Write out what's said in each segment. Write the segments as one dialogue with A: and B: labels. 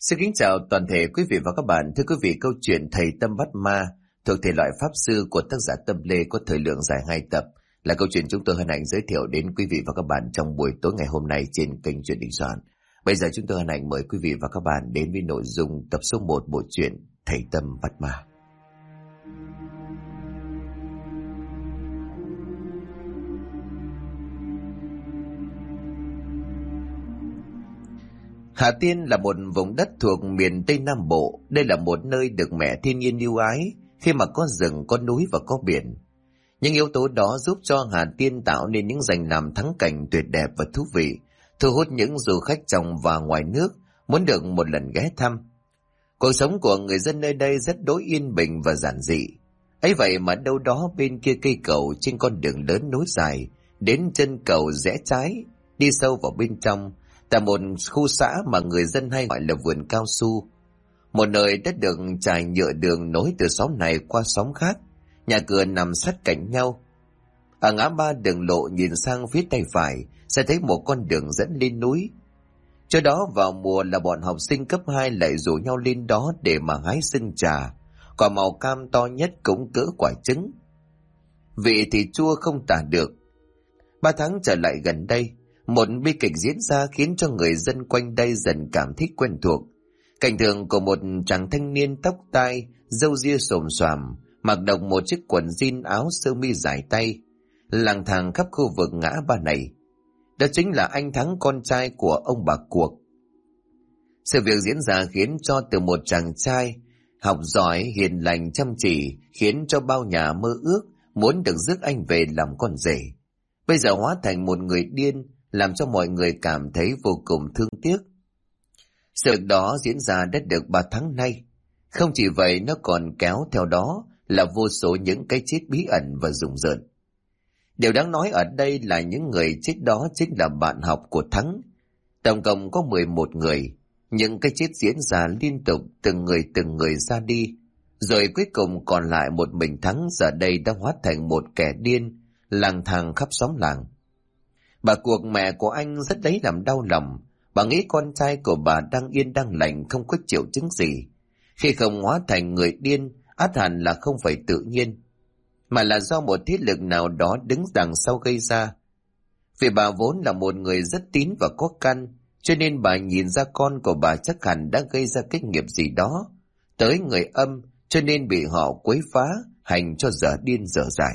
A: Xin kính chào toàn thể quý vị và các bạn. Thưa quý vị, câu chuyện Thầy Tâm Bắt Ma thuộc thể loại pháp sư của tác giả Tâm Lê có thời lượng dài 2 tập là câu chuyện chúng tôi hân hạnh giới thiệu đến quý vị và các bạn trong buổi tối ngày hôm nay trên kênh Truyện Đình Soạn. Bây giờ chúng tôi hân hạnh mời quý vị và các bạn đến với nội dung tập số 1 bộ truyện Thầy Tâm Bắt Ma. Hà Tiên là một vùng đất thuộc miền Tây Nam Bộ. Đây là một nơi được mẹ thiên nhiên ưu ái khi mà có rừng, có núi và có biển. Những yếu tố đó giúp cho Hà Tiên tạo nên những danh lam thắng cảnh tuyệt đẹp và thú vị, thu hút những du khách trong và ngoài nước muốn được một lần ghé thăm. Cuộc sống của người dân nơi đây rất đối yên bình và giản dị. Ấy vậy mà đâu đó bên kia cây cầu trên con đường lớn nối dài, đến chân cầu rẽ trái, đi sâu vào bên trong, tại một khu xã mà người dân hay gọi là vườn cao su. Một nơi đất được trải nhựa đường nối từ xóm này qua xóm khác, nhà cửa nằm sát cạnh nhau. Ở ngã ba đường lộ nhìn sang phía tay phải sẽ thấy một con đường dẫn lên núi. Chỗ đó vào mùa là bọn học sinh cấp 2 lại rủ nhau lên đó để mà hái sưng trà. Quả màu cam to nhất cũng cỡ quả trứng. Vị thì chua không tả được. 3 tháng trở lại gần đây, một bi kịch diễn ra khiến cho người dân quanh đây dần cảm thấy quen thuộc. Cảnh tượng của một chàng thanh niên tóc tai, râu ria xồm xoàm, mặc độc một chiếc quần jean áo sơ mi dài tay, lang thang khắp khu vực ngã ba này. Đó chính là anh Thắng, con trai của ông bà Cuộc. Sự việc diễn ra khiến cho từ một chàng trai học giỏi, hiền lành, chăm chỉ, khiến cho bao nhà mơ ước muốn được rước anh về làm con rể, bây giờ hóa thành một người điên, làm cho mọi người cảm thấy vô cùng thương tiếc. Sự đó diễn ra đã được 3 tháng nay. Không chỉ vậy, nó còn kéo theo đó là vô số những cái chết bí ẩn và rùng rợn. Điều đáng nói ở đây là những người chết đó chính là bạn học của Thắng. Tổng cộng có 11 người. Những cái chết diễn ra liên tục, từng người ra đi. Rồi cuối cùng còn lại một mình Thắng, giờ đây đã hóa thành một kẻ điên, lang thang khắp xóm làng. Bà Cuộc, mẹ của anh, rất lấy làm đau lòng. Bà nghĩ con trai của bà đang yên đang lành, không có triệu chứng gì. Khi không hóa thành người điên, ắt hẳn là không phải tự nhiên, mà là do một thế lực nào đó đứng đằng sau gây ra. Vì bà vốn là một người rất tín và có căn, cho nên bà nhìn ra con của bà chắc hẳn đã gây ra cái nghiệp gì đó tới người âm, cho nên bị họ quấy phá, hành cho dở điên dở dại.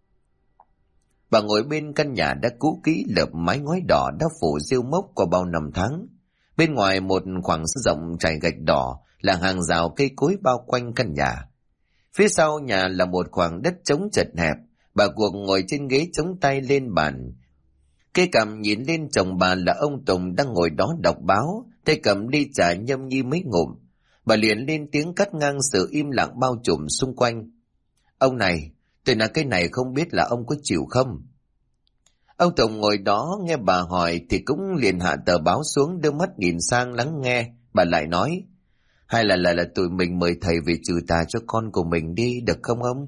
A: Bà ngồi bên căn nhà đã cũ kỹ, lợp mái ngói đỏ đã phủ rêu mốc qua bao năm tháng. Bên ngoài một khoảng rộng trải gạch đỏ là hàng rào cây cối bao quanh căn nhà. Phía sau nhà là một khoảng đất trống chật hẹp. Bà Cuộc ngồi trên ghế chống tay lên bàn. Cây cằm nhìn lên chồng bà là ông Tùng đang ngồi đó đọc báo, tay cầm ly trà nhâm nhi mấy ngụm. Bà liền lên tiếng cắt ngang sự im lặng bao trùm xung quanh. Ông này, tôi nói cái này không biết là ông có chịu không? Ông Tùng ngồi đó nghe bà hỏi thì cũng liền hạ tờ báo xuống, đưa mắt nhìn sang lắng nghe. Bà lại nói, hay là tụi mình mời thầy về trừ tà cho con của mình đi, được không ông?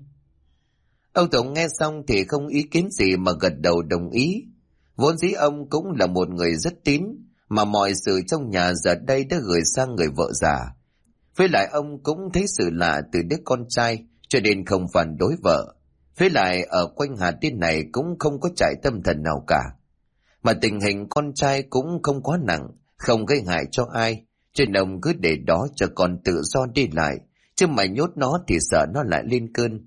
A: Ông Tùng nghe xong thì không ý kiến gì mà gật đầu đồng ý. Vốn dĩ ông cũng là một người rất tín, mà mọi sự trong nhà giờ đây đã gửi sang người vợ già. Với lại ông cũng thấy sự lạ từ đứa con trai, cho nên không phản đối vợ. Với lại ở quanh Hà Tiên này cũng không có trại tâm thần nào cả. Mà tình hình con trai cũng không quá nặng, không gây hại cho ai, cho nên ông cứ để đó cho con tự do đi lại, chứ mà nhốt nó thì sợ nó lại lên cơn.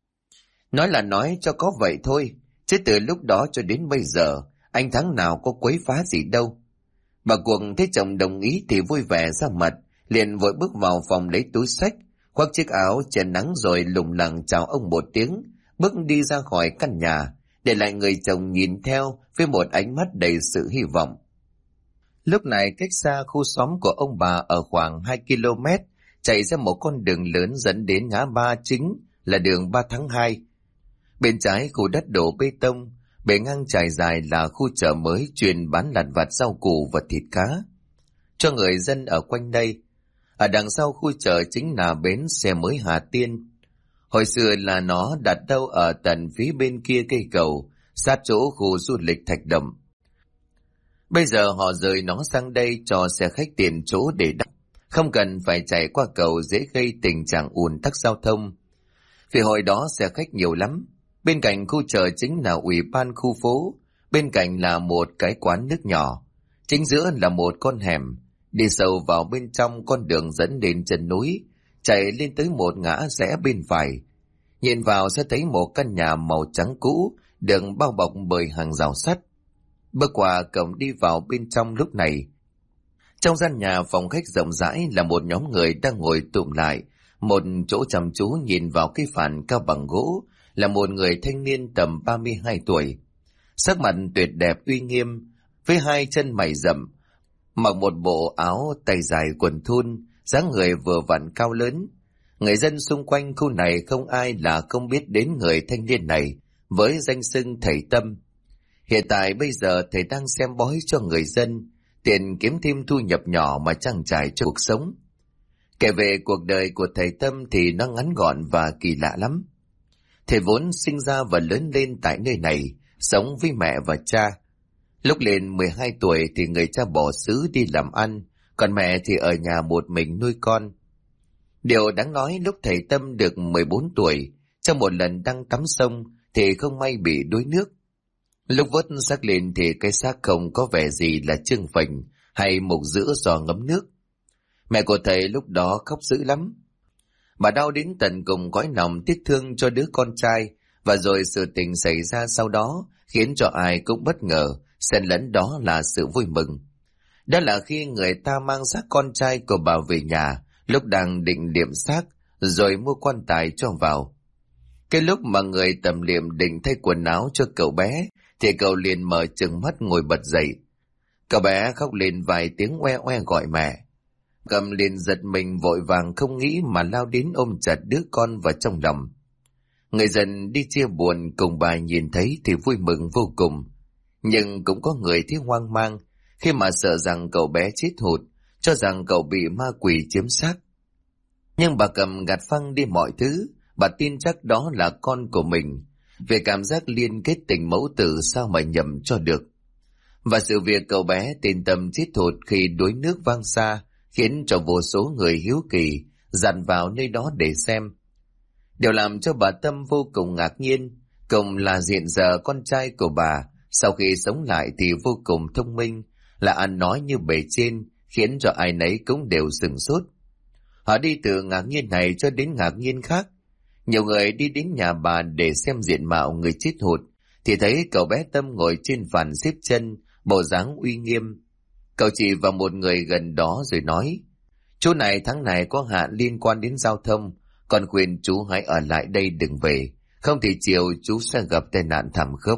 A: Nói là nói cho có vậy thôi, chứ từ lúc đó cho đến bây giờ, anh Thắng nào có quấy phá gì đâu. Bà Cuộc thấy chồng đồng ý thì vui vẻ ra mặt, liền vội bước vào phòng lấy túi xách, khoác chiếc áo che nắng rồi lủng lẳng chào ông một tiếng, bước đi ra khỏi căn nhà, để lại người chồng nhìn theo với một ánh mắt đầy sự hy vọng. Lúc này cách xa khu xóm của ông bà ở khoảng 2 km, chạy ra một con đường lớn dẫn đến ngã ba chính là đường 3 tháng 2. Bên trái khu đất đổ bê tông, bề ngang trải dài là khu chợ mới chuyên bán lặt vặt rau củ và thịt cá cho người dân ở quanh đây. Ở đằng sau khu chợ chính là bến xe mới Hà Tiên. Hồi xưa là nó đặt đâu ở tận phía bên kia cây cầu, sát chỗ khu du lịch Thạch Đậm. Bây giờ họ rời nó sang đây cho xe khách tiền chỗ để đắp, không cần phải chạy qua cầu dễ gây tình trạng ùn tắc giao thông. Vì hồi đó xe khách nhiều lắm. Bên cạnh khu chợ chính là ủy ban khu phố, bên cạnh là một cái quán nước nhỏ, chính giữa là một con hẻm. Đi sâu vào bên trong con đường dẫn đến chân núi, chạy lên tới một ngã rẽ bên phải. Nhìn vào sẽ thấy một căn nhà màu trắng cũ, được bao bọc bởi hàng rào sắt. Bước qua cổng đi vào bên trong lúc này. Trong gian nhà phòng khách rộng rãi là một nhóm người đang ngồi tụm lại, một chỗ chăm chú nhìn vào cái phản cao bằng gỗ, là một người thanh niên tầm 32 tuổi. Sắc mặt tuyệt đẹp uy nghiêm, với hai chân mày rậm, mặc một bộ áo tay dài quần thun, dáng người vừa vặn cao lớn. Người dân xung quanh khu này không ai là không biết đến người thanh niên này với danh xưng thầy Tâm. Hiện tại bây giờ thầy đang xem bói cho người dân, tiền kiếm thêm thu nhập nhỏ mà trang trải cho cuộc sống. Kể về cuộc đời của thầy Tâm thì nó ngắn gọn và kỳ lạ lắm. Thầy vốn sinh ra và lớn lên tại nơi này, sống với mẹ và cha. Lúc lên 12 tuổi thì người cha bỏ xứ đi làm ăn, còn mẹ thì ở nhà một mình nuôi con. Điều đáng nói lúc thầy Tâm được 14 tuổi, trong một lần đang tắm sông thì không may bị đuối nước. Lúc vớt xác lên thì cái xác không có vẻ gì là trương phình hay mục rữa do ngấm nước. Mẹ của thầy lúc đó khóc dữ lắm. Bà đau đến tận cùng cõi lòng tiếc thương cho đứa con trai, và rồi sự tình xảy ra sau đó khiến cho ai cũng bất ngờ, xen lẫn đó là sự vui mừng. Đó là khi người ta mang xác con trai của bà về nhà, lúc đang định liệm xác, rồi mua quan tài cho vào. Cái lúc mà người tầm liệm định thay quần áo cho cậu bé, thì cậu liền mở trừng mắt ngồi bật dậy. Cậu bé khóc lên vài tiếng oe oe gọi mẹ. Cầm liền giật mình vội vàng không nghĩ mà lao đến ôm chặt đứa con vào trong lòng. Người dân đi chia buồn cùng bà nhìn thấy thì vui mừng vô cùng. Nhưng cũng có người thấy hoang mang khi mà sợ rằng cậu bé chết hụt, cho rằng cậu bị ma quỷ chiếm xác. Nhưng bà Cầm gạt phăng đi mọi thứ, bà tin chắc đó là con của mình. Về cảm giác liên kết tình mẫu tử sao mà nhầm cho được. Và sự việc cậu bé tên Tâm chết hụt khi đuối nước vang xa khiến cho vô số người hiếu kỳ dàn vào nơi đó để xem. Điều làm cho bà Tâm vô cùng ngạc nhiên, cùng là hiện giờ con trai của bà sau khi sống lại thì vô cùng thông minh, là ăn nói như bề trên, khiến cho ai nấy cũng đều sửng sốt. Họ đi từ ngạc nhiên này cho đến ngạc nhiên khác. Nhiều người đi đến nhà bà để xem diện mạo người chết hụt, thì thấy cậu bé Tâm ngồi trên phản xếp chân, bộ dáng uy nghiêm. Cậu chỉ vào một người gần đó rồi nói, chú này tháng này có hạn liên quan đến giao thông, còn khuyên chú hãy ở lại đây đừng về, không thì chiều chú sẽ gặp tai nạn thảm khốc.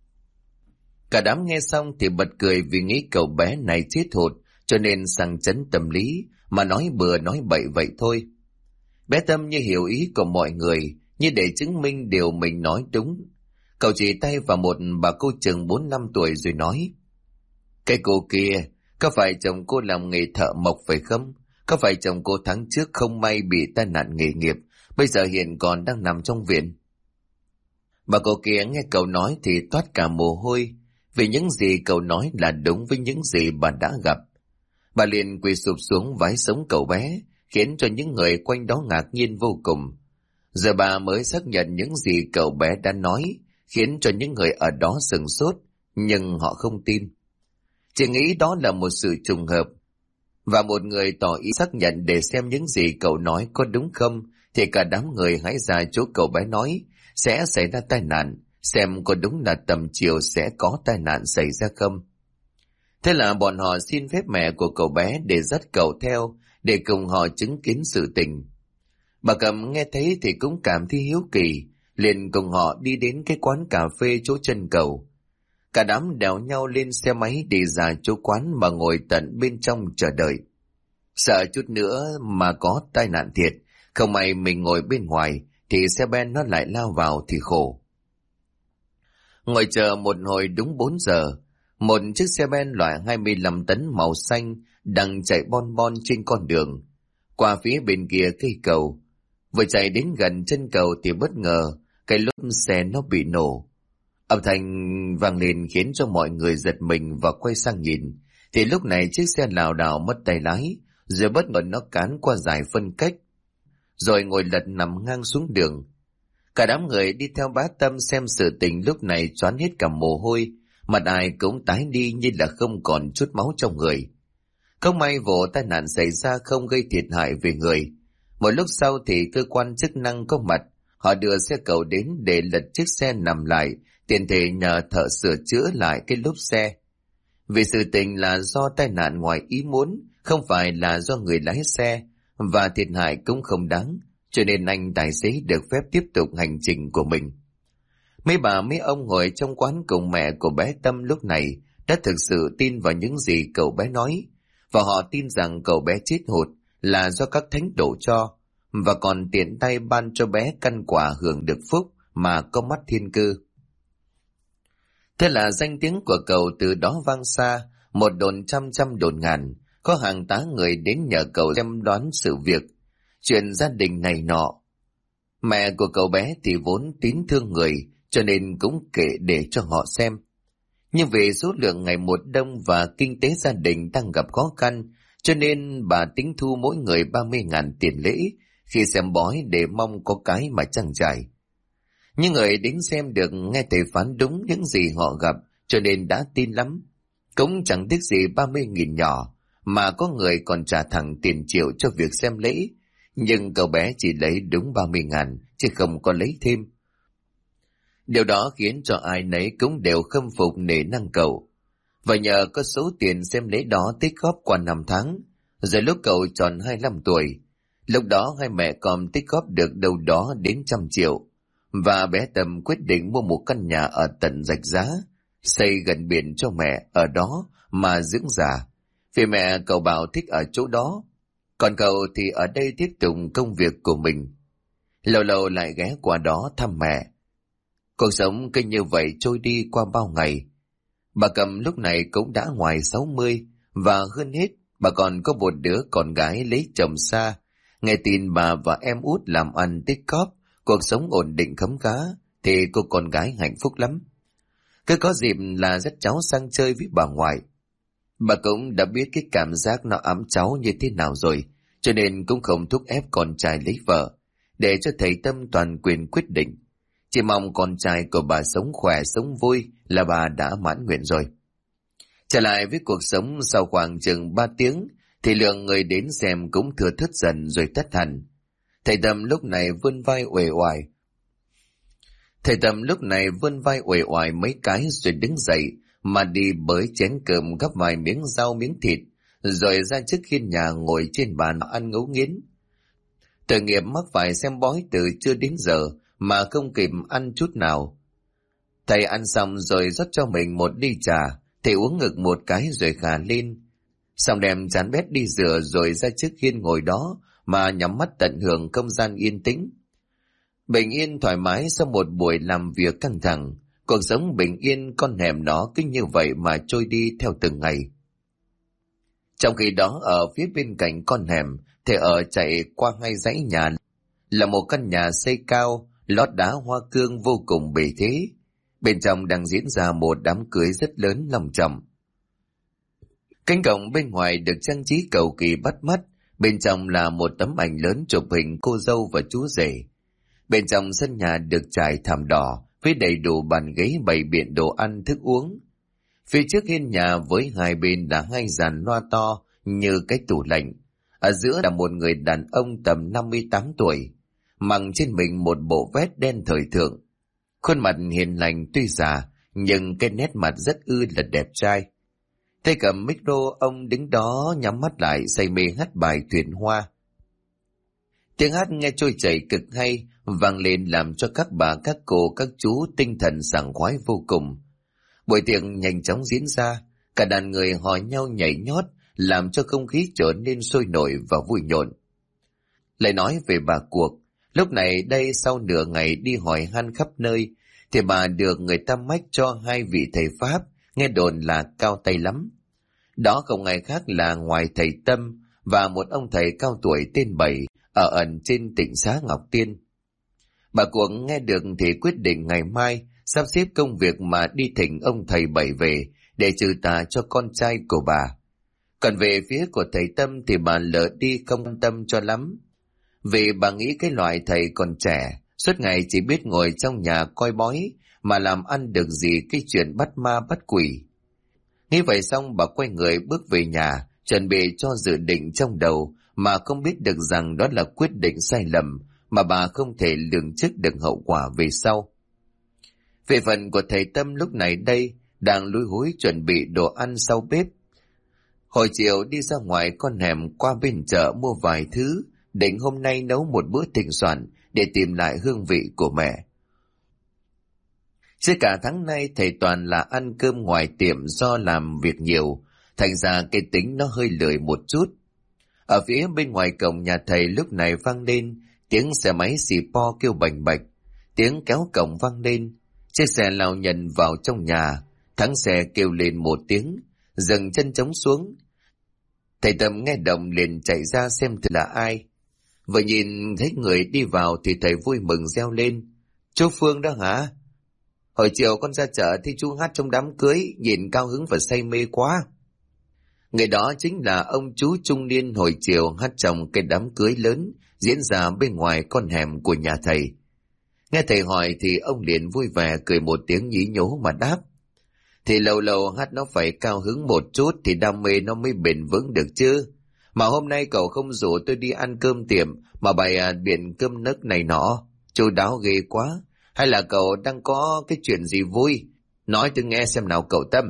A: Cả đám nghe xong thì bật cười vì nghĩ cậu bé này chết hụt, cho nên sang chấn tâm lý mà nói bừa nói bậy vậy thôi. Bé Tâm như hiểu ý của mọi người, như để chứng minh điều mình nói đúng. Cậu chỉ tay vào một bà cô chừng 4-5 tuổi rồi nói, cái cô kia, có phải chồng cô làm nghề thợ mộc phải không? Có phải chồng cô tháng trước không may bị tai nạn nghề nghiệp, bây giờ hiện còn đang nằm trong viện? Bà cô kia nghe cậu nói thì toát cả mồ hôi, vì những gì cậu nói là đúng với những gì bà đã gặp. Bà liền quỳ sụp xuống vái sống cậu bé, khiến cho những người quanh đó ngạc nhiên vô cùng. Giờ bà mới xác nhận những gì cậu bé đã nói, khiến cho những người ở đó sửng sốt, nhưng họ không tin. Chỉ nghĩ đó là một sự trùng hợp. Và một người tỏ ý xác nhận để xem những gì cậu nói có đúng không, thì cả đám người hãy ra chỗ cậu bé nói sẽ xảy ra tai nạn, xem có đúng là tầm chiều sẽ có tai nạn xảy ra không. Thế là bọn họ xin phép mẹ của cậu bé để dắt cậu theo, để cùng họ chứng kiến sự tình. Bà Cầm nghe thấy thì cũng cảm thấy hiếu kỳ, liền cùng họ đi đến cái quán cà phê chỗ chân cầu. Cả đám đèo nhau lên xe máy đi ra chỗ quán mà ngồi tận bên trong chờ đợi. Sợ chút nữa mà có tai nạn thiệt, không may mình ngồi bên ngoài thì xe ben nó lại lao vào thì khổ. Ngồi chờ một hồi đúng 4 giờ, một chiếc xe ben loại 25 tấn màu xanh đang chạy bon bon trên con đường. Qua phía bên kia cây cầu, vừa chạy đến gần chân cầu thì bất ngờ cái lốp xe nó bị nổ. Âm thanh vang lên khiến cho mọi người giật mình và quay sang nhìn, thì lúc này chiếc xe lảo đảo mất tay lái, rồi bất ngờ nó cán qua dải phân cách, rồi ngồi lật nằm ngang xuống đường. Cả đám người đi theo bá Tâm xem sự tình lúc này choáng hết cả mồ hôi, mặt ai cũng tái đi như là không còn chút máu trong người. Không may vụ tai nạn xảy ra không gây thiệt hại về người. Một lúc sau thì cơ quan chức năng có mặt, họ đưa xe cầu đến để lật chiếc xe nằm lại, tiện thể nhờ thợ sửa chữa lại cái lốp xe. Vì sự tình là do tai nạn ngoài ý muốn, không phải là do người lái xe, và thiệt hại cũng không đáng, cho nên anh tài xế được phép tiếp tục hành trình của mình. Mấy bà mấy ông ngồi trong quán cùng mẹ của bé Tâm lúc này đã thực sự tin vào những gì cậu bé nói, và họ tin rằng cậu bé chết hụt là do các thánh đổ cho, và còn tiện tay ban cho bé căn quả hưởng được phúc mà có mắt thiên cư. Thế là danh tiếng của cậu từ đó vang xa, một đồn trăm trăm đồn ngàn, có hàng tá người đến nhờ cậu xem đoán sự việc, chuyện gia đình này nọ. Mẹ của cậu bé thì vốn tín thương người, cho nên cũng kể để cho họ xem. Nhưng vì số lượng ngày một đông và kinh tế gia đình đang gặp khó khăn, cho nên bà tính thu mỗi người 30.000 tiền lễ khi xem bói để mong có cái mà trang trải. Nhưng người đến xem được nghe thầy phán đúng những gì họ gặp, cho nên đã tin lắm. Cũng chẳng tiếc gì 30.000 nhỏ, mà có người còn trả thẳng tiền triệu cho việc xem lễ. Nhưng cậu bé chỉ lấy đúng 30.000, chứ không có lấy thêm. Điều đó khiến cho ai nấy cũng đều khâm phục nể năng cậu. Và nhờ có số tiền xem lễ đó tích góp qua 5 tháng, rồi lúc cậu tròn 25 tuổi, lúc đó hai mẹ con tích góp được đâu đó đến 100 triệu. Và bé Tâm quyết định mua một căn nhà ở tận Rạch Giá, xây gần biển cho mẹ ở đó mà dưỡng già. Vì mẹ cậu bảo thích ở chỗ đó, còn cậu thì ở đây tiếp tục công việc của mình. Lâu lâu lại ghé qua đó thăm mẹ. Cuộc sống cứ như vậy trôi đi qua bao ngày. Bà Cầm lúc này cũng đã ngoài 60, và hơn hết bà còn có một đứa con gái lấy chồng xa. Nghe tin bà và em út làm ăn tích cóp, cuộc sống ổn định khấm khá, thì cô con gái hạnh phúc lắm. Cứ có dịp là dắt cháu sang chơi với bà ngoại. Bà cũng đã biết cái cảm giác nó ấm cháu như thế nào rồi, cho nên cũng không thúc ép con trai lấy vợ, để cho thầy Tâm toàn quyền quyết định. Chỉ mong con trai của bà sống khỏe sống vui là bà đã mãn nguyện rồi. Trở lại với cuộc sống, sau khoảng chừng 3 tiếng thì lượng người đến xem cũng thưa thớt dần rồi tắt hẳn. Thầy Tâm lúc này vươn vai uể oải mấy cái rồi đứng dậy mà đi bới chén cơm gắp vài miếng rau miếng thịt, rồi ra trước hiên nhà ngồi trên bàn ăn ngấu nghiến. Tội nghiệp mắc phải xem bói từ chưa đến giờ mà không kịp ăn chút nào. Thầy ăn xong rồi rót cho mình một ly trà, thầy uống ngực một cái rồi khà lên. Xong đem chán bét đi rửa rồi ra trước hiên ngồi đó mà nhắm mắt tận hưởng không gian yên tĩnh. Bình yên thoải mái sau một buổi làm việc căng thẳng, cuộc sống bình yên con hẻm nó cứ như vậy mà trôi đi theo từng ngày. Trong khi đó ở phía bên cạnh con hẻm, thầy ở chạy qua hai dãy nhà là một căn nhà xây cao, lót đá hoa cương vô cùng bề thế. Bên trong đang diễn ra một đám cưới rất lớn long trọng. Cánh cổng bên ngoài được trang trí cầu kỳ bắt mắt, bên trong là một tấm ảnh lớn chụp hình cô dâu và chú rể. Bên trong sân nhà được trải thảm đỏ với đầy đủ bàn ghế bày biện đồ ăn thức uống. Phía trước hiên nhà với hai bên là hai dàn loa to như cái tủ lạnh. Ở giữa là một người đàn ông tầm 58 tuổi, mặc trên mình một bộ vest đen thời thượng. Khuôn mặt hiền lành tuy già, nhưng cái nét mặt rất là đẹp trai. Tay cầm micro, ông đứng đó nhắm mắt lại say mê hát bài Thuyền Hoa. Tiếng hát nghe trôi chảy cực hay, vang lên làm cho các bà, các cô, các chú tinh thần sảng khoái vô cùng. Buổi tiệc nhanh chóng diễn ra, cả đàn người hò nhau nhảy nhót, làm cho không khí trở nên sôi nổi và vui nhộn. Lại nói về bà cuộc, lúc này đây sau nửa ngày đi hỏi han khắp nơi, thì bà được người ta mách cho hai vị thầy Pháp, nghe đồn là cao tay lắm. Đó không ai khác là ngoài thầy Tâm và một ông thầy cao tuổi tên Bảy, ở ẩn trên tỉnh xá Ngọc Tiên. Bà cuộc nghe được thì quyết định ngày mai sắp xếp công việc mà đi thỉnh ông thầy Bảy về để trừ tà cho con trai của bà. Còn về phía của thầy Tâm thì bà lờ đi không quan tâm cho lắm. Vì bà nghĩ cái loại thầy còn trẻ, suốt ngày chỉ biết ngồi trong nhà coi bói, mà làm ăn được gì cái chuyện bắt ma bắt quỷ. Nghĩ vậy xong bà quay người bước về nhà, chuẩn bị cho dự định trong đầu, mà không biết được rằng đó là quyết định sai lầm, mà bà không thể lường trước được hậu quả về sau. Về phần của thầy Tâm lúc này đây, đang lúi húi chuẩn bị đồ ăn sau bếp. Hồi chiều đi ra ngoài con hẻm qua bên chợ mua vài thứ, định hôm nay nấu một bữa thịnh soạn để tìm lại hương vị của mẹ. Chứ cả tháng nay thầy toàn là ăn cơm ngoài tiệm do làm việc nhiều, thành ra cái tính nó hơi lười một chút. Ở phía bên ngoài cổng nhà thầy lúc này vang lên tiếng xe máy xì po kêu bành bạch, tiếng kéo cổng vang lên, chiếc xe lao nhận vào trong nhà. Thắng xe kêu lên một tiếng, dừng chân trống xuống. Thầy Tâm nghe động liền chạy ra xem thử là ai. Vừa nhìn thấy người đi vào thì thầy vui mừng reo lên: "Chú Phương đó hả? Hồi chiều con ra chợ thì chú hát trong đám cưới, nhìn cao hứng và say mê quá." Người đó chính là ông chú trung niên hồi chiều hát trong cái đám cưới lớn diễn ra bên ngoài con hẻm của nhà thầy. Nghe thầy hỏi thì ông liền vui vẻ cười một tiếng nhí nhố mà đáp: "Thì lâu lâu hát nó phải cao hứng một chút thì đam mê nó mới bền vững được chứ. Mà hôm nay cậu không rủ tôi đi ăn cơm tiệm mà bày biện cơm nấc này nọ, chu đáo ghê quá. Hay là cậu đang có cái chuyện gì vui? Nói tôi nghe xem nào cậu Tâm."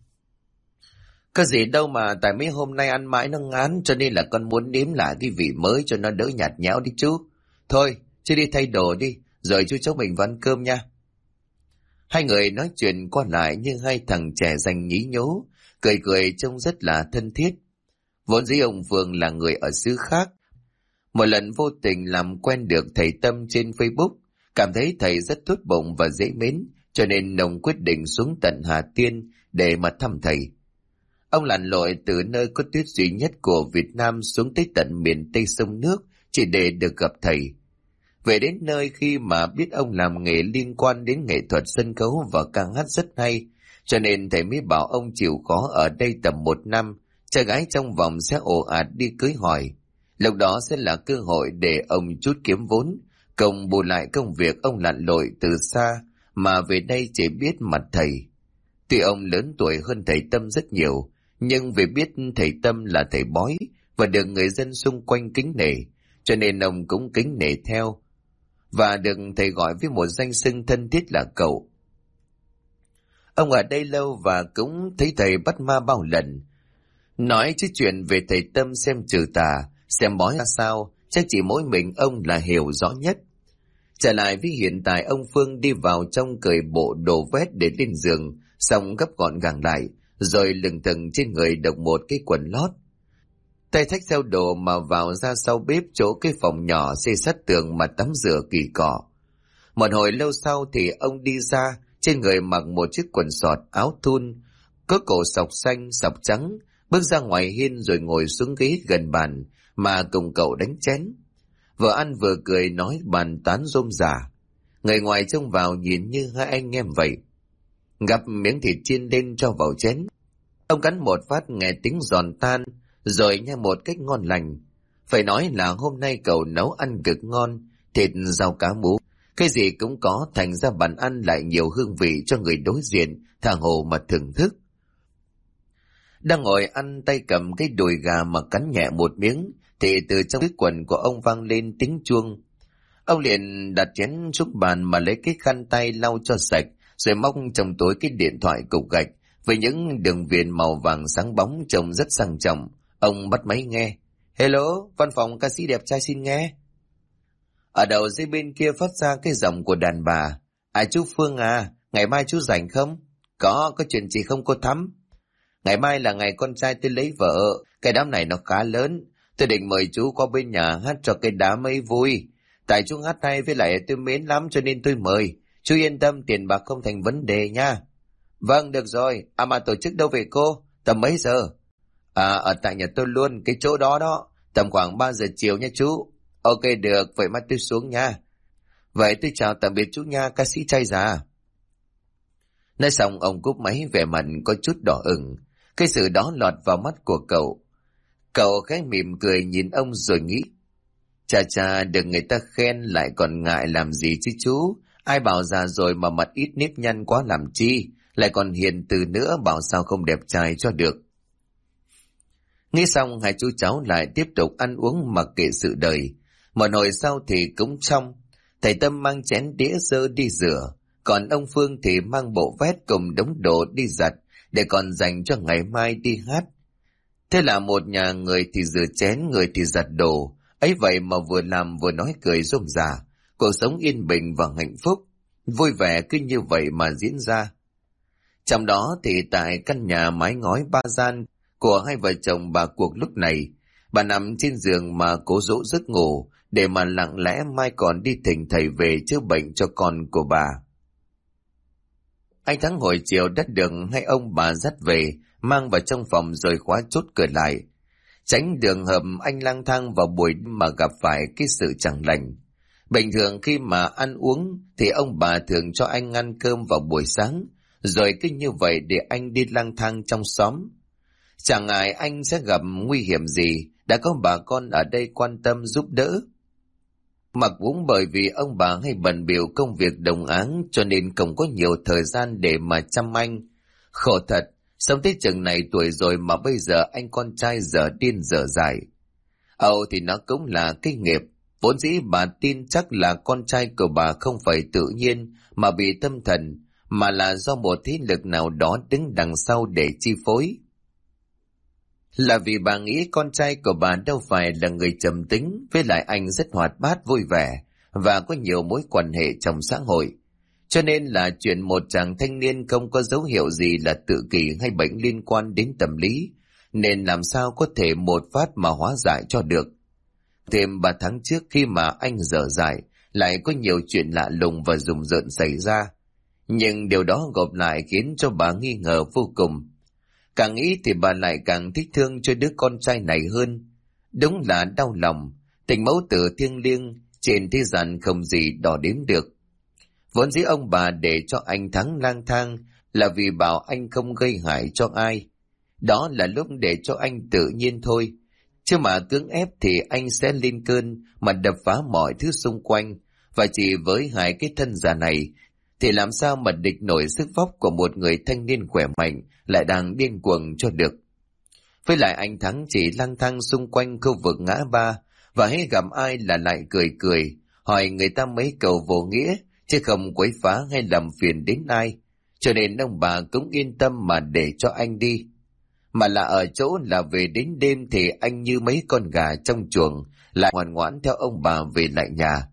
A: "Có gì đâu mà, tại mấy hôm nay ăn mãi nó ngán, cho nên là con muốn nếm lại cái vị mới cho nó đỡ nhạt nhẽo đi chú. Thôi, chứ đi thay đồ đi, rồi chú cháu mình vào ăn cơm nha." Hai người nói chuyện qua lại như hai thằng trẻ danh nhí nhố, cười cười trông rất là thân thiết. Vốn dĩ ông Phương là người ở xứ khác. Một lần vô tình làm quen được thầy Tâm trên Facebook, cảm thấy thầy rất tốt bụng và dễ mến, cho nên ông quyết định xuống tận Hà Tiên để mà thăm thầy. Ông lặn lội từ nơi có tuyết duy nhất của Việt Nam xuống tới tận miền Tây sông nước chỉ để được gặp thầy. Về đến nơi khi mà biết ông làm nghề liên quan đến nghệ thuật sân khấu và ca hát rất hay, cho nên thầy mới bảo ông chịu khó ở đây tầm 1 năm, trai gái trong vòng sẽ ồ ạt đi cưới hỏi. Lúc đó sẽ là cơ hội để ông chút kiếm vốn, cộng bù lại công việc ông lặn lội từ xa mà về đây chỉ biết mặt thầy. Tuy ông lớn tuổi hơn thầy Tâm rất nhiều, nhưng vì biết thầy Tâm là thầy bói và được người dân xung quanh kính nể, cho nên ông cũng kính nể theo, và được thầy gọi với một danh xưng thân thiết là cậu. Ông ở đây lâu và cũng thấy thầy bắt ma bao lần. Nói chứ chuyện về thầy Tâm xem trừ tà, xem bói ra sao, chắc chỉ mỗi mình ông là hiểu rõ nhất. Trở lại với hiện tại, ông Phương đi vào trong cởi bộ đồ vét để lên giường, xong gấp gọn gàng lại, rồi lừng thừng trên người độc một cái quần lót. Tay thách theo đồ mà vào ra sau bếp chỗ cái phòng nhỏ xây sát tường mà tắm rửa kỳ cọ. Một hồi lâu sau thì ông đi ra, trên người mặc một chiếc quần sọt áo thun, có cổ sọc xanh sọc trắng, bước ra ngoài hiên rồi ngồi xuống ghế gần bàn mà cùng cậu đánh chén. Vừa ăn vừa cười nói bàn tán rôm rả. Người ngoài trông vào nhìn như hai anh em vậy. Gắp miếng thịt chiên lên cho vào chén. Ông cắn một phát nghe tiếng giòn tan, rồi nhai một cách ngon lành. Phải nói là hôm nay cậu nấu ăn cực ngon, thịt rau cá mú, cái gì cũng có, thành ra bàn ăn lại nhiều hương vị cho người đối diện tha hồ mà thưởng thức. Đang ngồi ăn, tay cầm cái đùi gà mà cắn nhẹ một miếng, thì từ trong cái quần của ông vang lên tiếng chuông. Ông liền đặt chén xuống bàn mà lấy cái khăn tay lau cho sạch, rồi móc trong túi cái điện thoại cục gạch với những đường viền màu vàng sáng bóng trông rất sang trọng. Ông bắt máy nghe. "Hello, văn phòng ca sĩ đẹp trai xin nghe." Ở đầu dây bên kia phát ra cái giọng của đàn bà. Chú Phương à, ngày mai chú rảnh không?" Có chuyện gì không cô Thắm?" "Ngày mai là ngày con trai tôi lấy vợ, cái đám này nó khá lớn. Tôi định mời chú qua bên nhà hát cho cái đám ấy vui. Tại chú hát hay với lại tôi mến lắm cho nên tôi mời. Chú yên tâm, tiền bạc không thành vấn đề nha." "Vâng, được rồi. Mà tổ chức đâu về cô? Tầm mấy giờ?" Ở tại nhà tôi luôn, cái chỗ đó đó. Tầm khoảng 3 giờ chiều nha chú." "Ok được, vậy mai tôi xuống nha." "Vậy tôi chào tạm biệt chú nha, ca sĩ trai già." Nói xong ông cúp máy vẻ mặt có chút đỏ ửng. Cái sự đó lọt vào mắt của cậu. Cậu khẽ mỉm cười nhìn ông rồi nghĩ, chà chà, được người ta khen lại còn ngại làm gì chứ chú. Ai bảo già rồi mà mặt ít nếp nhăn quá làm chi, lại còn hiền từ nữa, bảo sao không đẹp trai cho được. Nghĩ xong, hai chú cháu lại tiếp tục ăn uống mặc kệ sự đời. Một hồi sau thì cũng xong, thầy Tâm mang chén đĩa dơ đi rửa, còn ông Phương thì mang bộ vét cùng đống đồ đi giặt, để còn dành cho ngày mai đi hát. Thế là một nhà, người thì rửa chén, người thì giặt đồ, ấy vậy mà vừa làm vừa nói cười rôm rả, cuộc sống yên bình và hạnh phúc, vui vẻ cứ như vậy mà diễn ra. Trong đó thì tại căn nhà mái ngói ba gian của hai vợ chồng bà Cuộc lúc này, bà nằm trên giường mà cố dỗ giấc ngủ, để mà lặng lẽ mai còn đi thỉnh thầy về chữa bệnh cho con của bà. Anh Thắng hồi chiều đã được hai ông bà dắt về, mang vào trong phòng rồi khóa chốt cửa lại. Tránh đường hợp anh lang thang vào buổi mà gặp phải cái sự chẳng lành. Bình thường khi mà ăn uống thì ông bà thường cho anh ăn cơm vào buổi sáng, rồi cứ như vậy để anh đi lang thang trong xóm. Chẳng ngại anh sẽ gặp nguy hiểm gì, đã có bà con ở đây quan tâm giúp đỡ. Mặc cũng bởi vì ông bà hay bận bịu công việc đồng áng cho nên không có nhiều thời gian để mà chăm anh. Khổ thật, sống tới chừng này tuổi rồi mà bây giờ anh con trai dở điên dở dại. Âu thì nó cũng là cái nghiệp. Vốn dĩ bà tin chắc là con trai của bà không phải tự nhiên mà bị tâm thần, mà là do một thế lực nào đó đứng đằng sau để chi phối. Là vì bà nghĩ con trai của bà đâu phải là người trầm tính, với lại anh rất hoạt bát vui vẻ và có nhiều mối quan hệ trong xã hội. Cho nên là chuyện một chàng thanh niên không có dấu hiệu gì là tự kỷ hay bệnh liên quan đến tâm lý, nên làm sao có thể một phát mà hóa giải cho được. Thêm 3 tháng trước khi mà anh dở dại, lại có nhiều chuyện lạ lùng và rùng rợn xảy ra. Nhưng điều đó gộp lại khiến cho bà nghi ngờ vô cùng. Càng nghĩ thì bà lại càng thích thương cho đứa con trai này hơn. Đúng là đau lòng, tình mẫu tử thiêng liêng trên thế gian không gì đo đếm được. Vốn dĩ ông bà để cho anh Thắng lang thang là vì bảo anh không gây hại cho ai. Đó là lúc để cho anh tự nhiên thôi. Chứ mà cưỡng ép thì anh sẽ lên cơn mà đập phá mọi thứ xung quanh. Và chỉ với hai cái thân già này thì làm sao mà địch nổi sức vóc của một người thanh niên khỏe mạnh lại đang điên cuồng cho được. Với lại anh Thắng chỉ lang thang xung quanh khu vực ngã ba, và hễ gặp ai là lại cười cười, hỏi người ta mấy câu vô nghĩa, chứ không quấy phá hay làm phiền đến ai. Cho nên ông bà cũng yên tâm mà để cho anh đi. Mà là ở chỗ là về đến đêm thì anh như mấy con gà trong chuồng, lại ngoan ngoãn theo ông bà về lại nhà.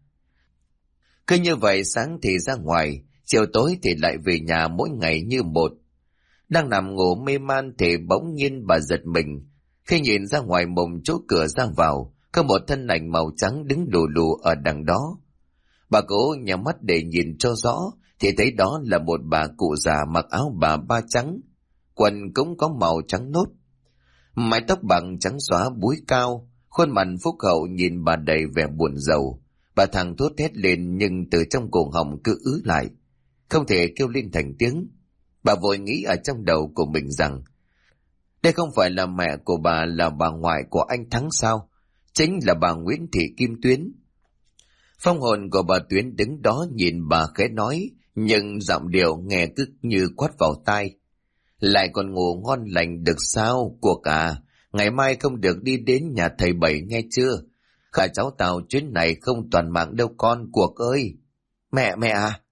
A: Cứ như vậy sáng thì ra ngoài, chiều tối thì lại về nhà mỗi ngày như một. Đang nằm ngủ mê man thì bỗng nhiên bà giật mình, khi nhìn ra ngoài mồm chỗ cửa ra vào, có một thân ảnh màu trắng đứng lù lù ở đằng đó. Bà cố nhắm mắt để nhìn cho rõ, thì thấy đó là một bà cụ già mặc áo bà ba trắng, quần cũng có màu trắng nốt, mái tóc bằng trắng xóa búi cao, khuôn mặt phúc hậu nhìn bà đầy vẻ buồn rầu. Bà thằng thốt thét lên nhưng từ trong cổ họng cứ ứ lại, không thể kêu lên thành tiếng. Bà vội nghĩ ở trong đầu của mình rằng đây không phải là mẹ của bà, là bà ngoại của anh Thắng sao? Chính là bà Nguyễn Thị Kim Tuyến. Phong hồn của bà Tuyến đứng đó nhìn bà khẽ nói, nhưng giọng điệu nghe cứ như quát vào tai. Lại còn ngủ ngon lành được sao, Cuộc à? Ngày mai không được đi đến nhà thầy Bảy nghe chưa? Cả cháu tao chuyến này không toàn mạng đâu con, Cuộc ơi! Mẹ à!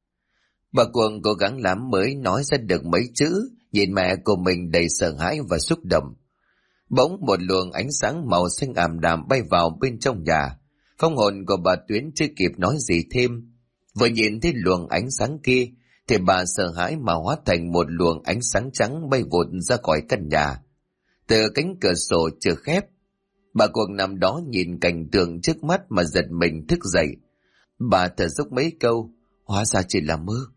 A: Bà Cuộc cố gắng lắm mới nói ra được mấy chữ, nhìn mẹ của mình đầy sợ hãi và xúc động. Bỗng một luồng ánh sáng màu xanh ảm đạm bay vào bên trong nhà. Phong hồn của bà Tuyến chưa kịp nói gì thêm, vừa nhìn thấy luồng ánh sáng kia thì bà sợ hãi mà hóa thành một luồng ánh sáng trắng bay vụt ra khỏi căn nhà. Từ cánh cửa sổ chưa khép, bà Cuộc nằm đó nhìn cảnh tượng trước mắt mà giật mình thức dậy. Bà thở dốc mấy câu, hóa ra chỉ là mơ.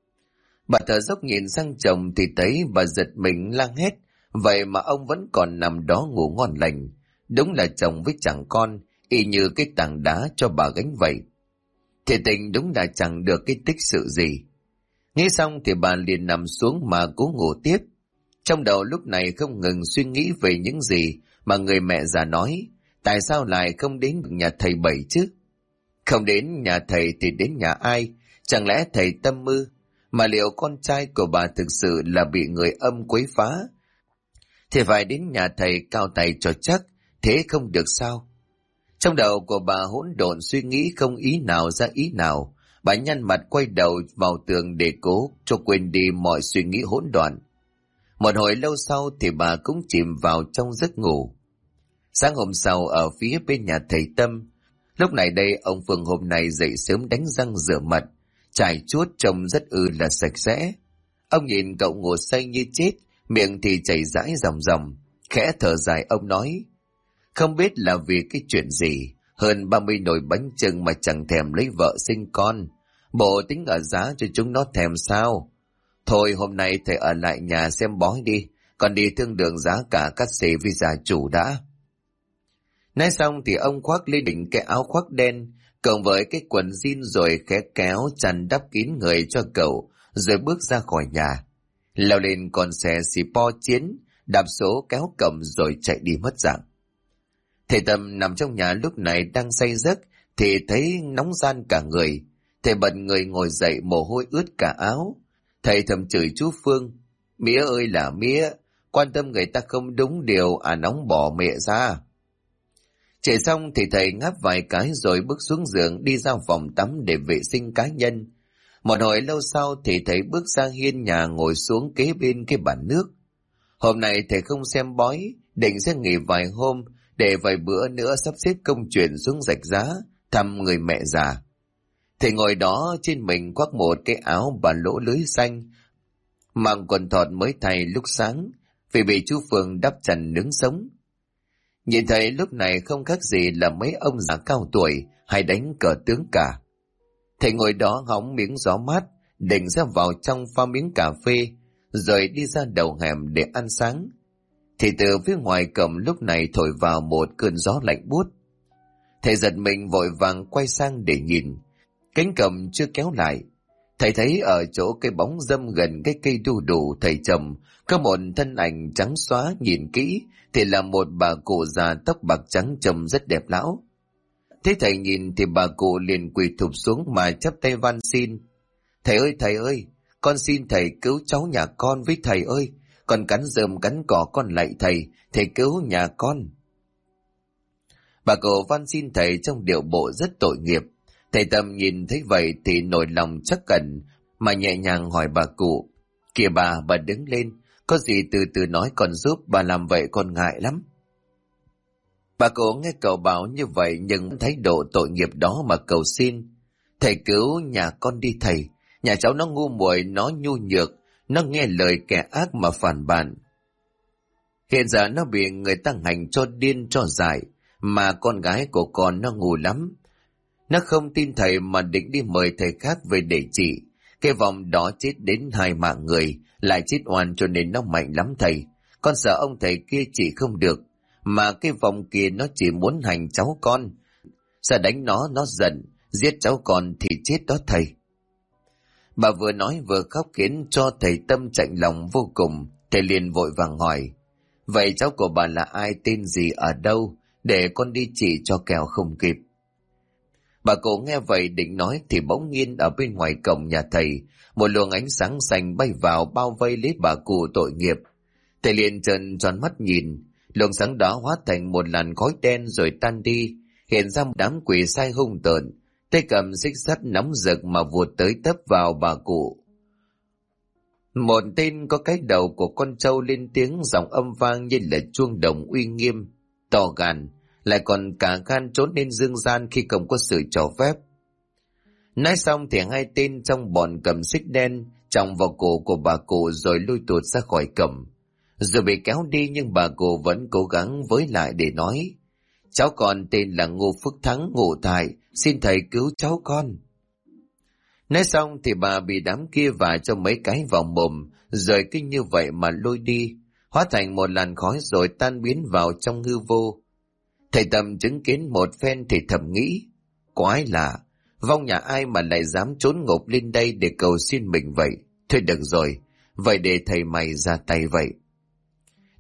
A: Bà thở dốc nhìn sang chồng thì thấy bà giật mình lang hét, vậy mà ông vẫn còn nằm đó ngủ ngon lành. Đúng là chồng với chẳng con, y như cái tảng đá cho bà gánh vậy. Thì tình đúng là chẳng được cái tích sự gì. Nghĩ xong thì bà liền nằm xuống mà cố ngủ tiếp. Trong đầu lúc này không ngừng suy nghĩ về những gì mà người mẹ già nói. Tại sao lại không đến nhà thầy Bảy chứ? Không đến nhà thầy thì đến nhà ai? Chẳng lẽ thầy tâm mưu? Mà liệu con trai của bà thực sự là bị người âm quấy phá? Thì phải đến nhà thầy cao tay cho chắc, thế không được sao? Trong đầu của bà hỗn độn suy nghĩ không ý nào ra ý nào. Bà nhăn mặt quay đầu vào tường để cố cho quên đi mọi suy nghĩ hỗn loạn. Một hồi lâu sau thì bà cũng chìm vào trong giấc ngủ. Sáng hôm sau ở phía bên nhà thầy Tâm, lúc này đây ông Phương hôm nay dậy sớm đánh răng rửa mặt, chải chuốt trông rất là sạch sẽ. Ông nhìn cậu ngủ say như chết, miệng thì chảy rãi ròng ròng, khẽ thở dài ông nói, không biết là vì cái chuyện gì, hơn 30 nồi bánh chưng mà chẳng thèm lấy vợ sinh con, bộ tính ở giá cho chúng nó thèm sao? Thôi hôm nay thầy ở lại nhà xem bói đi, còn đi thương lượng giá cả cắt xế với gia chủ đã. Nói xong thì ông khoác lên đỉnh cái áo khoác đen, cộng với cái quần jean rồi khẽ kéo chăn đắp kín người cho cậu, rồi bước ra khỏi nhà. Leo lên con xe xì po chiến, đạp số kéo cầm rồi chạy đi mất dạng. Thầy Tâm nằm trong nhà lúc này đang say giấc thì thấy nóng gian cả người. Thầy bật người ngồi dậy, mồ hôi ướt cả áo. Thầy thầm chửi chú Phương, mía ơi là mía, quan tâm người ta không đúng điều nóng bỏ mẹ ra. Chạy xong thì thầy ngáp vài cái rồi bước xuống giường đi ra phòng tắm để vệ sinh cá nhân. Một hồi lâu sau thì thầy bước ra hiên nhà ngồi xuống kế bên cái bàn nước. Hôm nay thầy không xem bói, định sẽ nghỉ vài hôm để vài bữa nữa sắp xếp công chuyện xuống Rạch Giá thăm người mẹ già. Thầy ngồi đó trên mình khoác một cái áo bà lỗ lưới xanh, mặc quần thọt mới thay lúc sáng vì bị chú Phương đắp chăn nướng sống. Nhìn thấy lúc này không khác gì là mấy ông già cao tuổi hay đánh cờ tướng cả. Thầy ngồi đó hóng miếng gió mát, định ra vào trong pha miếng cà phê, rồi đi ra đầu hẻm để ăn sáng. Thì từ phía ngoài cổng lúc này thổi vào một cơn gió lạnh buốt. Thầy giật mình vội vàng quay sang để nhìn. Cánh cổng chưa kéo lại. Thầy thấy ở chỗ cây bóng râm gần cái cây đu đủ thầy trồng có một thân ảnh trắng xóa, nhìn kỹ thì là một bà cụ già tóc bạc trắng trông rất đẹp lão. Thế thầy nhìn thì bà cụ liền quỳ thụp xuống mà chắp tay van xin. Thầy ơi, con xin thầy cứu cháu nhà con với thầy ơi, con cắn rơm cắn cỏ con lạy thầy cứu nhà con. Bà cụ van xin thầy trong điệu bộ rất tội nghiệp. Thầy Tâm nhìn thấy vậy thì nổi lòng chắc cẩn mà nhẹ nhàng hỏi bà cụ, kìa bà đứng lên, có gì từ từ nói con giúp, bà làm vậy con ngại lắm. Bà cụ nghe cậu bảo như vậy nhưng thấy độ tội nghiệp đó mà cầu xin. Thầy cứu nhà con đi thầy, nhà cháu nó ngu muội, nó nhu nhược, nó nghe lời kẻ ác mà phản bạn. Hiện giờ nó bị người ta hành cho điên cho dại, mà con gái của con nó ngu lắm. Nó không tin thầy mà định đi mời thầy khác về để trị. Cái vòng đó chết đến 2 mạng người, lại chết oan cho nên nó mạnh lắm thầy. Con sợ ông thầy kia trị không được, mà cái vòng kia nó chỉ muốn hành cháu con. Sợ đánh nó giận, giết cháu con thì chết đó thầy. Bà vừa nói vừa khóc khiến cho thầy Tâm chạnh lòng vô cùng. Thầy liền vội vàng hỏi, vậy cháu của bà là ai, tên gì, ở đâu, để con đi chỉ cho kẻo không kịp. Bà cụ nghe vậy định nói thì bỗng nhiên ở bên ngoài cổng nhà thầy, một luồng ánh sáng xanh bay vào bao vây lấy bà cụ tội nghiệp. Thầy liền trợn tròn mắt nhìn, luồng sáng đó hóa thành một làn khói đen rồi tan đi, hiện ra một đám quỷ sai hung tợn, tay cầm xích sắt nóng rực mà vụt tới tấp vào bà cụ. Một tên có cái đầu của con trâu lên tiếng, giọng âm vang như là chuông đồng uy nghiêm, to gan, lại còn cả gan trốn lên dương gian khi không có sự cho phép. Nói xong thì 2 tên trong bọn cầm xích đen chòng vào cổ của bà cụ rồi lôi tuột ra khỏi cổng. Rồi bị kéo đi nhưng bà cụ vẫn cố gắng với lại để nói, cháu con tên là Ngô Phước Thắng, ngụ tại, xin thầy cứu cháu con. Nói xong thì bà bị đám kia vả cho mấy cái vào mồm, rồi cứ như vậy mà lôi đi, hóa thành một làn khói rồi tan biến vào trong hư vô. Thầy Tâm chứng kiến một phen thì thầm nghĩ, quái lạ, vong nhà ai mà lại dám trốn ngục lên đây để cầu xin mình vậy. Thôi được rồi, vậy để thầy mày ra tay vậy.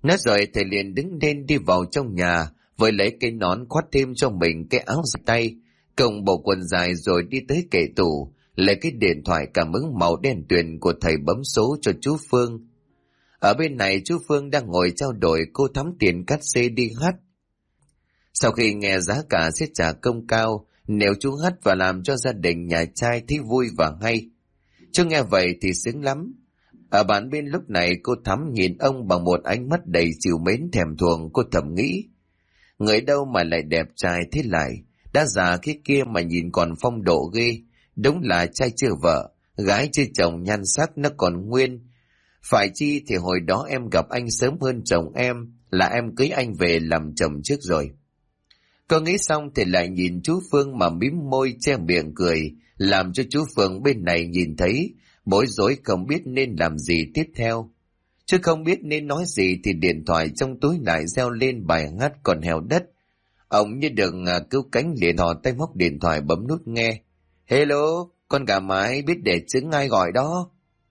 A: Nói rồi thầy liền đứng lên đi vào trong nhà, với lấy cái nón khoác thêm cho mình cái áo dài tay, cộng bộ quần dài rồi đi tới kệ tủ, lấy cái điện thoại cảm ứng màu đen tuyền của thầy bấm số cho chú Phương. Ở bên này chú Phương đang ngồi trao đổi cô thắm tiền cắt xê đi hát. Sau khi nghe giá cả sẽ trả công cao, nếu chú hát và làm cho gia đình nhà trai thấy vui và hay. Chú nghe vậy thì sướng lắm. Ở bàn bên lúc này cô thắm nhìn ông bằng một ánh mắt đầy trìu mến thèm thuồng. Cô thầm nghĩ, người đâu mà lại đẹp trai thế lại, đã già cái kia mà nhìn còn phong độ ghê. Đúng là trai chưa vợ, gái chưa chồng, nhan sắc nó còn nguyên. Phải chi thì hồi đó em gặp anh sớm hơn chồng em, là em cưới anh về làm chồng trước rồi. Cô nghĩ xong thì lại nhìn chú Phương mà mím môi che miệng cười, làm cho chú Phương bên này nhìn thấy, bối rối không biết nên làm gì tiếp theo. Chứ không biết nên nói gì thì điện thoại trong túi lại reo lên bài hát Còn Heo Đất. Ông như được cứu cánh liền thò tay móc điện thoại bấm nút nghe. Hello, con gà mái biết để trứng ai gọi đó?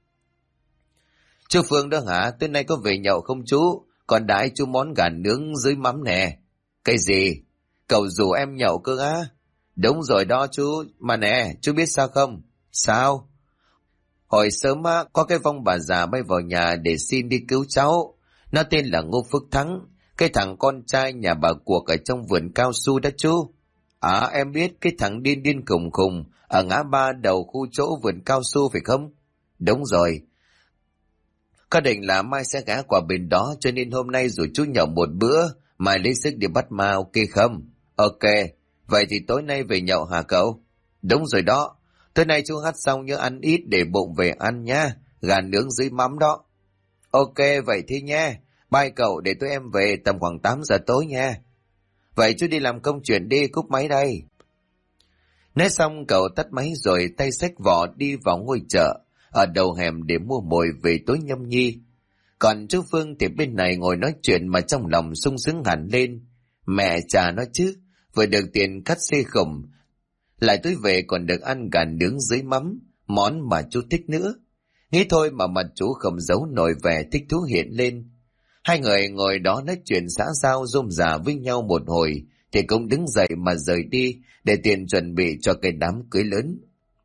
A: Chú Phương đó hả? Tối nay có về nhậu không chú? Còn đãi chú món gà nướng dưới mắm nè. Cái gì? Cậu rủ em nhậu cơ á? Đúng rồi đó chú. Mà nè, chú biết sao không? Sao? Hồi sớm á, có cái vong bà già bay vào nhà để xin đi cứu cháu. Nó tên là Ngô Phước Thắng, cái thằng con trai nhà bà Cuộc ở trong vườn cao su đó chú. À, em biết cái thằng điên điên khùng khùng ở ngã ba đầu khu chỗ vườn cao su phải không? Đúng rồi. Có định là mai sẽ ghé qua bên đó, cho nên hôm nay rủ chú nhậu một bữa, mai lấy sức đi bắt ma, ok không? Ok, vậy thì tối nay về nhậu hả cậu? Đúng rồi đó, tối nay chú hát xong nhớ ăn ít để bụng về ăn nha, gà nướng dưới mắm đó. Ok, vậy thì nha, bye cậu, để tôi em về tầm khoảng 8 giờ tối nha. Vậy chú đi làm công chuyện đi, cúp máy đây. Nói xong cậu tắt máy rồi tay xách vỏ đi vào ngôi chợ ở đầu hẻm để mua mồi về tối nhâm nhi. Còn chú Phương thì bên này ngồi nói chuyện mà trong lòng sung sướng hẳn lên. Mẹ cha nó chứ, vừa được tiền cắt xê khủng, lại tối về còn được ăn gà nướng dưới mắm, món mà chú thích nữa. Nghĩ thôi mà mặt chú không giấu nổi vẻ thích thú hiện lên. Hai người ngồi đó nói chuyện xã giao rôm rả với nhau một hồi thì cũng đứng dậy mà rời đi để tiền chuẩn bị cho cái đám cưới lớn.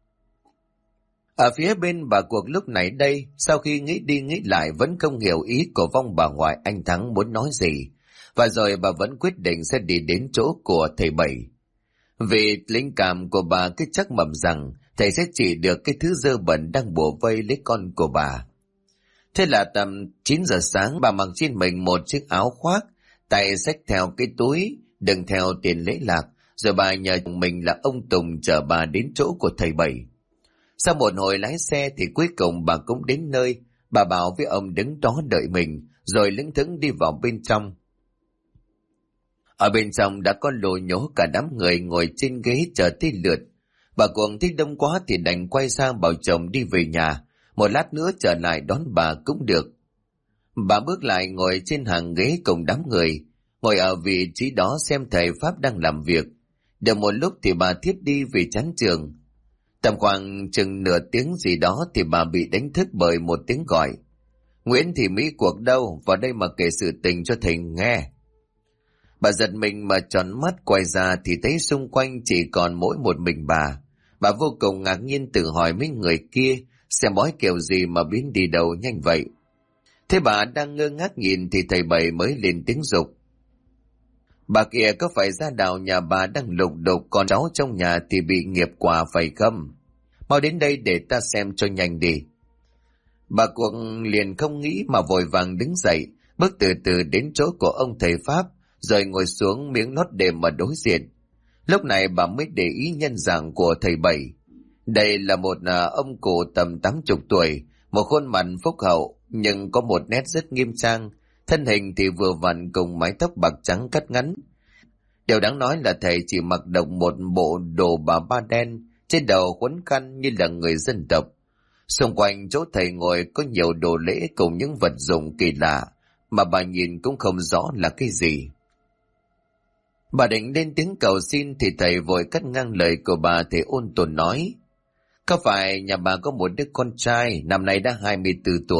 A: Ở phía bên bà Cuộc lúc này đây, sau khi nghĩ đi nghĩ lại vẫn không hiểu ý của vong bà ngoại anh Thắng muốn nói gì, và rồi bà vẫn quyết định sẽ đi đến chỗ của thầy Bảy. Vì linh cảm của bà cứ chắc mầm rằng thầy sẽ chỉ được cái thứ dơ bẩn đang bủa vây lấy con của bà. Thế là tầm 9 giờ sáng bà mặc trên mình một chiếc áo khoác, tay xách theo cái túi, đựng theo tiền lễ lạc, rồi bà nhờ mình là ông Tùng chở bà đến chỗ của thầy Bảy. Sau một hồi lái xe thì cuối cùng bà cũng đến nơi, bà bảo với ông đứng đó đợi mình, rồi lững thững đi vào bên trong. Ở bên trong đã có lồ nhố cả đám người ngồi trên ghế chờ tới lượt. Bà Cuồng thích đông quá thì đành quay sang bảo chồng đi về nhà, một lát nữa trở lại đón bà cũng được. Bà bước lại ngồi trên hàng ghế cùng đám người, ngồi ở vị trí đó xem thầy Pháp đang làm việc. Được một lúc thì bà thiếp đi vì chán trường. Tầm khoảng chừng nửa tiếng gì đó thì bà bị đánh thức bởi một tiếng gọi. Nguyễn Thị Mỹ Cuộc đâu, vào đây mà kể sự tình cho thầy nghe. Bà giật mình mà tròn mắt quay ra thì thấy xung quanh chỉ còn mỗi một mình bà. Bà vô cùng ngạc nhiên tự hỏi mấy người kia xem bói kiểu gì mà biến đi đâu nhanh vậy. Thế bà đang ngơ ngác nhìn thì thầy Bảy mới lên tiếng giục. Bà kia có phải ra đào nhà bà đang lục đục con cháu trong nhà thì bị nghiệp quả phải không? Mau đến đây để ta xem cho nhanh đi. Bà Cuộc liền không nghĩ mà vội vàng đứng dậy, bước từ từ đến chỗ của ông thầy Pháp, rồi ngồi xuống miếng lót đệm mà đối diện. Lúc này bà mới để ý nhân dạng của thầy Bảy. Đây là một ông cụ tầm 80 tuổi, một khuôn mặt phúc hậu, nhưng có một nét rất nghiêm trang, thân hình thì vừa vặn cùng mái tóc bạc trắng cắt ngắn. Điều đáng nói là thầy chỉ mặc đồng một bộ đồ bà ba đen, trên đầu quấn khăn như là người dân tộc. Xung quanh chỗ thầy ngồi có nhiều đồ lễ cùng những vật dụng kỳ lạ, mà bà nhìn cũng không rõ là cái gì. Bà định lên tiếng cầu xin thì thầy vội cắt ngang lời của bà, thì ôn tồn nói. Có phải nhà bà có một đứa con trai, năm nay đã 24 tuổi,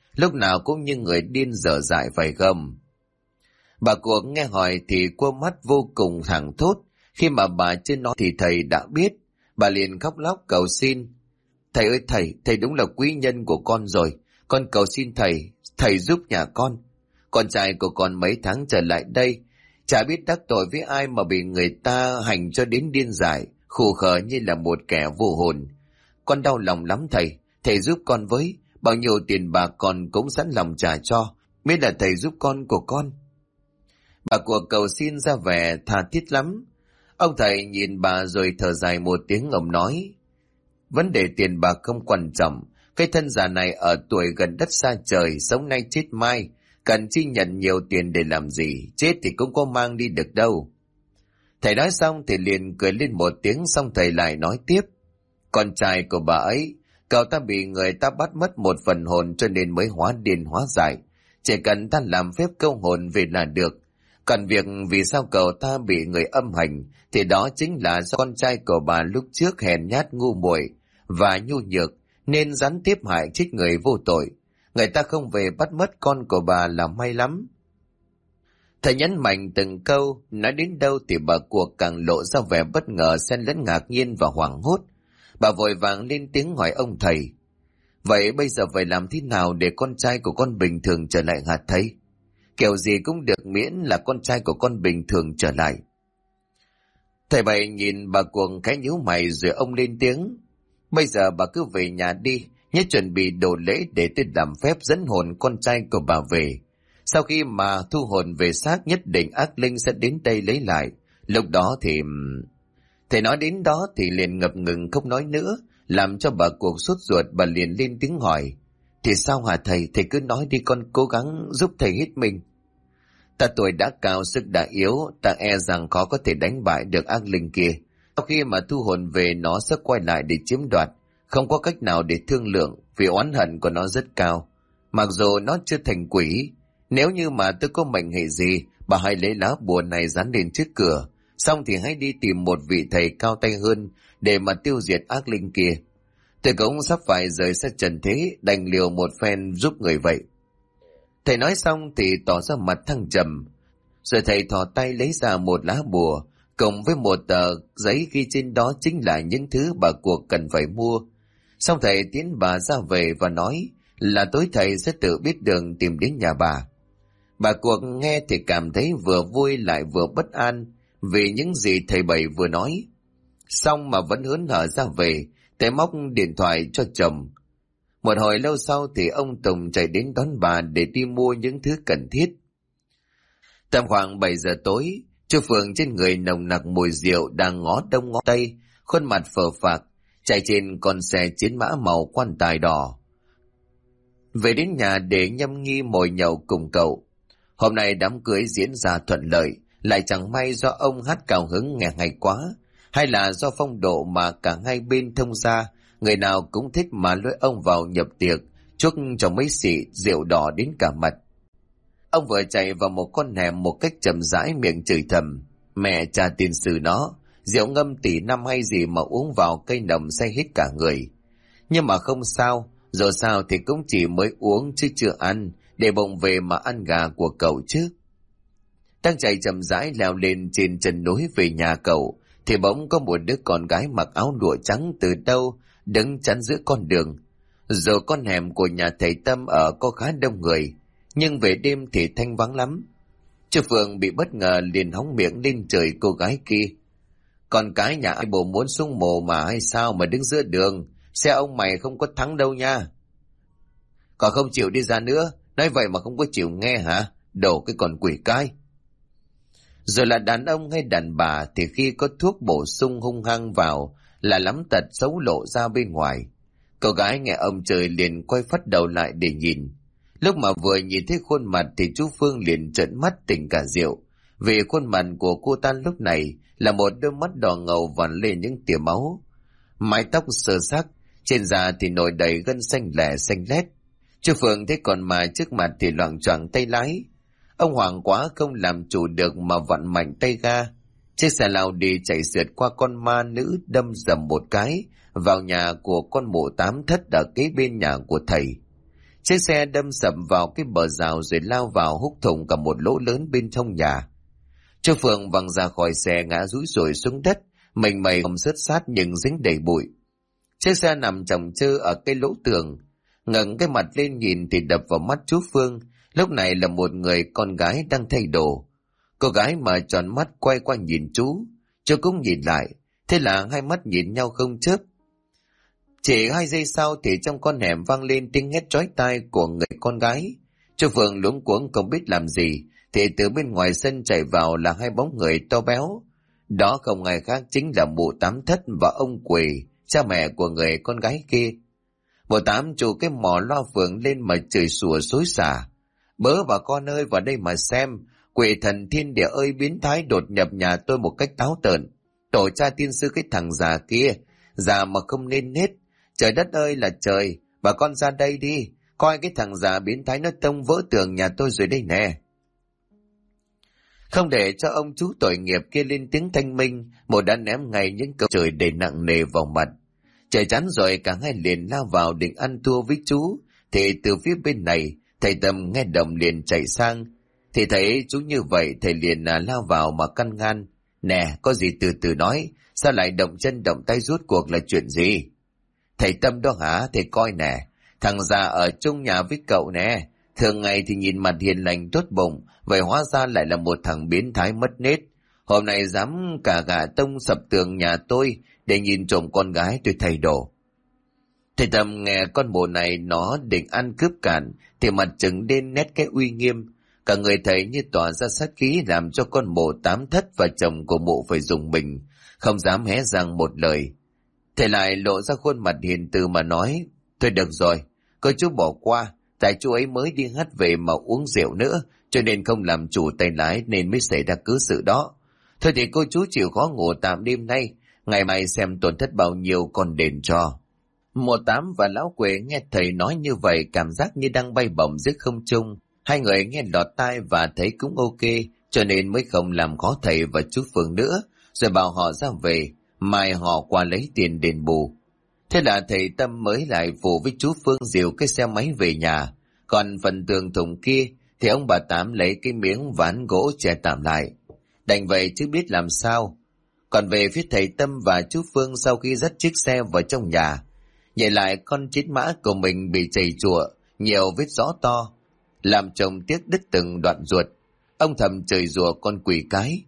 A: lúc nào cũng như người điên dở dại phải không? Bà cuộc nghe hỏi thì cua mắt vô cùng thẳng thốt. Khi mà bà chưa nói thì thầy đã biết. Bà liền khóc lóc cầu xin. Thầy ơi thầy đúng là quý nhân của con rồi. Con cầu xin thầy giúp nhà con. Con trai của con mấy tháng trở lại đây, chả biết đắc tội với ai mà bị người ta hành cho đến điên dại, khù khờ như là một kẻ vô hồn. Con đau lòng lắm thầy giúp con với, bao nhiêu tiền bạc con cũng sẵn lòng trả cho, miễn là thầy giúp con của con. Bà của cầu xin ra vẻ tha thiết lắm. Ông thầy nhìn bà rồi thở dài một tiếng, ông nói: vấn đề tiền bạc không quan trọng, cái thân già này ở tuổi gần đất xa trời, sống nay chết mai, cần chi nhận nhiều tiền để làm gì, chết thì cũng có mang đi được đâu. Thầy nói xong thì liền cười lên một tiếng, xong thầy lại nói tiếp: con trai của bà ấy, cậu ta bị người ta bắt mất một phần hồn cho nên mới hóa điên hóa dại, chỉ cần ta làm phép câu hồn về là được. Còn việc vì sao cậu ta bị người âm hành thì đó chính là do con trai của bà lúc trước hèn nhát ngu muội và nhu nhược nên gián tiếp hại chết người vô tội. Người ta không về bắt mất con của bà là may lắm. Thầy nhấn mạnh từng câu, nói đến đâu thì bà cuộc càng lộ ra vẻ bất ngờ xen lẫn ngạc nhiên và hoảng hốt. Bà vội vàng lên tiếng hỏi ông thầy: vậy bây giờ phải làm thế nào để con trai của con bình thường trở lại hả thầy? Kiểu gì cũng được miễn là con trai của con bình thường trở lại. Thầy Bảy nhìn bà cuồng cái nhíu mày rồi ông lên tiếng: bây giờ bà cứ về nhà đi, nhớ chuẩn bị đồ lễ để tôi làm phép dẫn hồn con trai của bà về. Sau khi mà thu hồn về xác, nhất định ác linh sẽ đến đây lấy lại. Lúc đó thì... Thầy nói đến đó thì liền ngập ngừng không nói nữa, làm cho bà cuộc sốt ruột. Bà liền lên tiếng hỏi: thì sao hả thầy? Thầy cứ nói đi, con cố gắng giúp thầy hết mình. Ta tuổi đã cao, sức đã yếu, ta e rằng khó có thể đánh bại được ác linh kia. Sau khi mà thu hồn về, nó sẽ quay lại để chiếm đoạt. Không có cách nào để thương lượng, vì oán hận của nó rất cao. Mặc dù nó chưa thành quỷ, nếu như mà tôi có mệnh hệ gì, bà hãy lấy lá bùa này dán lên trước cửa. Xong thì hãy đi tìm một vị thầy cao tay hơn để mà tiêu diệt ác linh kia. Tôi cũng sắp phải rời xa trần thế, đành liều một phen giúp người vậy. Thầy nói xong thì tỏ ra mặt thăng trầm. Rồi thầy thò tay lấy ra một lá bùa, cộng với một tờ giấy ghi trên đó chính là những thứ bà cuộc cần phải mua. Xong thầy tiến bà ra về và nói là tối thầy sẽ tự biết đường tìm đến nhà bà. Bà cuộc nghe thì cảm thấy vừa vui lại vừa bất an vì những gì thầy Bảy vừa nói. Xong mà vẫn hớn hở ra về, thầy móc điện thoại cho chồng. Một hồi lâu sau thì ông Tùng chạy đến đón bà để đi mua những thứ cần thiết. Tầm khoảng 7 giờ tối, chú Phượng trên người nồng nặc mùi rượu đang ngó đông ngó tây, khuôn mặt phờ phạc, chạy trên con xe chiến mã màu quan tài đỏ. Về đến nhà để nhâm nhi mồi nhậu cùng cậu. Hôm nay đám cưới diễn ra thuận lợi, lại chẳng may do ông hát cao hứng nghe hay quá, hay là do phong độ mà cả hai bên thông ra, người nào cũng thích mà lôi ông vào nhập tiệc, chuốc cho mấy xị rượu đỏ đến cả mặt. Ông vừa chạy vào một con hẻm một cách chậm rãi, miệng chửi thầm: mẹ cha tiền sử nó, rượu ngâm tỷ năm hay gì mà uống vào cây nồng say hết cả người. Nhưng mà không sao, dù sao thì cũng chỉ mới uống chứ chưa ăn, để bụng về mà ăn gà của cậu chứ. Đang chạy chậm rãi leo lên trên chân núi về nhà cậu, thì bỗng có một đứa con gái mặc áo lụa trắng từ đâu đứng chắn giữa con đường. Dù con hẻm của nhà thầy Tâm ở có khá đông người, nhưng về đêm thì thanh vắng lắm. Chú Phượng bị bất ngờ liền hóng miệng lên chửi cô gái kia: con cái nhà ai bộ muốn xuống mồ mà hay sao mà đứng giữa đường, xe ông mày không có thắng đâu nha. Còn không chịu đi ra nữa, nói vậy mà không có chịu nghe hả? Đồ cái con quỷ cái. Rồi là đàn ông hay đàn bà thì khi có thuốc bổ sung hung hăng vào là lắm tật xấu lộ ra bên ngoài. Cô gái nghe ông trời liền quay phắt đầu lại để nhìn. Lúc mà vừa nhìn thấy khuôn mặt thì chú Phương liền trợn mắt tỉnh cả rượu, vì khuôn mặt của cô ta lúc này là một đôi mắt đỏ ngầu vằn lên những tia máu, mái tóc sơ xác, trên da thì nổi đầy gân xanh lẻ xanh lét. Chú Phương thấy con ma trước mặt thì loạng choạng tay lái. Ông hoảng quá không làm chủ được mà vặn mạnh tay ga. Chiếc xe lao đi chạy sượt qua con ma nữ, đâm dầm một cái vào nhà của con mụ tám thất ở kế bên nhà của thầy. Chiếc xe đâm sập vào cái bờ rào rồi lao vào húc thủng cả một lỗ lớn bên trong nhà. Chú Phương văng ra khỏi xe ngã rúi rủi xuống đất, mình mày không sứt sát nhưng dính đầy bụi. Chiếc xe nằm chồng chơ ở cái lỗ tường, ngẩng cái mặt lên nhìn thì đập vào mắt chú Phương. Lúc này là một người con gái đang thay đồ. Cô gái mở tròn mắt quay qua nhìn chú cũng nhìn lại, thế là hai mắt nhìn nhau không chớp. Chỉ 2 giây sau thì trong con hẻm vang lên tiếng hét chói tai của người con gái. Chú Phương luống cuống không biết làm gì, thì từ bên ngoài sân chạy vào là 2 bóng người to béo. Đó không ai khác chính là mụ Tám Thất và ông Quỳ, cha mẹ của người con gái kia. Mụ Tám chụp cái mỏ loa phường lên mà chửi sủa xối xả. Bớ bà con ơi, vào đây mà xem, quỷ thần thiên địa ơi biến thái đột nhập nhà tôi một cách táo tợn. Tổ cha tiên sư cái thằng già kia, già mà không nên nết. Trời đất ơi là trời, bà con ra đây đi, coi cái thằng già biến thái nó tông vỡ tường nhà tôi rồi đây nè. Không để cho ông chú tội nghiệp kia lên tiếng thanh minh, một đã ném ngay những câu trời đầy nặng nề vào mặt. Trời chán rồi cả hai liền lao vào định ăn thua với chú, thì từ phía bên này, thầy Tâm nghe động liền chạy sang. Thì thấy chú như vậy, thầy liền lao vào mà căn ngăn. Nè, có gì từ từ nói, sao lại động chân động tay rút cuộc là chuyện gì? Thầy Tâm đó hả? Thầy coi nè, thằng già ở chung nhà với cậu nè, thường ngày thì nhìn mặt hiền lành tốt bụng, vậy hóa ra lại là một thằng biến thái mất nết. Hôm nay dám cả gà tông sập tường nhà tôi để nhìn trộm con gái tôi thầy đổ. Thầy Tâm nghe con bồ này nó định ăn cướp cản thì mặt trừng lên nét cái uy nghiêm. Cả người thầy như tỏa ra sát khí làm cho con mụ Tám Thất và chồng của mụ phải dùng mình, không dám hé răng một lời. Thầy lại lộ ra khuôn mặt hiền từ mà nói, thôi được rồi, cô chú bỏ qua, tại chú ấy mới đi hát về mà uống rượu nữa, cho nên không làm chủ tay lái nên mới xảy ra cứ sự đó. Thôi thì cô chú chịu khó ngủ tạm đêm nay, ngày mai xem tổn thất bao nhiêu còn đền cho. Mùa Tám và Lão Quế nghe thầy nói như vậy cảm giác như đang bay bổng giữa không trung. Hai người nghe lọt tai và thấy cũng ok, cho nên mới không làm khó thầy và chú Phương nữa, rồi bảo họ ra về, mai họ qua lấy tiền đền bù. Thế là thầy Tâm mới lại phụ với chú Phương dìu cái xe máy về nhà. Còn phần tường thùng kia thì ông bà Tám lấy cái miếng ván gỗ che tạm lại. Đành vậy chứ biết làm sao. Còn về phía thầy Tâm và chú Phương, sau khi dắt chiếc xe vào trong nhà, nhảy lại con chiến mã của mình bị chảy chùa, nhiều vết rõ to, làm chồng tiếc đứt từng đoạn ruột. Ông thầm chửi rủa con quỷ cái.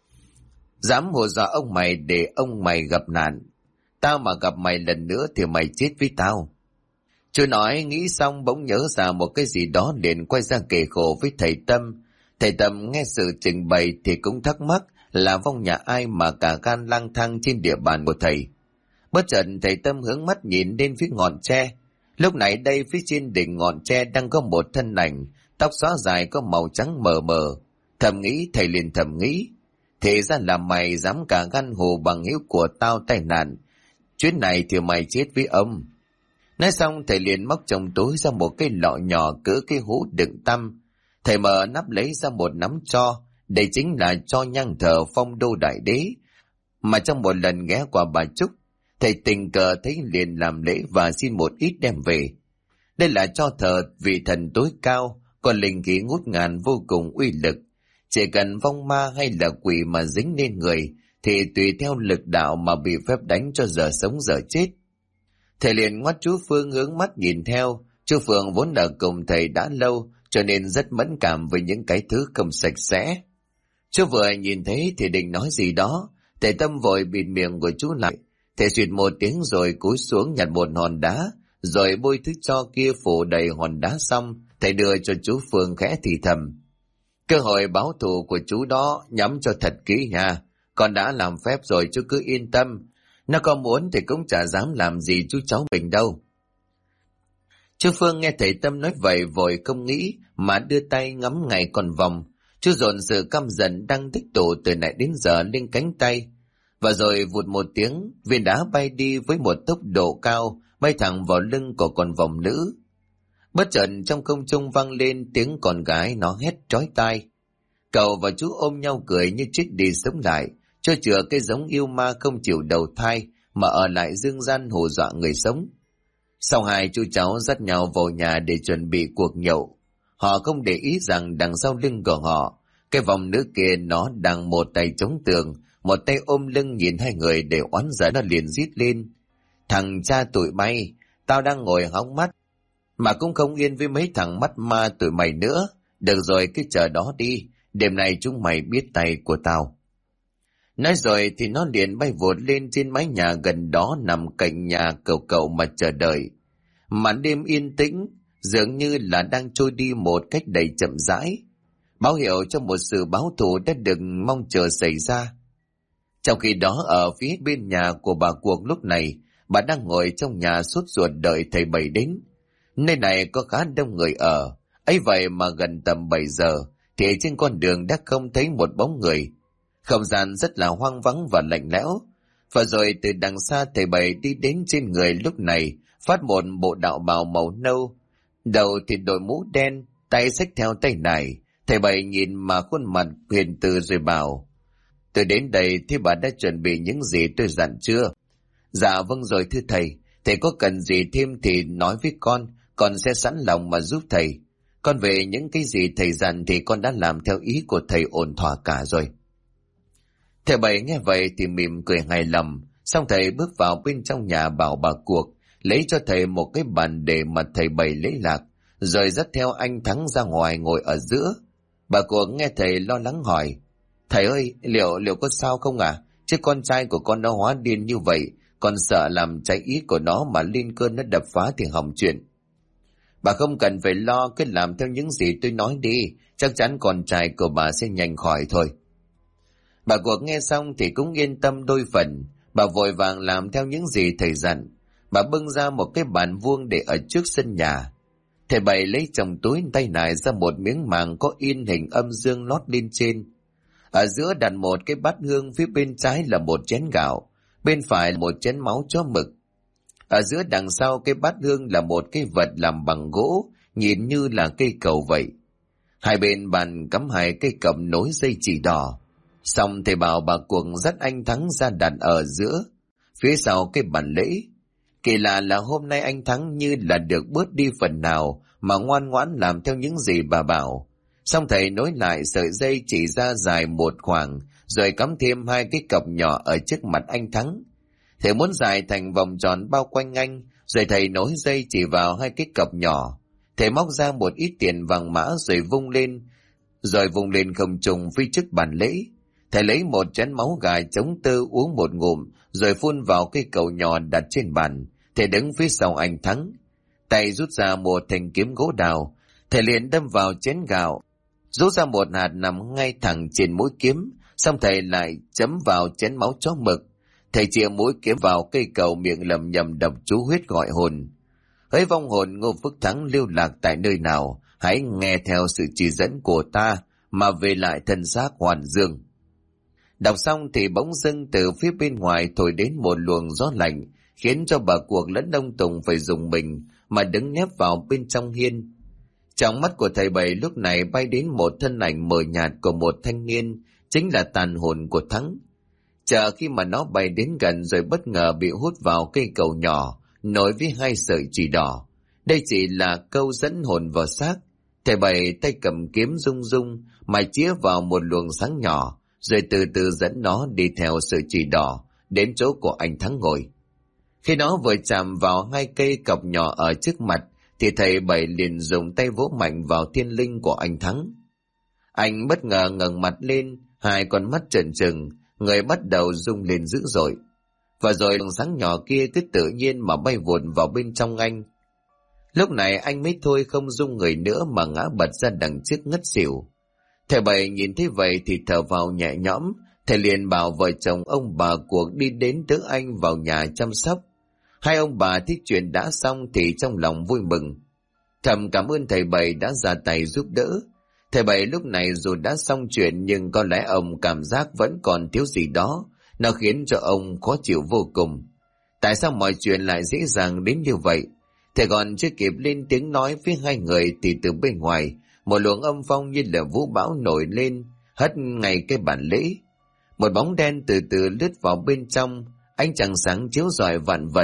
A: Dám hù dọa ông mày để ông mày gặp nạn. Tao mà gặp mày lần nữa thì mày chết với tao. Chưa nói nghĩ xong bỗng nhớ ra một cái gì đó liền quay ra kể khổ với thầy Tâm. Thầy Tâm nghe sự trình bày thì cũng thắc mắc là vong nhà ai mà cả gan lang thang trên địa bàn của thầy. Bất chợt thầy Tâm hướng mắt nhìn lên phía ngọn tre. Lúc này đây phía trên đỉnh ngọn tre đang có một thân ảnh, tóc xõa dài có màu trắng mờ mờ. Thầm nghĩ, thầy liền thầm nghĩ, thì ra là mày dám cả gan hù bằng hữu của tao tai nạn. Chuyến này thì mày chết với ông. Nói xong thầy liền móc trong túi ra một cái lọ nhỏ cỡ cái hũ đựng tăm. Thầy mở nắp lấy ra một nắm tro, đây chính là tro nhang thờ Phong Đô Đại Đế, mà trong một lần ghé qua bà Trúc, thầy tình cờ thấy liền làm lễ và xin một ít đem về. Đây là tro thờ vị thần tối cao, còn linh khí ngút ngàn vô cùng uy lực. Chỉ cần vong ma hay là quỷ mà dính lên người thì tùy theo lực đạo mà bị phép đánh cho giờ sống giờ chết. Thầy liền ngoắt chú Phương hướng mắt nhìn theo. Chú Phương vốn ở cùng thầy đã lâu cho nên rất mẫn cảm với những cái thứ không sạch sẽ. Chú vừa nhìn thấy thì định nói gì đó, thầy Tâm vội bịt miệng của chú lại. Thầy xuyệt một tiếng rồi cúi xuống nhặt một hòn đá, rồi bôi thứ tro kia phủ đầy hòn đá xong, thầy đưa cho chú Phương khẽ thì thầm. Cơ hội báo thù của chú đó nhắm cho thật kỹ nha, con đã làm phép rồi chú cứ yên tâm, nó có muốn thì cũng chả dám làm gì chú cháu mình đâu. Chú Phương nghe thầy Tâm nói vậy vội không nghĩ mà đưa tay ngắm ngay con vòng. Chú dồn sự căm giận đang tích tụ từ nãy đến giờ lên cánh tay, và rồi vụt một tiếng, viên đá bay đi với một tốc độ cao, bay thẳng vào lưng của con vòng nữ. Bất chợt trong không trung vang lên tiếng con gái nó hét chói tai. Cậu và chú ôm nhau cười như chết đi sống lại, cho chừa cái giống yêu ma không chịu đầu thai mà ở lại dương gian hù dọa người sống. Sau hai chú cháu dắt nhau vào nhà để chuẩn bị cuộc nhậu. Họ không để ý rằng đằng sau lưng của họ, cái vòng nữ kia nó đang một tay chống tường, một tay ôm lưng nhìn hai người để oán giận. Nó liền rít lên: "Thằng cha tụi bay, tao đang ngồi hóng mắt, mà cũng không yên với mấy thằng mắt ma tụi mày nữa. Được rồi, cứ chờ đó đi, đêm nay chúng mày biết tay của tao." Nói rồi thì nó liền bay vụt lên trên mái nhà gần đó nằm cạnh nhà cậu mà chờ đợi. Màn đêm yên tĩnh, dường như là đang trôi đi một cách đầy chậm rãi, báo hiệu cho một sự báo thù đã được mong chờ xảy ra. Trong khi đó ở phía bên nhà của bà Cuộc lúc này, bà đang ngồi trong nhà sốt ruột đợi thầy Bảy đến. Nơi này có khá đông người ở, ấy vậy mà gần tầm 7 giờ thì trên con đường đã không thấy một bóng người. Không gian rất là hoang vắng và lạnh lẽo. Và rồi từ đằng xa thầy Bảy đi đến trên người lúc này phát một bộ đạo bào màu nâu, đầu thì đội mũ đen, tay xách theo tay nải. Thầy Bảy nhìn mà khuôn mặt hiền từ rồi bảo: "Tôi đến đây thì bà đã chuẩn bị những gì tôi dặn chưa?" "Dạ vâng rồi thưa thầy, thầy có cần gì thêm thì nói với con sẽ sẵn lòng mà giúp thầy. Con về những cái gì thầy dặn thì con đã làm theo ý của thầy ổn thỏa cả rồi." Thầy Bảy nghe vậy thì mỉm cười hài lòng, xong thầy bước vào bên trong nhà bảo bà Cuộc lấy cho thầy một cái bàn để mà thầy Bảy lấy lạc, rồi dắt theo anh Thắng ra ngoài ngồi ở giữa. Bà Cuộc nghe thầy lo lắng hỏi: "Thầy ơi, liệu có sao không à? Chứ con trai của con nó hóa điên như vậy, con sợ làm trái ý của nó mà lên cơn nó đập phá thì hỏng chuyện." "Bà không cần phải lo, cứ làm theo những gì tôi nói đi, chắc chắn con trai của bà sẽ nhanh khỏi thôi." Bà Cuộc nghe xong thì cũng yên tâm đôi phần, bà vội vàng làm theo những gì thầy dặn. Bà bưng ra một cái bàn vuông để ở trước sân nhà. Thầy Bảy lấy trong túi tay nải ra một miếng màng có in hình âm dương lót lên trên. Ở giữa đặt một cái bát hương, phía bên trái là một chén gạo, bên phải là một chén máu chó mực. Ở giữa đằng sau cái bát hương là một cái vật làm bằng gỗ, nhìn như là cây cầu vậy. Hai bên bàn cắm hai cây cầm nối dây chỉ đỏ. Xong thầy bảo bà Cuộc dắt anh Thắng ra đặt ở giữa, phía sau cái bàn lễ. Kỳ lạ là hôm nay anh Thắng như là được bớt đi phần nào mà ngoan ngoãn làm theo những gì bà bảo. Xong thầy nối lại sợi dây chỉ ra dài một khoảng, rồi cắm thêm hai cái cọc nhỏ ở trước mặt anh Thắng. Thầy muốn dài thành vòng tròn bao quanh anh, rồi thầy nối dây chỉ vào hai cái cọc nhỏ. Thầy móc ra một ít tiền vàng mã rồi vung lên không trung phía trước bàn lễ. Thầy lấy một chén máu gà chống tơ uống một ngụm, rồi phun vào cái cầu nhỏ đặt trên bàn. Thầy đứng phía sau anh Thắng, tay rút ra một thanh kiếm gỗ đào. Thầy liền đâm vào chén gạo, rút ra một hạt nằm ngay thẳng trên mũi kiếm. Xong thầy lại chấm vào chén máu chó mực. Thầy chĩa mũi kiếm vào cây cầu, miệng lầm nhầm đọc chú huyết gọi hồn. Hỡi vong hồn Ngô Phước Thắng lưu lạc tại nơi nào, hãy nghe theo sự chỉ dẫn của ta mà về lại thân xác hoàn dương. Đọc xong thì bỗng dưng từ phía bên ngoài thổi đến một luồng gió lạnh, khiến cho bà Cuộc lẫn ông Tùng phải rùng mình mà đứng nép vào bên trong hiên. Trong mắt của thầy Bảy lúc này bay đến một thân ảnh mờ nhạt của một thanh niên, chính là tàn hồn của Thắng. Chờ khi mà nó bay đến gần rồi bất ngờ bị hút vào cây cầu nhỏ nối với hai sợi chỉ đỏ. Đây chỉ là câu dẫn hồn vào xác. Thầy Bảy tay cầm kiếm rung rung mà chĩa vào một luồng sáng nhỏ, rồi từ từ dẫn nó đi theo sợi chỉ đỏ đến chỗ của anh Thắng ngồi. Khi nó vừa chạm vào hai cây cọc nhỏ ở trước mặt thì thầy Bảy liền dùng tay vỗ mạnh vào thiên linh của anh Thắng. Anh bất ngờ ngẩng mặt lên, hai con mắt trợn trừng, người bắt đầu rung lên dữ dội. Và rồi luồng sáng nhỏ kia cứ tự nhiên mà bay vụt vào bên trong anh. Lúc này anh mới thôi không rung người nữa mà ngã bật ra đằng trước ngất xỉu. Thầy Bảy nhìn thấy vậy thì thở vào nhẹ nhõm. Thầy liền bảo vợ chồng ông bà Cuộc đi đến đỡ anh vào nhà chăm sóc. Hai ông bà thấy chuyện đã xong thì trong lòng vui mừng, thầm cảm ơn thầy Bảy đã ra tay giúp đỡ. Thầy Bảy lúc này dù đã xong chuyện nhưng có lẽ ông cảm giác vẫn còn thiếu gì đó, nó khiến cho ông khó chịu vô cùng. Tại sao mọi chuyện lại dễ dàng đến như vậy? Thầy còn chưa kịp lên tiếng nói với hai người thì từ bên ngoài một luồng âm phong như là vũ bão nổi lên, hất ngay cái bàn lễ. Một bóng đen từ từ lướt vào bên trong, ánh trăng sáng chiếu rọi vạn vật,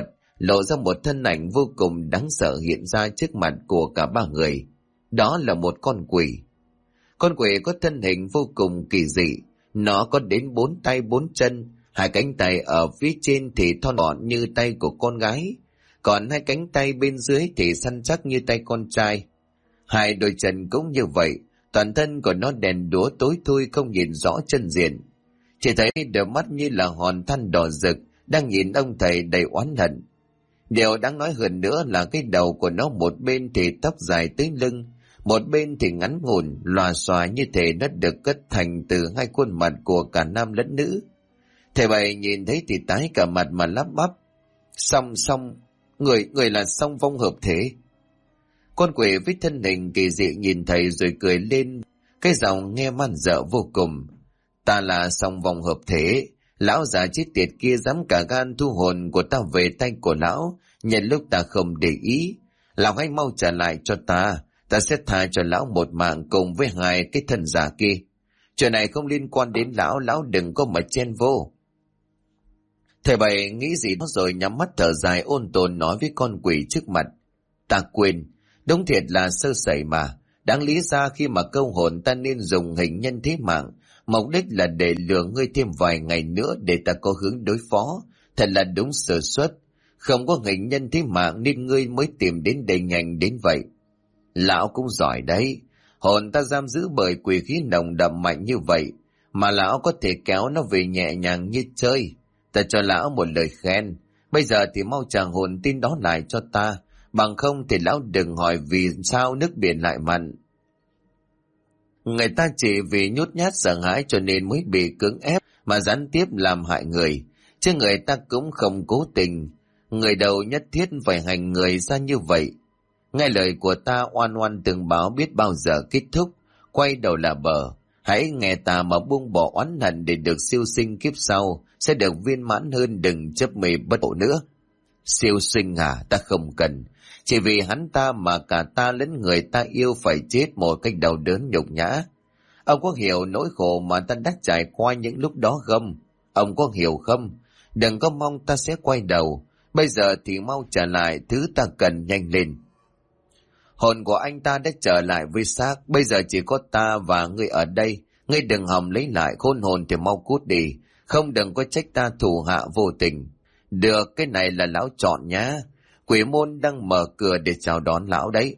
A: lộ ra một thân ảnh vô cùng đáng sợ hiện ra trước mặt của cả ba người. Đó là một con quỷ. Con quỷ có thân hình vô cùng kỳ dị, nó có đến 4 tay 4 chân, 2 cánh tay ở phía trên thì thon gọn như tay của con gái, còn 2 cánh tay bên dưới thì săn chắc như tay con trai. 2 đôi chân cũng như vậy, toàn thân của nó đèn đúa tối thui không nhìn rõ chân diện. Chỉ thấy đôi mắt như là hòn than đỏ rực đang nhìn ông thầy đầy oán hận. Điều đáng nói hơn nữa là cái đầu của nó một bên thì tóc dài tới lưng, một bên thì ngắn ngủn, lòa xòa như thể nó được cất thành từ 2 khuôn mặt của cả nam lẫn nữ. Thầy Bảy nhìn thấy thì tái cả mặt mà lắp bắp. Xong, người là song vong hợp thể. Con quỷ với thân hình kỳ dị nhìn thầy rồi cười lên, cái giọng nghe man dợ vô cùng. Ta là song vong hợp thể, lão già chết tiệt kia dám cả gan thu hồn của ta về tay của lão, nhân lúc ta không để ý. Lão hãy mau trả lại cho ta sẽ tha cho lão một mạng cùng với 2 cái thân giả kia. Chuyện này không liên quan đến lão đừng có mà chen vô. Thầy Bảy nghĩ gì đó rồi nhắm mắt thở dài ôn tồn nói với con quỷ trước mặt. Ta quên, đúng thiệt là sơ sẩy mà. Đáng lý ra khi mà câu hồn ta nên dùng hình nhân thế mạng, mục đích là để lừa ngươi thêm vài ngày nữa để ta có hướng đối phó. Thật là đúng sơ suất. Không có hình nhân thế mạng nên ngươi mới tìm đến đây nhanh đến vậy. Lão cũng giỏi đấy. Hồn ta giam giữ bởi quỷ khí nồng đậm mạnh như vậy, mà lão có thể kéo nó về nhẹ nhàng như chơi. Ta cho lão một lời khen. Bây giờ thì mau trả hồn tin đó lại cho ta, bằng không thì lão đừng hỏi vì sao nước biển lại mặn. Người ta chỉ vì nhút nhát sợ hãi cho nên mới bị cưỡng ép mà gián tiếp làm hại người, chứ người ta cũng không cố tình. Người đầu nhất thiết phải hành người ra như vậy. Nghe lời của ta oan oan từng báo biết bao giờ kết thúc, quay đầu là bờ. Hãy nghe ta mà buông bỏ oán hận để được siêu sinh kiếp sau, sẽ được viên mãn hơn, đừng chấp mê bất ổn nữa. Siêu sinh à, ta không cần. Chỉ vì hắn ta mà cả ta lẫn người ta yêu phải chết một cách đau đớn nhục nhã. Ông có hiểu nỗi khổ mà ta đã trải qua những lúc đó không? Ông có hiểu không? Đừng có mong ta sẽ quay đầu. Bây giờ thì mau trả lại thứ ta cần nhanh lên. Hồn của anh ta đã trở lại với xác, bây giờ chỉ có ta và ngươi ở đây. Ngươi đừng hòng lấy lại khôn hồn thì mau cút đi, không đừng có trách ta thù hạ vô tình. Được, cái này là lão chọn nhá. Quỷ môn đang mở cửa để chào đón lão đấy.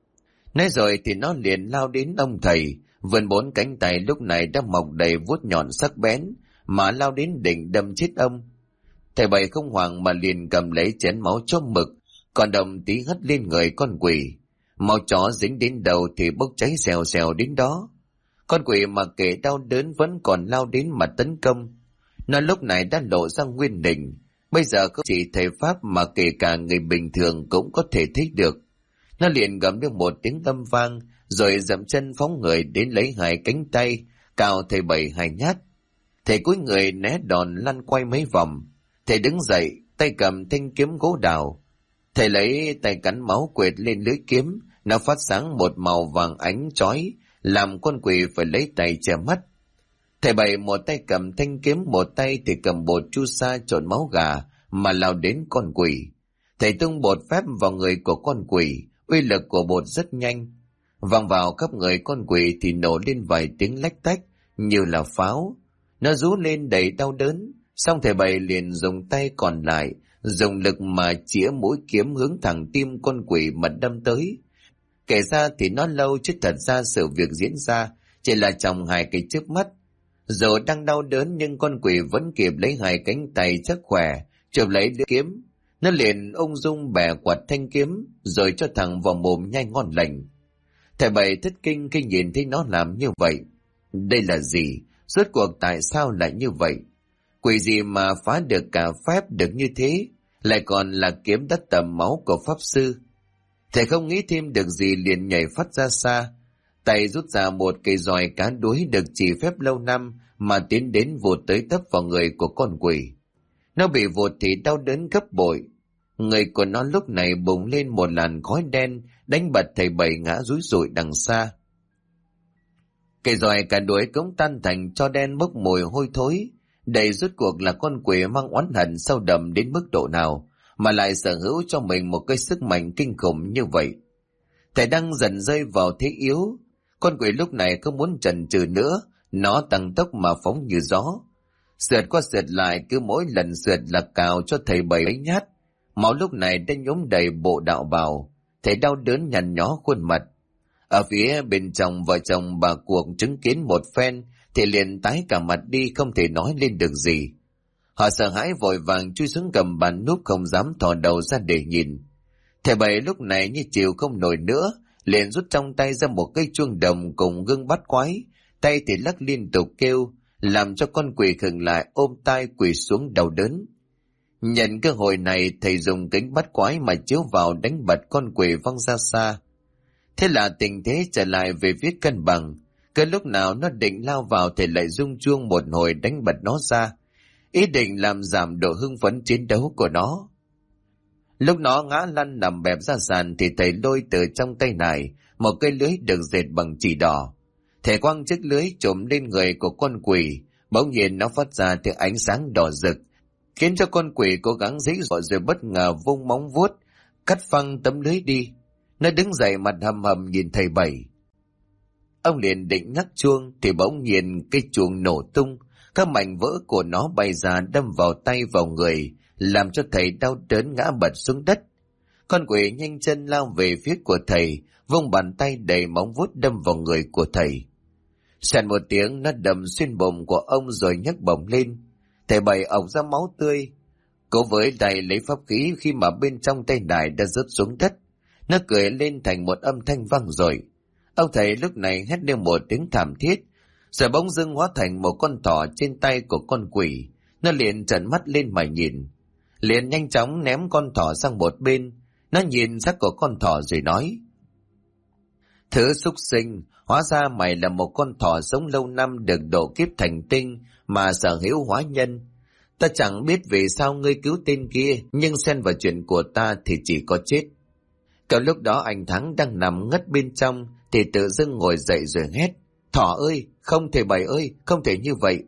A: Nói rồi thì nó liền lao đến ông thầy, vươn 4 cánh tay lúc này đã mọc đầy vuốt nhọn sắc bén, mà lao đến định đâm chết ông. Thầy Bảy không hoảng mà liền cầm lấy chén máu cho mực, còn đồng tí hất lên người con quỷ. Máu chó dính đến đầu thì bốc cháy xèo xèo đến đó. Con quỷ mà kể đau đớn vẫn còn lao đến mà tấn công. Nó lúc này đã lộ ra nguyên hình. Bây giờ không chỉ thầy Pháp mà kể cả người bình thường cũng có thể thấy được. Nó liền gầm lên một tiếng âm vang, rồi dậm chân phóng người đến lấy 2 cánh tay, cào thầy Bảy 2 nhát. Thầy cúi người né đòn lăn quay mấy vòng. Thầy đứng dậy, tay cầm thanh kiếm gỗ đào. Thầy lấy tay cắn máu quệt lên lưỡi kiếm, nó phát sáng một màu vàng ánh chói, làm con quỷ phải lấy tay che mắt. Thầy Bảy một tay cầm thanh kiếm, một tay thì cầm bột chu sa trộn máu gà mà lao đến con quỷ. Thầy tung bột phép vào người của con quỷ, uy lực của bột rất nhanh. Văng vào khắp người con quỷ thì nổ lên vài tiếng lách tách như là pháo. Nó rú lên đầy đau đớn, xong thầy Bảy liền dùng tay còn lại, dùng lực mà chĩa mũi kiếm hướng thẳng tim con quỷ mà đâm tới. Kể ra thì nó lâu chứ thật ra sự việc diễn ra chỉ là trong 2 cái chớp mắt. Dù đang đau đớn nhưng con quỷ vẫn kịp lấy 2 cánh tay chắc khỏe, chụp lấy lưỡi kiếm. Nó liền ung dung bẻ quạt thanh kiếm, rồi cho thẳng vào mồm nhai ngon lành. Thầy Bảy thất kinh khi nhìn thấy nó làm như vậy. Đây là gì? Rốt cuộc tại sao lại như vậy? Quỷ gì mà phá được cả phép được như thế, lại còn là kiếm đất tầm máu của pháp sư? Thầy không nghĩ thêm được gì liền nhảy phát ra xa, tay rút ra một cây roi cá đuối được chỉ phép lâu năm mà tiến đến vụt tới tấp vào người của con quỷ. Nó bị vụt thì đau đớn gấp bội. Người của nó lúc này bùng lên một làn khói đen, đánh bật thầy Bảy ngã rúi rụi đằng xa. Cây roi cá đuối cũng tan thành tro đen bốc mùi hôi thối. Đây rốt cuộc là con quỷ mang oán hận sâu đậm đến mức độ nào mà lại sở hữu cho mình một cái sức mạnh kinh khủng như vậy. Thầy đang dần rơi vào thế yếu. Con quỷ lúc này không muốn chần chừ nữa, nó tăng tốc mà phóng như gió. Sượt qua sượt lại, cứ mỗi lần sượt là cào cho thầy 7 nhát. Máu lúc này đã nhuốm đầy bộ đạo bào. Thầy đau đớn nhăn nhó khuôn mặt. Ở phía bên trong vợ chồng bà Cuộc chứng kiến một phen thì liền tái cả mặt đi, không thể nói lên được gì. Họ sợ hãi vội vàng chui xuống cầm bàn núp, không dám thò đầu ra để nhìn. Thầy Bảy lúc này như chịu không nổi nữa, liền rút trong tay ra một cây chuông đồng cùng gương bắt quái, tay thì lắc liên tục kêu, làm cho con quỷ khựng lại, ôm tai quỳ xuống đau đớn. Nhận cơ hội này, thầy dùng kính bắt quái mà chiếu vào đánh bật con quỷ văng ra xa. Thế là tình thế trở lại về phía cân bằng. Cứ lúc nào nó định lao vào, thầy lại rung chuông một hồi đánh bật nó ra, ý định làm giảm độ hưng phấn chiến đấu của nó. Lúc nó ngã lăn nằm bẹp ra sàn thì thầy lôi từ trong tay này một cây lưới được dệt bằng chỉ đỏ. Thầy quăng chiếc lưới trùm lên người của con quỷ, bỗng nhiên nó phát ra tiếng ánh sáng đỏ rực, khiến cho con quỷ cố gắng giãy giụa rồi bất ngờ vung móng vuốt cắt phăng tấm lưới đi. Nó đứng dậy mặt hầm hầm nhìn thầy Bảy. Ông liền định nhắc chuông thì bỗng nhiên cái chuông nổ tung, các mảnh vỡ của nó bay ra đâm vào tay vào người, làm cho thầy đau đớn ngã bật xuống đất. Con quỷ nhanh chân lao về phía của thầy, vung bàn tay đầy móng vuốt đâm vào người của thầy. Xoẹt một tiếng, nó đâm xuyên bụng của ông rồi nhấc bổng lên. Thầy Bảy ọc ra máu tươi, cố với tay lấy pháp khí khi mà bên trong tay đài đã rớt xuống đất. Nó cười lên thành một âm thanh vang rồi. Ông thầy lúc này hét lên một tiếng thảm thiết, rồi bỗng dưng hóa thành một con thỏ trên tay của con quỷ. Nó liền trợn mắt lên mà nhìn, liền nhanh chóng ném con thỏ sang một bên. Nó nhìn sắc của con thỏ rồi nói: Thứ súc sinh, hóa ra mày là một con thỏ sống lâu năm được độ kiếp thành tinh mà sở hữu hóa nhân. Ta chẳng biết vì sao ngươi cứu tên kia, nhưng xen vào chuyện của ta thì chỉ có chết. Cậu lúc đó anh Thắng đang nằm ngất bên trong thì tự dưng ngồi dậy rồi hét: Thỏ ơi, không thể Bảy ơi, không thể như vậy.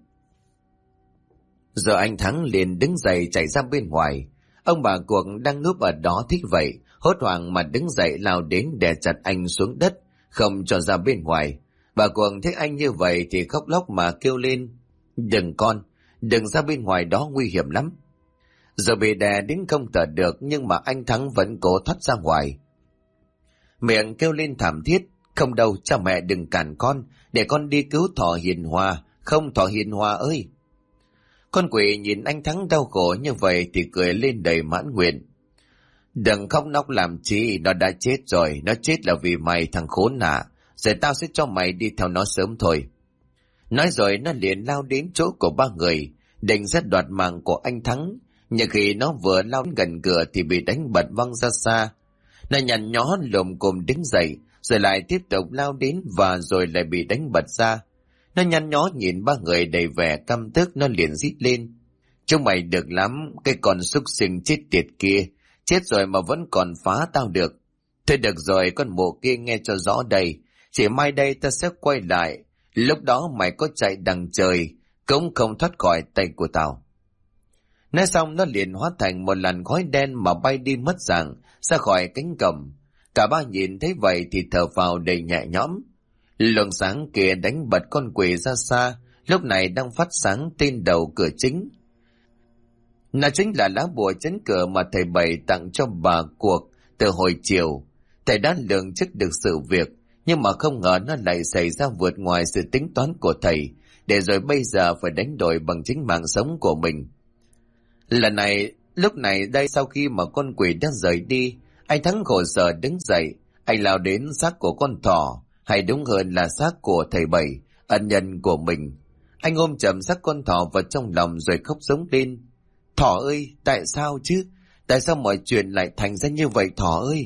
A: Rồi anh Thắng liền đứng dậy chạy ra bên ngoài. Ông bà Cuộc đang núp ở đó thích vậy, hốt hoảng mà đứng dậy lao đến đè chặt anh xuống đất, không cho ra bên ngoài. Bà Cuộc thấy anh như vậy thì khóc lóc mà kêu lên: Đừng con, đừng ra bên ngoài đó, nguy hiểm lắm. Rồi bị đè đến không thở được, nhưng mà anh Thắng vẫn cố thoát ra ngoài. Miệng kêu lên thảm thiết: Không đâu, cha mẹ đừng cản con, để con đi cứu thỏ Hiền Hòa, không thỏ Hiền Hòa ơi. Con quỷ nhìn anh Thắng đau khổ như vậy thì cười lên đầy mãn nguyện. Đừng khóc nóc làm chi, nó đã chết rồi, nó chết là vì mày thằng khốn nạn, rồi tao sẽ cho mày đi theo nó sớm thôi. Nói rồi nó liền lao đến chỗ của ba người, định rất đoạt mạng của anh Thắng, nhưng khi nó vừa lao đến gần cửa thì bị đánh bật văng ra xa. Nó nhăn nhó lồm cồm đứng dậy, rồi lại tiếp tục lao đến và rồi lại bị đánh bật ra. Nó nhăn nhó nhìn ba người đầy vẻ căm tức, nó liền rít lên: Chúng mày được lắm, cái con súc sinh chết tiệt kia, chết rồi mà vẫn còn phá tao được. Thôi được rồi, con mụ kia nghe cho rõ đây, chỉ mai đây ta sẽ quay lại, lúc đó mày có chạy đằng trời cũng không thoát khỏi tay của tao. Nói xong nó liền hóa thành một làn khói đen mà bay đi mất dạng ra khỏi cánh cổng. Cả ba nhìn thấy vậy thì thở phào đầy nhẹ nhõm. Luồng sáng kia đánh bật con quỷ ra xa, lúc này đang phát sáng trên đầu cửa chính. Nó chính là lá bùa chấn cửa mà thầy Bảy tặng cho bà Cuộc từ hồi chiều. Thầy đã lường trước được sự việc, nhưng mà không ngờ nó lại xảy ra vượt ngoài sự tính toán của thầy, để rồi bây giờ phải đánh đổi bằng chính mạng sống của mình. Lần này, lúc này đây sau khi mà con quỷ đã rời đi, anh Thắng khổ sở đứng dậy, anh lao đến xác của con thỏ, hay đúng hơn là xác của thầy Bảy, ân nhân của mình. Anh ôm chầm xác con thỏ vào trong lòng rồi khóc giống lên: Thỏ ơi, tại sao chứ? Tại sao mọi chuyện lại thành ra như vậy Thỏ ơi?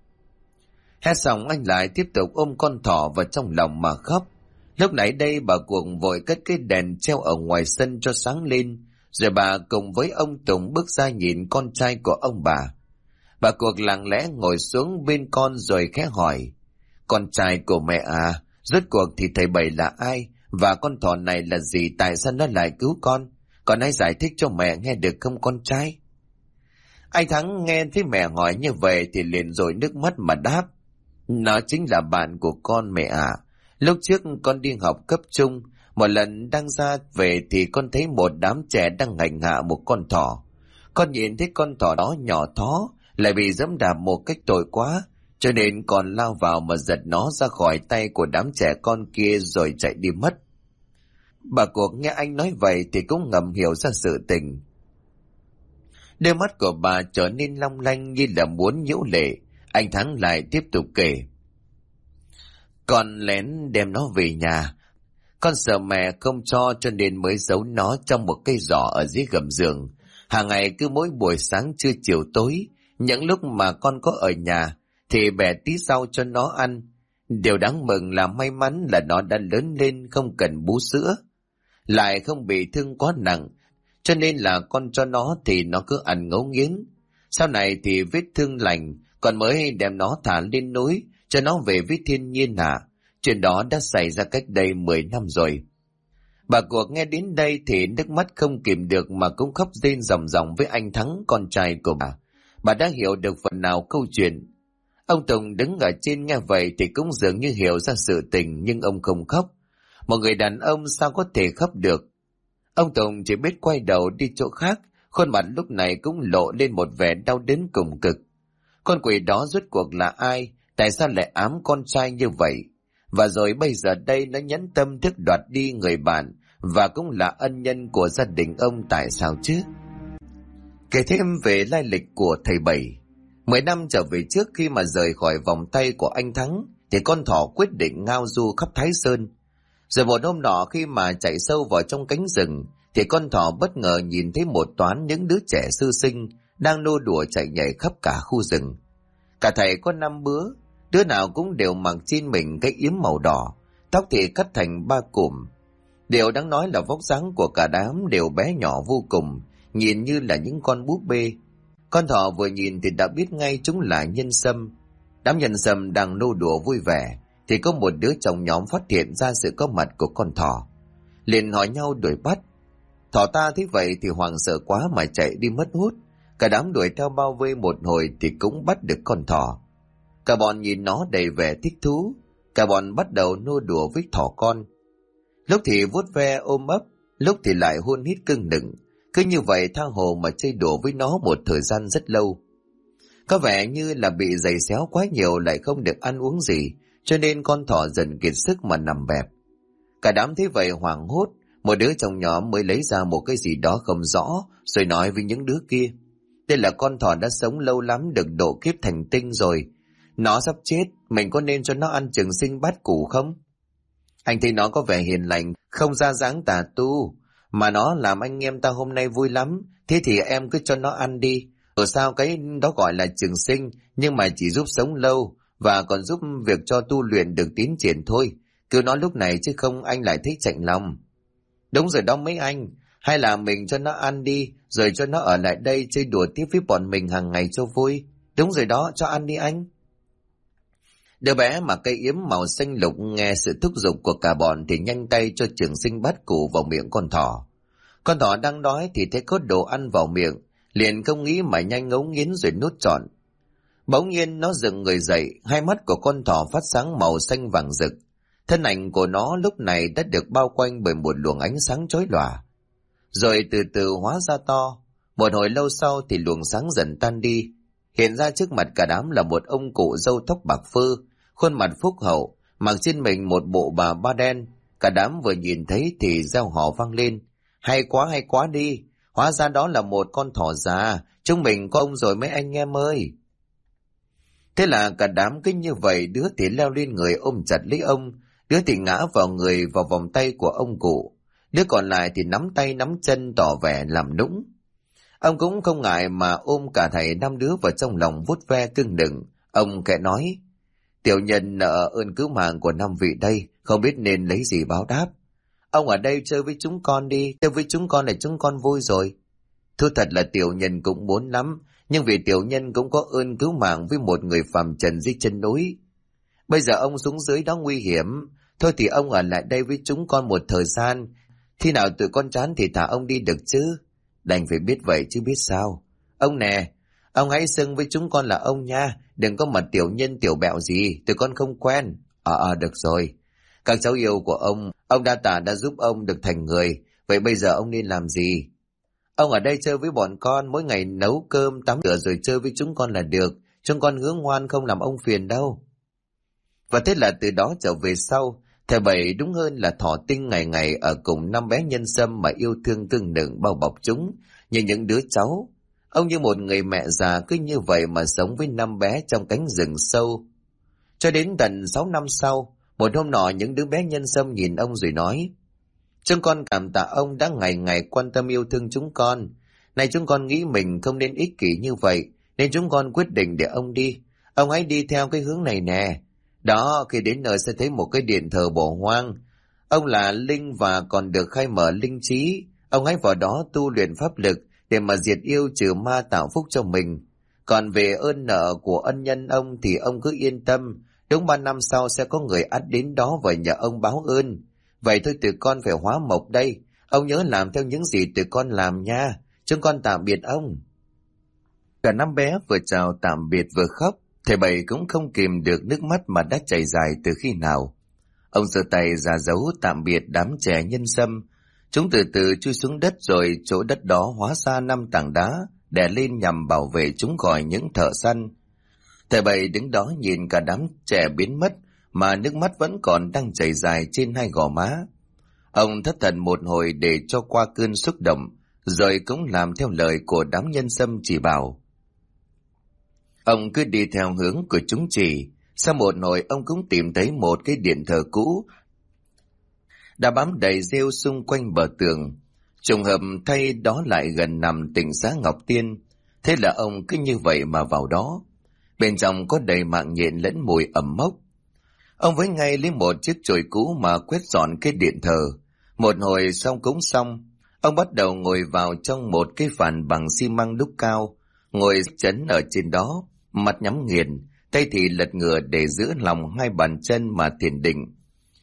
A: Hét xong anh lại tiếp tục ôm con thỏ vào trong lòng mà khóc. Lúc nãy đây bà Cuộc vội cất cái đèn treo ở ngoài sân cho sáng lên, rồi bà cùng với ông Tùng bước ra nhìn con trai của ông bà. Bà Cuộc lặng lẽ ngồi xuống bên con rồi khẽ hỏi: Con trai của mẹ à, rốt cuộc thì thầy Bảy là ai? Và con thỏ này là gì? Tại sao nó lại cứu con? Con hãy giải thích cho mẹ nghe được không con trai? Anh Thắng nghe thấy mẹ hỏi như vậy thì liền rồi nước mắt mà đáp. Nó chính là bạn của con mẹ ạ. Lúc trước con đi học cấp trung, một lần đang ra về thì con thấy một đám trẻ đang hành hạ một con thỏ. Con nhìn thấy con thỏ đó nhỏ thó, lại bị giẫm đạp một cách tội quá, cho nên còn lao vào mà giật nó ra khỏi tay của đám trẻ con kia rồi chạy đi mất. Bà cuộc nghe anh nói vậy thì cũng ngầm hiểu ra sự tình. Đôi mắt của bà trở nên long lanh như là muốn nhiễu lệ. Anh Thắng lại tiếp tục kể. Con lén đem nó về nhà. Con sợ mẹ không cho nên mới giấu nó trong một cây giỏ ở dưới gầm giường. Hàng ngày cứ mỗi buổi sáng trưa chiều tối, những lúc mà con có ở nhà thì bẻ tí rau cho nó ăn. Điều đáng mừng là may mắn là nó đã lớn lên không cần bú sữa, lại không bị thương quá nặng, cho nên là con cho nó thì nó cứ ăn ngấu nghiến. Sau này thì vết thương lành, con mới đem nó thả lên núi cho nó về với thiên nhiên ạ. Chuyện đó đã xảy ra cách đây 10 năm rồi. Bà cuộc nghe đến đây thì nước mắt không kìm được mà cũng khóc rên ròng ròng với anh Thắng, con trai của bà. Bà đã hiểu được phần nào câu chuyện. Ông Tùng đứng ở trên nghe vậy thì cũng dường như hiểu ra sự tình, nhưng ông không khóc. Một người đàn ông sao có thể khóc được? Ông Tùng chỉ biết quay đầu đi chỗ khác, khuôn mặt lúc này cũng lộ lên một vẻ đau đớn cùng cực. Con quỷ đó rốt cuộc là ai? Tại sao lại ám con trai như vậy? Và rồi bây giờ đây nó nhẫn tâm thức đoạt đi người bạn và cũng là ân nhân của gia đình ông, tại sao chứ? Kể thêm về lai lịch của thầy Bảy. 10 năm trở về trước, khi mà rời khỏi vòng tay của anh Thắng thì con thỏ quyết định ngao du khắp Thái Sơn. Rồi một hôm nọ, khi mà chạy sâu vào trong cánh rừng thì con thỏ bất ngờ nhìn thấy một toán những đứa trẻ sư sinh đang nô đùa chạy nhảy khắp cả khu rừng. Cả thầy có 5 đứa, đứa nào cũng đều mặc trên mình cái yếm màu đỏ, tóc thì cắt thành 3 cụm. Điều đáng nói là vóc dáng của cả đám đều bé nhỏ vô cùng, nhìn như là những con búp bê. Con thỏ vừa nhìn thì đã biết ngay chúng là nhân sâm. Đám nhân sâm đang nô đùa vui vẻ thì có một đứa trong nhóm phát hiện ra sự có mặt của con thỏ, liền hỏi nhau đuổi bắt. Thỏ ta thấy vậy thì hoảng sợ quá mà chạy đi mất hút. Cả đám đuổi theo bao vây một hồi thì cũng bắt được con thỏ. Cả bọn nhìn nó đầy vẻ thích thú, cả bọn bắt đầu nô đùa với thỏ con. Lúc thì vuốt ve ôm ấp, lúc thì lại hôn hít cưng nựng. Cứ như vậy tha hồ mà chơi đùa với nó một thời gian rất lâu. Có vẻ như là bị giày xéo quá nhiều, lại không được ăn uống gì, cho nên con thỏ dần kiệt sức mà nằm bẹp. Cả đám thấy vậy hoảng hốt, một đứa trong nhóm mới lấy ra một cái gì đó không rõ, rồi nói với những đứa kia. Đây là con thỏ đã sống lâu lắm, được độ kiếp thành tinh rồi. Nó sắp chết, mình có nên cho nó ăn trường sinh bát củ không? Anh thấy nó có vẻ hiền lành, không ra dáng tà tu, mà nó làm anh em ta hôm nay vui lắm, thế thì em cứ cho nó ăn đi. Ở sao cái đó gọi là trường sinh, nhưng mà chỉ giúp sống lâu, và còn giúp việc cho tu luyện được tiến triển thôi. Cứ nói lúc này chứ không anh lại thấy chạnh lòng. Đúng rồi đó mấy anh, hay là mình cho nó ăn đi, rồi cho nó ở lại đây chơi đùa tiếp với bọn mình hàng ngày cho vui. Đúng rồi đó, cho ăn đi anh. Đứa bé mặc cây yếm màu xanh lục nghe sự thúc giục của cả bọn thì nhanh tay cho trường sinh bát củ vào miệng con thỏ. Con thỏ đang đói thì thấy có đồ ăn vào miệng, liền không nghĩ mà nhanh ngấu nghiến rồi nuốt trọn. Bỗng nhiên nó dựng người dậy, hai mắt của con thỏ phát sáng màu xanh vàng rực. Thân ảnh của nó lúc này đã được bao quanh bởi một luồng ánh sáng chói lòa, rồi từ từ hóa ra to. Một hồi lâu sau thì luồng sáng dần tan đi. Hiện ra trước mặt cả đám là một ông cụ râu tóc bạc phơ, khuôn mặt phúc hậu, mặc trên mình một bộ bà ba đen. Cả đám vừa nhìn thấy thì reo hò vang lên. Hay quá đi, hóa ra đó là một con thỏ già, chúng mình có ông rồi mấy anh em ơi. Thế là cả đám kinh như vậy, đứa thì leo lên người ôm chặt lấy ông, đứa thì ngã vào người vào vòng tay của ông cụ, đứa còn lại thì nắm tay nắm chân tỏ vẻ làm nũng. Ông cũng không ngại mà ôm cả thảy 5 đứa vào trong lòng vuốt ve cưng nựng. Ông kệ nói, tiểu nhân nợ ơn cứu mạng của 5 vị đây, không biết nên lấy gì báo đáp. Ông ở đây chơi với chúng con đi, chơi với chúng con là chúng con vui rồi. Thú thật là tiểu nhân cũng muốn lắm, nhưng vì tiểu nhân cũng có ơn cứu mạng với một người phàm trần dưới chân núi. Bây giờ ông xuống dưới đó nguy hiểm, thôi thì ông ở lại đây với chúng con một thời gian, khi nào tụi con chán thì thả ông đi được chứ. Đành phải biết vậy chứ biết sao. Ông nè, Ông hãy xưng với chúng con là ông nha, đừng có mà tiểu nhân tiểu bẹo gì, tụi con không quen. Được rồi. Các cháu yêu của ông đa tả đã giúp ông được thành người, vậy bây giờ ông nên làm gì? Ông ở đây chơi với bọn con, mỗi ngày nấu cơm, tắm rửa rồi chơi với chúng con là được. Chúng con hứa ngoan không làm ông phiền đâu. Và thế là từ đó trở về sau, thầy Bảy đúng hơn là Thỏ Tinh ngày ngày ở cùng năm bé Nhân Sâm mà yêu thương tương đựng bao bọc chúng như những đứa cháu. Ông như một người mẹ già cứ như vậy mà sống với năm bé trong cánh rừng sâu. Cho đến tận 6 năm sau, một hôm nọ những đứa bé Nhân Sâm nhìn ông rồi nói: chúng con cảm tạ ông đã ngày ngày quan tâm yêu thương chúng con. Này chúng con nghĩ mình không nên ích kỷ như vậy, nên chúng con quyết định để ông đi. Ông hãy đi theo cái hướng này nè. Đó, khi đến nơi sẽ thấy một cái điện thờ bỏ hoang. Ông là linh và còn được khai mở linh trí. Ông hãy vào đó tu luyện pháp lực để mà diệt yêu trừ ma tạo phúc cho mình. Còn về ơn nợ của ân nhân ông thì ông cứ yên tâm. Đúng 3 năm sau sẽ có người ắt đến đó và nhờ ông báo ơn. Vậy thôi tụi con phải hóa mộc đây. Ông nhớ làm theo những gì tụi con làm nha. Chúng con tạm biệt ông. Cả năm bé vừa chào tạm biệt vừa khóc. Thầy Bảy cũng không kìm được nước mắt mà đã chảy dài từ khi nào. Ông giơ tay ra dấu tạm biệt đám trẻ Nhân Sâm. Chúng từ từ chui xuống đất rồi chỗ đất đó hóa ra 5 tảng đá đè lên nhằm bảo vệ chúng khỏi những thợ săn. Thầy Bảy đứng đó nhìn cả đám trẻ biến mất mà nước mắt vẫn còn đang chảy dài trên hai gò má. Ông thất thần một hồi để cho qua cơn xúc động, rồi cũng làm theo lời của đám Nhân Sâm chỉ bảo. Ông cứ đi theo hướng của chúng chỉ. Sau một hồi ông cũng tìm thấy một cái điện thờ cũ đã bám đầy rêu xung quanh bờ tường. Trùng hợp thay đó lại gần nằm tỉnh xá Ngọc Tiên. Thế là ông cứ như vậy mà vào đó. Bên trong có đầy mạng nhện lẫn mùi ẩm mốc. Ông với ngay lấy một chiếc chổi cũ mà quét dọn cái điện thờ. Một hồi xong cúng xong, ông bắt đầu ngồi vào trong một cái phản bằng xi măng đúc cao, ngồi chấn ở trên đó, mặt nhắm nghiền, tay thì lật ngửa để giữ lòng hai bàn chân mà thiền định.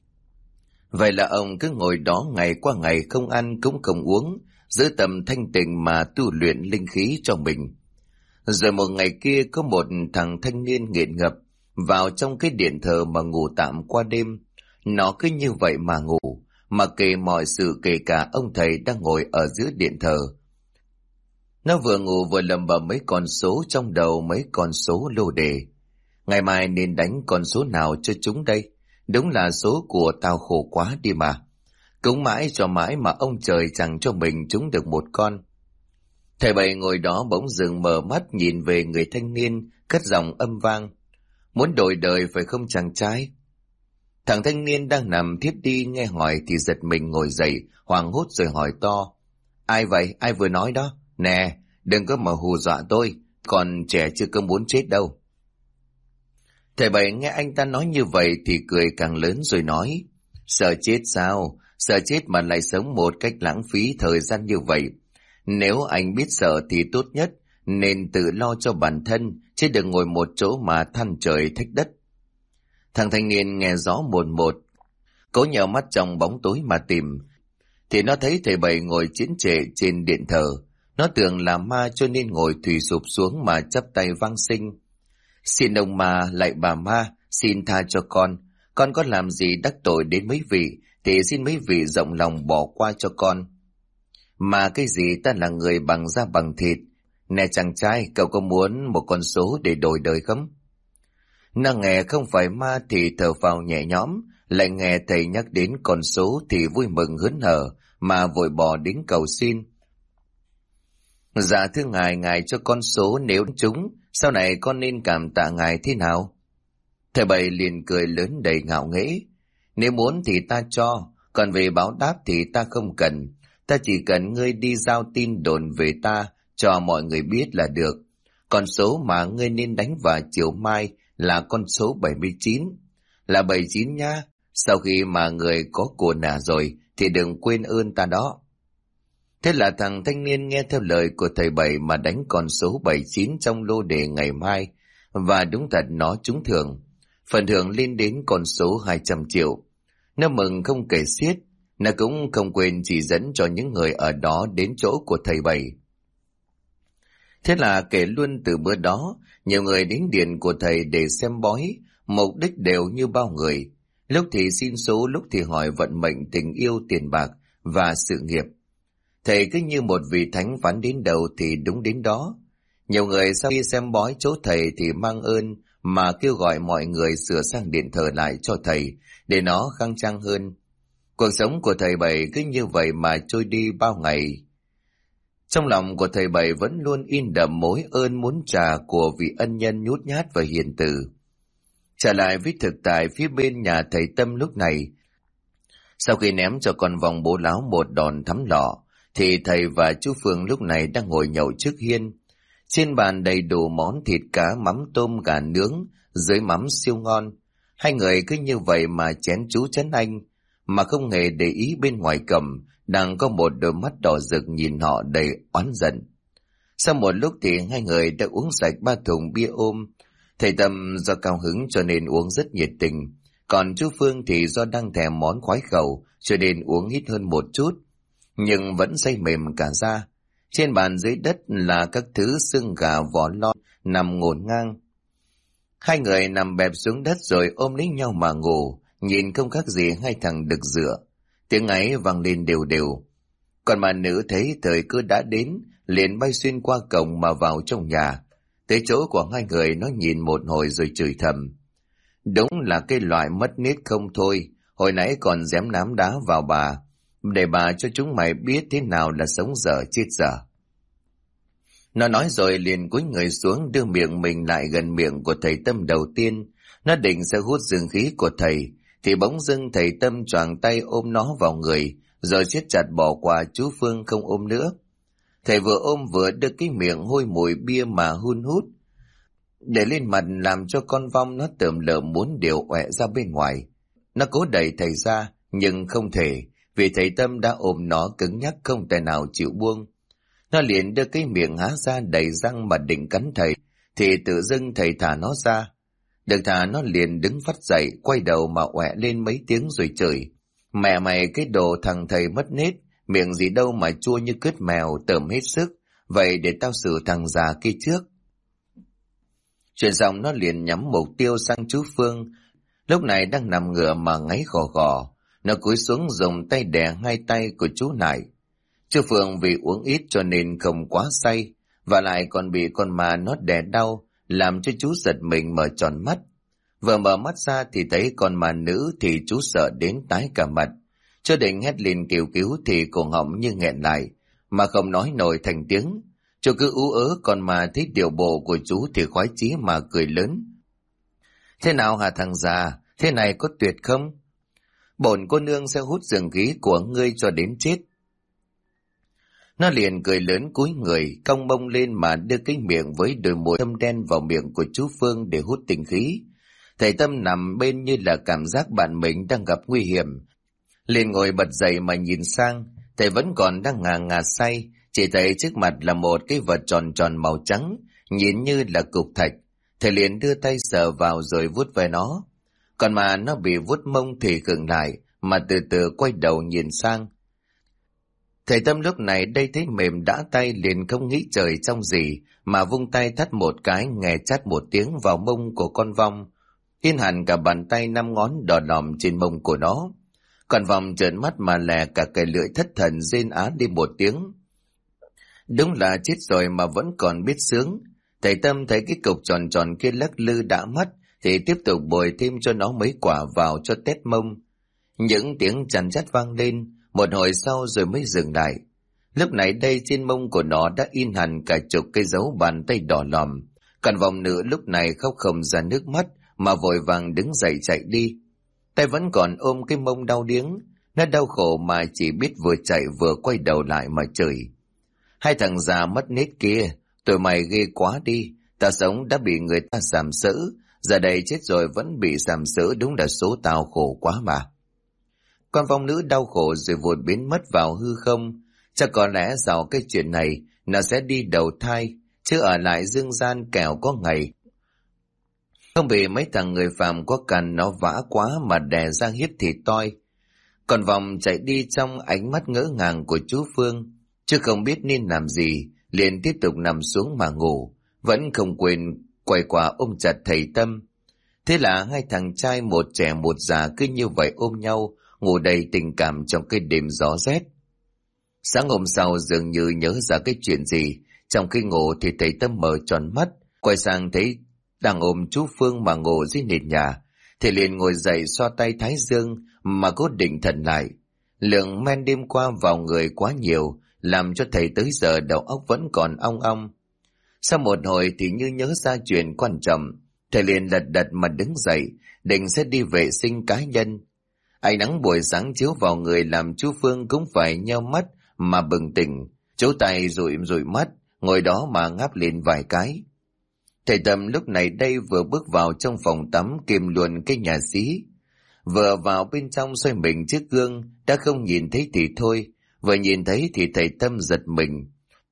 A: Vậy là ông cứ ngồi đó ngày qua ngày không ăn cũng không uống, giữ tầm thanh tịnh mà tu luyện linh khí cho mình. Rồi một ngày kia có một thằng thanh niên nghiện ngập vào trong cái điện thờ mà ngủ tạm qua đêm. Nó cứ như vậy mà ngủ, mà kể mọi sự kể cả ông thầy đang ngồi ở giữa điện thờ. Nó vừa ngủ vừa lẩm bẩm mấy con số trong đầu, mấy con số lô đề. Ngày mai nên đánh con số nào cho chúng đây? Đúng là số của tao khổ quá đi mà. Cúng mãi cho mãi mà ông trời chẳng cho mình trúng được một con. Thầy Bảy ngồi đó bỗng dừng mở mắt nhìn về người thanh niên, cất giọng âm vang. Muốn đổi đời phải không chàng trai? Thằng thanh niên đang nằm thiếp đi nghe hỏi thì giật mình ngồi dậy, hoảng hốt rồi hỏi to. Ai vậy? Ai vừa nói đó? Nè, đừng có mà hù dọa tôi, còn trẻ chưa có muốn chết đâu. Thầy Bảy nghe anh ta nói như vậy thì cười càng lớn rồi nói. Sợ chết sao? Sợ chết mà lại sống một cách lãng phí thời gian như vậy. Nếu anh biết sợ thì tốt nhất nên tự lo cho bản thân, chứ đừng ngồi một chỗ mà than trời thách đất. Thằng thanh niên nghe rõ một một, cố nhờ mắt trong bóng tối mà tìm, thì nó thấy thầy Bảy ngồi chiến trệ trên điện thờ. Nó tưởng là ma cho nên ngồi thùy sụp xuống mà chắp tay vang sinh. Xin ông ma, lạy bà ma, xin tha cho con có làm gì đắc tội đến mấy vị, thì xin mấy vị rộng lòng bỏ qua cho con. Mà cái gì, ta là người bằng da bằng thịt. Nè chàng trai, cậu có muốn một con số để đổi đời không? Nó nghe không phải ma thì thở phào nhẹ nhõm, lại nghe thầy nhắc đến con số thì vui mừng hớn hở mà vội bỏ đến cầu xin. Dạ thưa ngài cho con số nếu trúng, sau này con nên cảm tạ ngài thế nào? Thầy Bảy liền cười lớn đầy ngạo nghễ. Nếu muốn thì ta cho, còn về báo đáp thì ta không cần. Ta chỉ cần ngươi đi giao tin đồn về ta cho mọi người biết là được. Con số mà ngươi nên đánh vào chiều mai là con số 79. Là 79 nha. Sau khi mà người có của nả rồi thì đừng quên ơn ta đó. Thế là thằng thanh niên nghe theo lời của thầy Bảy mà đánh con số 79 trong lô đề ngày mai. Và đúng thật nó trúng thưởng. Phần thưởng lên đến con số 200 triệu. Nó mừng không kể xiết. Nó cũng không quên chỉ dẫn cho những người ở đó đến chỗ của thầy Bảy. Thế là kể luôn từ bữa đó, nhiều người đến điện của thầy để xem bói, mục đích đều như bao người. Lúc thì xin số, lúc thì hỏi vận mệnh, tình yêu, tiền bạc và sự nghiệp. Thầy cứ như một vị thánh, phán đến đâu thì đúng đến đó. Nhiều người sau khi xem bói chỗ thầy thì mang ơn mà kêu gọi mọi người sửa sang điện thờ lại cho thầy để nó khang trang hơn. Cuộc sống của thầy Bảy cứ như vậy mà trôi đi bao ngày. Trong lòng của thầy Bảy vẫn luôn in đậm mối ơn muốn trả của vị ân nhân nhút nhát và hiền từ. Trở lại với thực tại phía bên nhà thầy Tâm lúc này, sau khi ném cho con vòng bố láo một đòn thắm lọ, thì thầy và chú Phương lúc này đang ngồi nhậu trước hiên. Trên bàn đầy đủ món thịt cá, mắm tôm, gà nướng, dưới mắm siêu ngon. Hai người cứ như vậy mà chén chú chén anh, mà không hề để ý bên ngoài cầm đang có một đôi mắt đỏ rực nhìn họ đầy oán giận. Sau một lúc thì hai người đã uống sạch 3 thùng bia ôm. Thầy Tâm do cao hứng cho nên uống rất nhiệt tình, còn chú Phương thì do đang thèm món khoái khẩu cho nên uống ít hơn một chút, nhưng vẫn say mềm cả da. Trên bàn dưới đất là các thứ xương gà, vỏ lon nằm ngổn ngang. Hai người nằm bẹp xuống đất rồi ôm lấy nhau mà ngủ, nhìn không khác gì hai thằng đực dựa. Tiếng ấy vang lên đều đều. Còn bà nữ thấy thời cơ đã đến, liền bay xuyên qua cổng mà vào trong nhà. Tới chỗ của hai người nó nhìn một hồi rồi chửi thầm. Đúng là cái loại mất nết không thôi, hồi nãy còn dám ném đá vào bà, để bà cho chúng mày biết thế nào là sống dở chết dở. Nó nói rồi liền cúi người xuống đưa miệng mình lại gần miệng của thầy Tâm đầu tiên. Nó định sẽ hút dương khí của thầy, thì bỗng dưng thầy Tâm choàng tay ôm nó vào người, rồi siết chặt bỏ qua chú Phương không ôm nữa. Thầy vừa ôm vừa đưa cái miệng hôi mùi bia mà hun hút, để lên mặt làm cho con vong nó tởm lợm muốn điều ọe ra bên ngoài. Nó cố đẩy thầy ra, nhưng không thể, vì thầy Tâm đã ôm nó cứng nhắc không thể nào chịu buông. Nó liền đưa cái miệng há ra đầy răng mà định cắn thầy, thì tự dưng thầy thả nó ra. Được thả nó liền đứng phắt dậy, quay đầu mà ọe lên mấy tiếng rồi chửi. Mẹ mày cái đồ thằng thầy mất nết, miệng gì đâu mà chua như cứt mèo, tởm hết sức, vậy để tao xử thằng già kia trước. Chuyện xong nó liền nhắm mục tiêu sang chú Phương, lúc này đang nằm ngửa mà ngáy gò gò. Nó cúi xuống dùng tay đè hai tay của chú lại. Chú Phương vì uống ít cho nên không quá say, và lại còn bị con ma nó đè đau, làm cho chú giật mình mở tròn mắt. Vừa mở mắt ra thì thấy con ma nữ thì chú sợ đến tái cả mặt. Chú định hét lên kêu cứu thì cổ họng như nghẹn lại, mà không nói nổi thành tiếng. Chú cứ ú ớ, còn mà thấy điều bộ của chú thì khoái chí mà cười lớn. Thế nào hả thằng già, thế này có tuyệt không? Bổn cô nương sẽ hút dương khí của ngươi cho đến chết. Nó liền cười lớn cúi người, cong mông lên mà đưa cái miệng với đôi môi thâm đen vào miệng của chú Phương để hút tinh khí. Thầy Tâm nằm bên như là cảm giác bạn mình đang gặp nguy hiểm. Liền ngồi bật dậy mà nhìn sang, thầy vẫn còn đang ngà ngà say, chỉ thấy trước mặt là một cái vật tròn tròn màu trắng, nhìn như là cục thạch. Thầy liền đưa tay sờ vào rồi vuốt về nó. Còn mà nó bị vuốt mông thì khựng lại, mà từ từ quay đầu nhìn sang. Thầy Tâm lúc này đây thấy mềm đã tay liền không nghĩ trời trong gì, mà vung tay thắt một cái nghe chát một tiếng vào mông của con vong. In hẳn cả bàn tay 5 ngón đỏ đỏm trên mông của nó. Con vong trợn mắt mà lè cả cái lưỡi thất thần rên á đi một tiếng. Đúng là chết rồi mà vẫn còn biết sướng. Thầy Tâm thấy cái cục tròn tròn kia lắc lư đã mất, thì tiếp tục bồi thêm cho nó mấy quả vào cho tét mông. Những tiếng chằn chát vang lên, một hồi sau rồi mới dừng lại. Lúc này đây trên mông của nó đã in hẳn cả chục cái dấu bàn tay đỏ lòm. Còn vòng nữ lúc này khóc không ra nước mắt, mà vội vàng đứng dậy chạy đi. Tay vẫn còn ôm cái mông đau điếng, nó đau khổ mà chỉ biết vừa chạy vừa quay đầu lại mà chửi. Hai thằng già mất nết kia, tụi mày ghê quá đi, ta sống đã bị người ta sàm sỡ, giờ đây chết rồi vẫn bị sàm sỡ, đúng là số tao khổ quá mà. Con vong nữ đau khổ rồi vụt biến mất vào hư không. Chắc có lẽ sau cái chuyện này nó sẽ đi đầu thai, chứ ở lại dương gian kẻo có ngày không bị mấy thằng người phàm có cằn nó vã quá mà đè ra hiếp thịt toi. Còn vòng chạy đi trong ánh mắt ngỡ ngàng của chú Phương, chứ không biết nên làm gì, liền tiếp tục nằm xuống mà ngủ, vẫn không quên quay qua ôm chặt thầy Tâm. Thế là hai thằng trai một trẻ một già cứ như vậy ôm nhau, ngủ đầy tình cảm trong cái đêm gió rét. Sáng hôm sau dường như nhớ ra cái chuyện gì, trong khi ngủ thì thầy Tâm mở tròn mắt, quay sang thấy đang ôm chú Phương mà ngủ dưới nền nhà. Thầy liền ngồi dậy xoa tay thái dương mà cố định thần lại. Lượng men đêm qua vào người quá nhiều, làm cho thầy tới giờ đầu óc vẫn còn ong ong. Sau một hồi thì như nhớ ra chuyện quan trọng, thầy liền lật đật mà đứng dậy, định sẽ đi vệ sinh cá nhân. Ánh nắng buổi sáng chiếu vào người làm chú Phương cũng phải nheo mắt mà bừng tỉnh, chú tay dụi mắt, ngồi đó mà ngáp lên vài cái. Thầy Tâm lúc này đây vừa bước vào trong phòng tắm kiềm luôn cái nhà xí. Vừa vào bên trong xoay mình trước gương, đã không nhìn thấy thì thôi, vừa nhìn thấy thì thầy Tâm giật mình.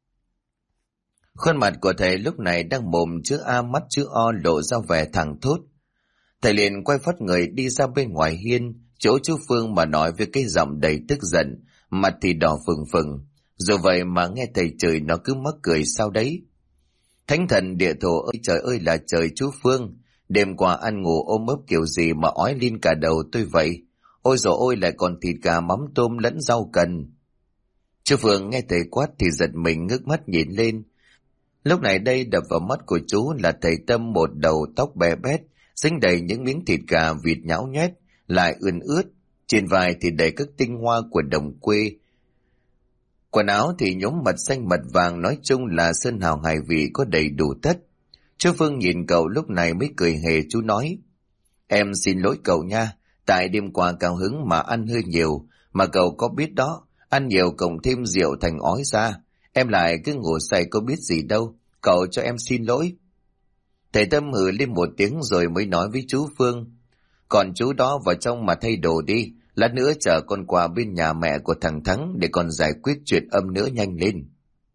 A: Khuôn mặt của thầy lúc này đang mồm chữ A mắt chữ O lộ ra vẻ thẳng thốt. Thầy liền quay phắt người đi ra bên ngoài hiên, chỗ chú Phương mà nói với cái giọng đầy tức giận, mặt thì đỏ phừng phừng. Dù vậy mà nghe thầy chửi nó cứ mắc cười sao đấy. Thánh thần địa thổ ơi trời ơi là trời chú Phương, đêm qua ăn ngủ ôm ấp kiểu gì mà ói lên cả đầu tôi vậy. Ôi dồi ôi lại còn thịt gà mắm tôm lẫn rau cần. Chú Phương nghe thầy quát thì giật mình ngước mắt nhìn lên. Lúc này đây đập vào mắt của chú là thầy Tâm, một đầu tóc bè bét, dính đầy những miếng thịt gà vịt nhão nhét, lại ươn ướt, trên vai thì đầy các tinh hoa của đồng quê. Quần áo thì nhóm mật xanh mật vàng, nói chung là sơn hào hải vị có đầy đủ tất. Chú Phương nhìn cậu lúc này mới cười hề, chú nói: Em xin lỗi cậu nha, tại đêm qua cao hứng mà ăn hơi nhiều, mà cậu có biết đó, ăn nhiều cộng thêm rượu thành ói ra, em lại cứ ngủ say có biết gì đâu, cậu cho em xin lỗi. Thầy Tâm hừ lên một tiếng rồi mới nói với chú Phương: Còn chú đó vào trong mà thay đồ đi, lát nữa chờ con qua bên nhà mẹ của thằng Thắng để con giải quyết chuyện âm nữa, nhanh lên.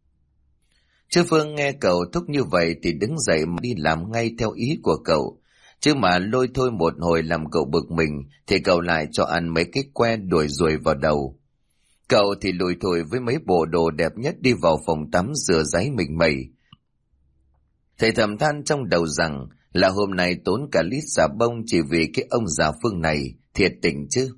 A: Chú Phương nghe cậu thúc như vậy thì đứng dậy mà đi làm ngay theo ý của cậu, chứ mà lôi thôi một hồi làm cậu bực mình thì cậu lại cho ăn mấy cái que đuổi ruồi vào đầu. Cậu thì lùi thổi với mấy bộ đồ đẹp nhất đi vào phòng tắm rửa ráy mình mẩy. Thầy thầm than trong đầu rằng là hôm nay tốn cả lít xà bông chỉ vì cái ông già Phương này, thiệt tình chứ.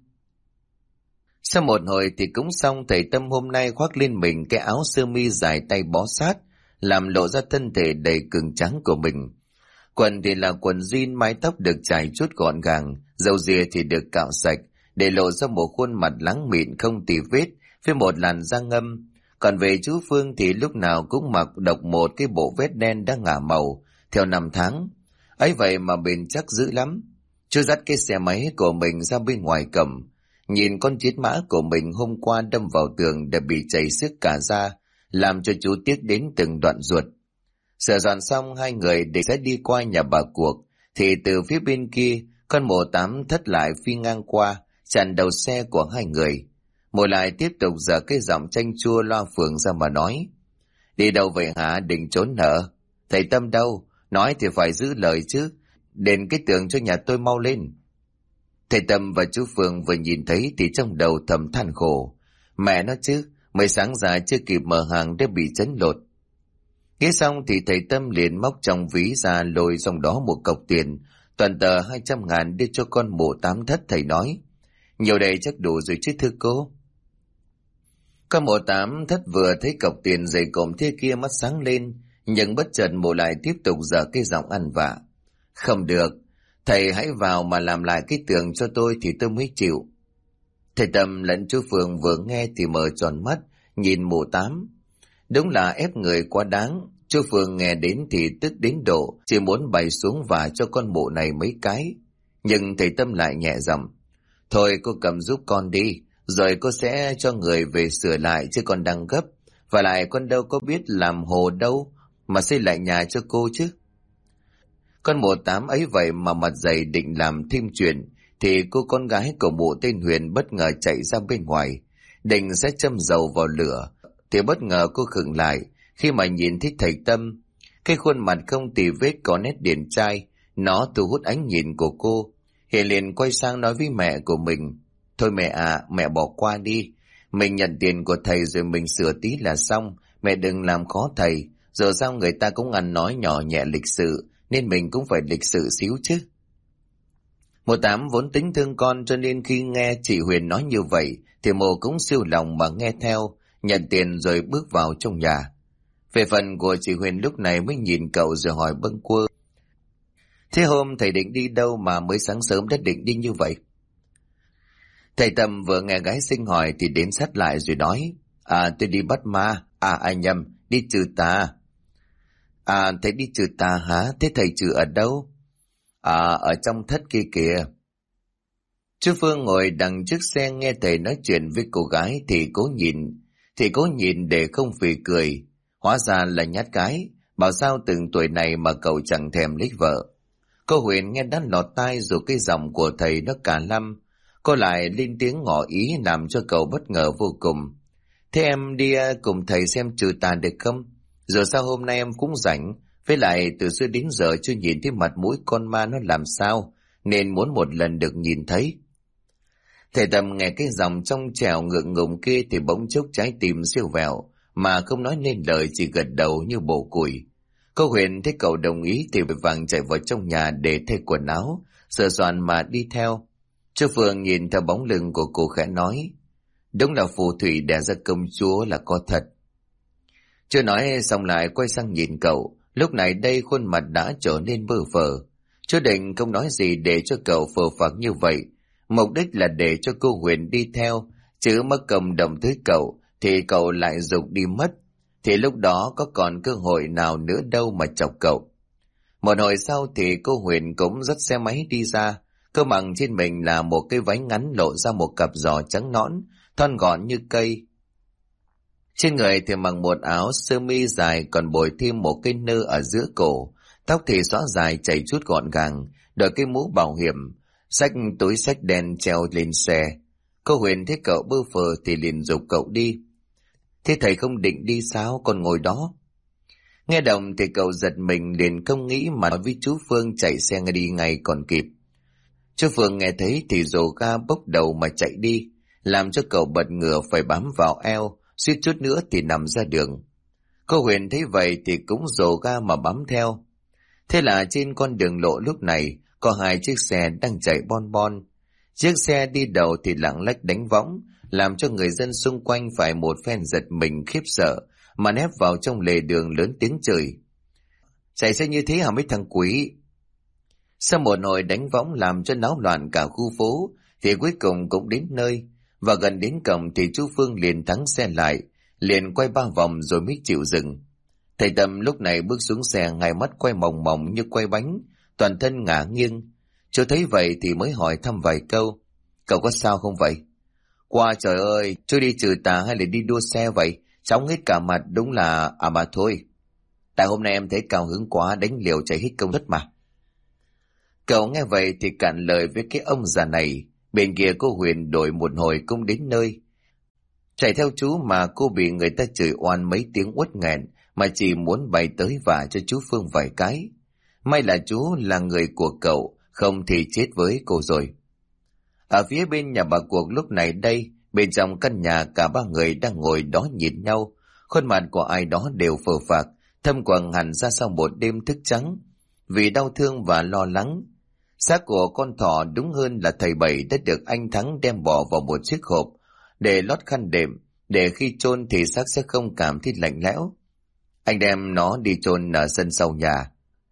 A: Sau một hồi thì cũng xong, thầy Tâm hôm nay khoác lên mình cái áo sơ mi dài tay bó sát, làm lộ ra thân thể đầy cường tráng của mình. Quần thì là quần jean, mái tóc được chải chuốt gọn gàng, râu ria thì được cạo sạch, để lộ ra một khuôn mặt láng mịn không tì vết, với một làn da ngâm. Còn về chú Phương thì lúc nào cũng mặc độc một cái bộ vest đen đã ngả màu, theo năm tháng. Ấy vậy mà bền chắc dữ lắm. Chú dắt cái xe máy của mình ra bên ngoài cầm, nhìn con chiến mã của mình hôm qua đâm vào tường đã bị chảy xước cả da, làm cho chú tiếc đến từng đoạn ruột. Sửa dọn xong hai người để sẽ đi qua nhà bà Cuộc, thì từ phía bên kia con mổ 8 thất lại phi ngang qua, chặn đầu xe của hai người. Mổ lại tiếp tục giở cái giọng chanh chua loa phường ra mà nói: Đi đâu vậy hả, định trốn nợ? Thầy Tâm đâu? Nói thì phải giữ lời chứ, đền cái tường cho nhà tôi mau lên. Thầy Tâm và chú Phương vừa nhìn thấy thì trong đầu thầm than khổ: Mẹ nó chứ, mới sáng ra chưa kịp mở hàng đã bị chấn lột. Nghe xong thì thầy Tâm liền móc trong ví ra lôi trong đó một cọc tiền, toàn tờ 200.000 đưa cho con mụ 8 thất. Thầy nói: Nhiều đây chắc đủ rồi chứ thưa cô. Con mụ 8 thất vừa thấy cọc tiền dày cộm thế kia mắt sáng lên, nhưng bất chợt mụ lại tiếp tục giở cái giọng ăn vạ: Không được, thầy hãy vào mà làm lại cái tường cho tôi thì tôi mới chịu. Thầy Tâm lẫn chú Phương vừa nghe thì mở tròn mắt, nhìn mụ 8. Đúng là ép người quá đáng. Chú Phương nghe đến thì tức đến độ chỉ muốn bày xuống và cho con mụ này mấy cái. Nhưng thầy Tâm lại nhẹ giọng: Thôi cô cầm giúp con đi, rồi cô sẽ cho người về sửa lại chứ con đang gấp. Và lại con đâu có biết làm hồ đâu mà xây lại nhà cho cô chứ. Con mụ 8 ấy vậy mà mặt dày định làm thêm chuyện, thì cô con gái của mụ tên Huyền bất ngờ chạy ra bên ngoài, định sẽ châm dầu vào lửa, thì bất ngờ cô khựng lại khi mà nhìn thấy thầy Tâm. Cái khuôn mặt không tì vết có nét điển trai, nó thu hút ánh nhìn của cô. Hiền liền quay sang nói với mẹ của mình: Thôi mẹ à, mẹ bỏ qua đi, mình nhận tiền của thầy rồi mình sửa tí là xong, mẹ đừng làm khó thầy, giờ sao người ta cũng ăn nói nhỏ nhẹ lịch sự, nên mình cũng phải lịch sự xíu chứ. Mộ Tám vốn tính thương con, cho nên khi nghe chị Huyền nói như vậy thì Mộ cũng siêu lòng mà nghe theo, nhận tiền rồi bước vào trong nhà. Về phần của chị Huyền lúc này mới nhìn cậu rồi hỏi bâng quơ: Thế hôm thầy định đi đâu mà mới sáng sớm đã định đi như vậy? Thầy Tâm vừa nghe gái xinh hỏi thì đến sát lại rồi nói: tôi đi bắt ma. Anh nhầm, đi trừ tà. Thầy đi trừ tà hả? Thế thầy trừ ở đâu? Ở trong thất kia kìa. Chú Phương ngồi đằng trước xe nghe thầy nói chuyện với cô gái thì cố nhìn để không phì cười. Hóa ra là nhát cái, bảo sao từng tuổi này mà cậu chẳng thèm lấy vợ. Cô Huyền nghe đắt lọt tai rồi cái giọng của thầy nó cả lăm. Cô lại lên tiếng ngỏ ý làm cho cậu bất ngờ vô cùng. Thế em đi cùng thầy xem trừ tà được không? Giờ sao hôm nay em cũng rảnh, với lại từ xưa đến giờ chưa nhìn thấy mặt mũi con ma nó làm sao, nên muốn một lần được nhìn thấy. Thầy Tâm nghe cái giọng trong trẻo ngượng ngùng kia thì bỗng chốc trái tim siêu vẹo, mà không nói nên lời, chỉ gật đầu như bổ củi. Cô Huyền thấy cậu đồng ý thì vội vàng chạy vào trong nhà để thay quần áo, sửa soạn mà đi theo. Chú Phương nhìn theo bóng lưng của cô khẽ nói: Đúng là phù thủy đẻ ra công chúa là có thật. Chưa nói xong lại quay sang nhìn cậu, lúc này đây khuôn mặt đã trở nên bơ phờ. Chú định không nói gì để cho cậu phờ phạc như vậy, mục đích là để cho cô Huyền đi theo, chứ mất công động tới cậu thì cậu lại giục đi mất, thì lúc đó có còn cơ hội nào nữa đâu mà chọc cậu. Một hồi sau thì cô Huyền cũng dắt xe máy đi ra, cơ mặc trên mình là một cái váy ngắn lộ ra một cặp giò trắng nõn, thon gọn như cây. Trên người thì mặc một áo sơ mi dài, còn bồi thêm một cái nơ ở giữa cổ, tóc thì xõa dài chảy chút gọn gàng, đội cái mũ bảo hiểm, xách túi xách đen treo lên xe. Cô Huyền thấy cậu bơ phờ thì liền giục cậu đi. Thế thầy không định đi sao, còn ngồi đó? Nghe động thì cậu giật mình, liền không nghĩ mà nói với chú Phương chạy xe đi ngay còn kịp. Chú Phương nghe thấy thì rồ ga bốc đầu mà chạy đi, làm cho cậu bật ngửa phải bám vào eo, suýt chút nữa thì nằm ra đường. Cô Huyền thấy vậy thì cũng rồ ga mà bám theo. Thế là trên con đường lộ lúc này có hai chiếc xe đang chạy bon bon. Chiếc xe đi đầu thì lạng lách đánh võng, làm cho người dân xung quanh phải một phen giật mình khiếp sợ, mà nép vào trong lề đường lớn tiếng chửi: Chạy xe như thế hả mấy thằng quỷ? Sau một hồi đánh võng làm cho náo loạn cả khu phố thì cuối cùng cũng đến nơi, và gần đến cổng thì chú Phương liền thắng xe lại, liền quay 3 vòng rồi mới chịu dừng. Thầy Tâm lúc này bước xuống xe, hai mắt quay mòng mòng như quay bánh, toàn thân ngả nghiêng. Chú thấy vậy thì mới hỏi thăm vài câu: Cậu có sao không vậy? Qua trời ơi, chú đi trừ tà hay là đi đua xe vậy? Chóng hết cả mặt, đúng là mà thôi. Tại hôm nay em thấy cao hứng quá, đánh liều chạy hết công đất mà. Cậu nghe vậy thì cạn lời với cái ông già này. Bên kia cô Huyền đổi một hồi cũng đến nơi. Chạy theo chú mà cô bị người ta chửi oan mấy tiếng uất nghẹn, mà chỉ muốn bay tới vả cho chú Phương vài cái. May là chú là người của cậu, không thì chết với cô rồi. Ở phía bên nhà bà Cuộc lúc này đây, bên trong căn nhà cả ba người đang ngồi đó nhìn nhau, khuôn mặt của ai đó đều phờ phạc, thâm quầng hẳn ra sau một đêm thức trắng, vì đau thương và lo lắng. Xác của con thỏ, đúng hơn là thầy Bảy, đã được anh Thắng đem bỏ vào một chiếc hộp để lót khăn đệm, để khi chôn thì xác sẽ không cảm thấy lạnh lẽo. Anh đem nó đi chôn ở sân sau nhà.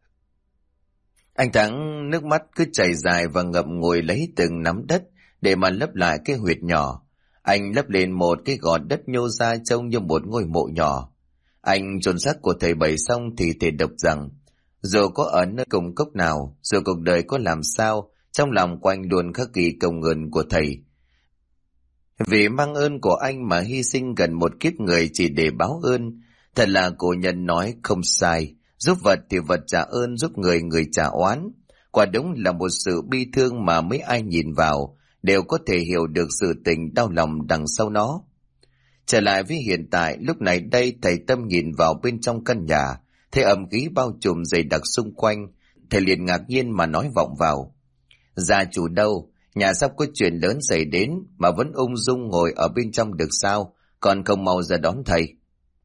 A: Anh Thắng nước mắt cứ chảy dài và ngậm ngùi lấy từng nắm đất để mà lấp lại cái huyệt nhỏ. Anh lấp lên một cái gò đất nhô ra trông như một ngôi mộ nhỏ. Anh chôn xác của thầy Bảy xong thì thề độc rằng dù có ở nơi cùng cốc nào, dù cuộc đời có làm sao, trong lòng của anh luôn khắc ghi công ơn của thầy. Vì mang ơn của anh mà hy sinh gần một kiếp người chỉ để báo ơn. Thật là cổ nhân nói không sai, giúp vật thì vật trả ơn, giúp người người trả oán. Quả đúng là một sự bi thương mà mấy ai nhìn vào đều có thể hiểu được sự tình đau lòng đằng sau nó. Trở lại với hiện tại, lúc này đây thầy Tâm nhìn vào bên trong căn nhà, thấy ẩm khí bao trùm dày đặc xung quanh. Thầy liền ngạc nhiên mà nói vọng vào: Gia chủ đâu? Nhà sắp có chuyện lớn xảy đến mà vẫn ung dung ngồi ở bên trong được sao? Còn không mau ra đón thầy.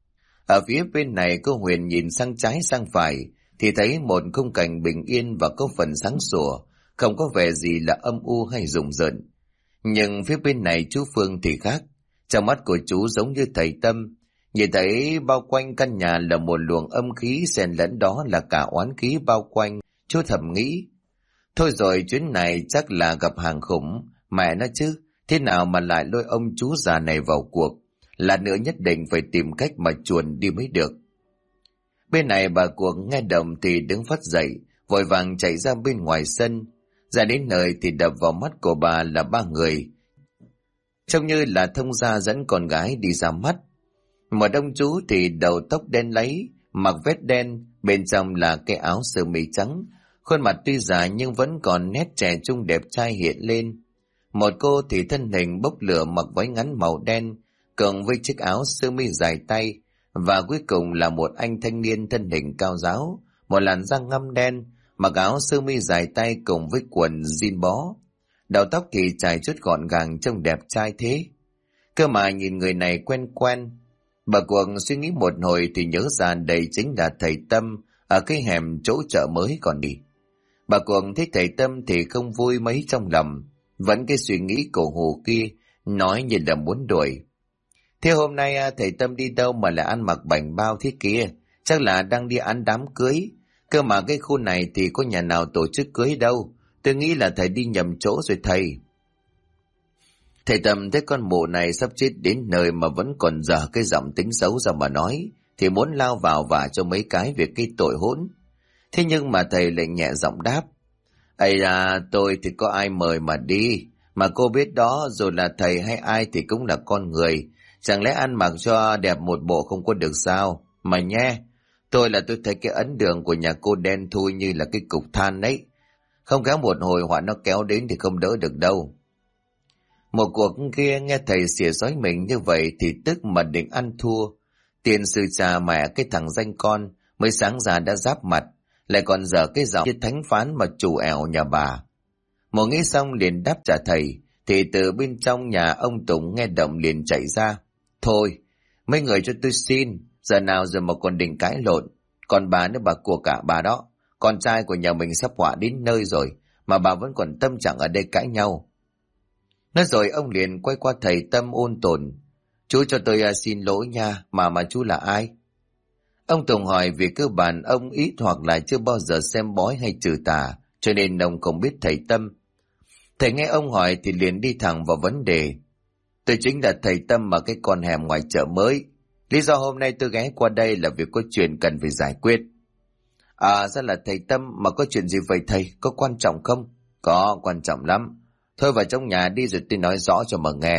A: Ở phía bên này cô Huyền nhìn sang trái sang phải thì thấy một khung cảnh bình yên và có phần sáng sủa, không có vẻ gì là âm u hay rùng rợn. Nhưng phía bên này chú Phương thì khác. Trong mắt của chú giống như thầy Tâm, nhìn thấy bao quanh căn nhà là một luồng âm khí, xen lẫn đó là cả oán khí bao quanh. Chú thầm nghĩ, thôi rồi chuyến này chắc là gặp hàng khủng, mẹ nó chứ, thế nào mà lại lôi ông chú già này vào cuộc, lát nữa nhất định phải tìm cách mà chuồn đi mới được. Bên này bà cuộc nghe động thì đứng phắt dậy, vội vàng chạy ra bên ngoài sân. Ra đến nơi thì đập vào mắt của bà là ba người, trông như là thông gia dẫn con gái đi ra mắt. Một ông chú thì đầu tóc đen láy, mặc vest đen, bên trong là cái áo sơ mi trắng, khuôn mặt tuy già nhưng vẫn còn nét trẻ trung đẹp trai hiện lên. Một cô thì thân hình bốc lửa, mặc váy ngắn màu đen, cộng với chiếc áo sơ mi dài tay, và cuối cùng là một anh thanh niên thân hình cao ráo, một làn da ngăm đen, mặc áo sơ mi dài tay cùng với quần jean bó. Đầu tóc thì chải chút gọn gàng trông đẹp trai thế. Cơ mà nhìn người này quen quen. Bà cuộc suy nghĩ một hồi thì nhớ ra đây chính là thầy Tâm ở cái hẻm chỗ chợ mới còn đi. Bà cuộc thấy thầy Tâm thì không vui mấy trong lòng, vẫn cái suy nghĩ cổ hủ kia, nói như là muốn đuổi. Thế hôm nay thầy Tâm đi đâu mà lại ăn mặc bảnh bao thế kia? Chắc là đang đi ăn đám cưới. Cơ mà cái khu này thì có nhà nào tổ chức cưới đâu. Tôi nghĩ là thầy đi nhầm chỗ rồi thầy. Thầy Tâm thấy con mụ này sắp chết đến nơi mà vẫn còn dở cái giọng tính xấu ra mà nói, thì muốn lao vào vả cho mấy cái việc cái tội hỗn. Thế nhưng mà thầy lại nhẹ giọng đáp, ây là tôi thì có ai mời mà đi, mà cô biết đó, rồi là thầy hay ai thì cũng là con người, chẳng lẽ ăn mặc cho đẹp một bộ không có được sao? Mà nhé, tôi thấy cái ấn đường của nhà cô đen thui như là cái cục than ấy, không kéo một hồi họa nó kéo đến thì không đỡ được đâu. Một cuộc kia nghe thầy xỉa xói mình như vậy thì tức mà định ăn thua. Tiền sư cha mẹ cái thằng danh con mới sáng ra đã giáp mặt, lại còn dở cái giọng như thánh phán mà chủ ẻo nhà bà. Một nghĩ xong liền đáp trả thầy, thì từ bên trong nhà ông Tùng nghe động liền chạy ra. Thôi, mấy người cho tôi xin, giờ nào rồi mà còn định cãi lộn, còn bà nữa bà của cả bà đó. Con trai của nhà mình sắp họa đến nơi rồi, mà bà vẫn còn tâm trạng ở đây cãi nhau. Nói rồi ông liền quay qua thầy Tâm ôn tồn. Chú cho tôi xin lỗi nha, mà chú là ai? Ông Tùng hỏi vì cơ bản ông ít hoặc là chưa bao giờ xem bói hay trừ tà, cho nên ông không biết thầy Tâm. Thầy nghe ông hỏi thì liền đi thẳng vào vấn đề. Tôi chính là thầy Tâm mà cái con hẻm ngoài chợ mới. Lý do hôm nay tôi ghé qua đây là việc có chuyện cần phải giải quyết. À, ra là thầy Tâm, mà có chuyện gì vậy thầy, có quan trọng không? Có, quan trọng lắm. Thôi vào trong nhà đi rồi tôi nói rõ cho mà nghe.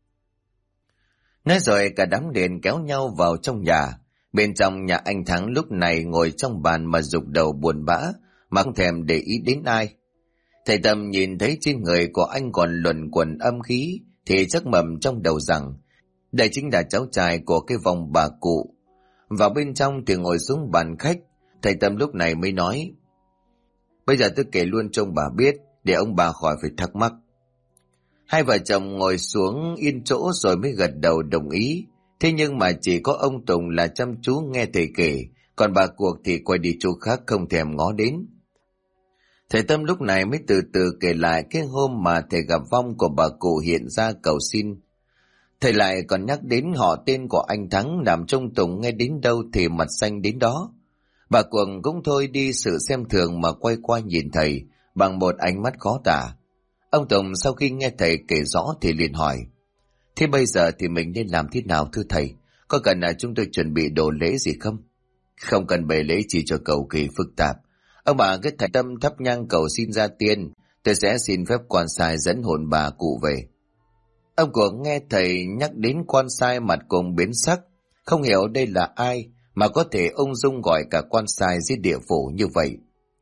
A: Nói rồi cả đám liền kéo nhau vào trong nhà. Bên trong nhà anh Thắng lúc này ngồi trong bàn mà rục đầu buồn bã, mà không thèm để ý đến ai. Thầy Tâm nhìn thấy trên người của anh còn luẩn quẩn âm khí, thì chắc mầm trong đầu rằng đây chính là cháu trai của cái vòng bà cụ. Vào bên trong thì ngồi xuống bàn khách. Thầy Tâm lúc này mới nói, bây giờ tôi kể luôn cho ông bà biết, để ông bà khỏi phải thắc mắc. Hai vợ chồng ngồi xuống yên chỗ rồi mới gật đầu đồng ý. Thế nhưng mà chỉ có ông Tùng là chăm chú nghe thầy kể, còn bà cuộc thì quay đi chỗ khác không thèm ngó đến. Thầy Tâm lúc này mới từ từ kể lại cái hôm mà thầy gặp vong của bà cụ hiện ra cầu xin. Thầy lại còn nhắc đến họ tên của anh Thắng, làm trông Tùng nghe đến đâu thì mặt xanh đến đó. Bà cuộc cũng thôi đi sự xem thường mà quay qua nhìn thầy bằng một ánh mắt khó tả. Ông Tùng sau khi nghe thầy kể rõ thì liền hỏi, thế bây giờ thì mình nên làm thế nào thưa thầy? Có cần là chúng tôi chuẩn bị đồ lễ gì không? Không cần bày lễ chỉ cho cầu kỳ phức tạp. Ông bà cứ thành tâm thắp nhang cầu xin ra tiên, tôi sẽ xin phép quan sai dẫn hồn bà cụ về. Ông cụ nghe thầy nhắc đến quan sai mặt cùng biến sắc, không hiểu đây là ai mà có thể ung dung gọi cả quan sai dưới địa phủ như vậy.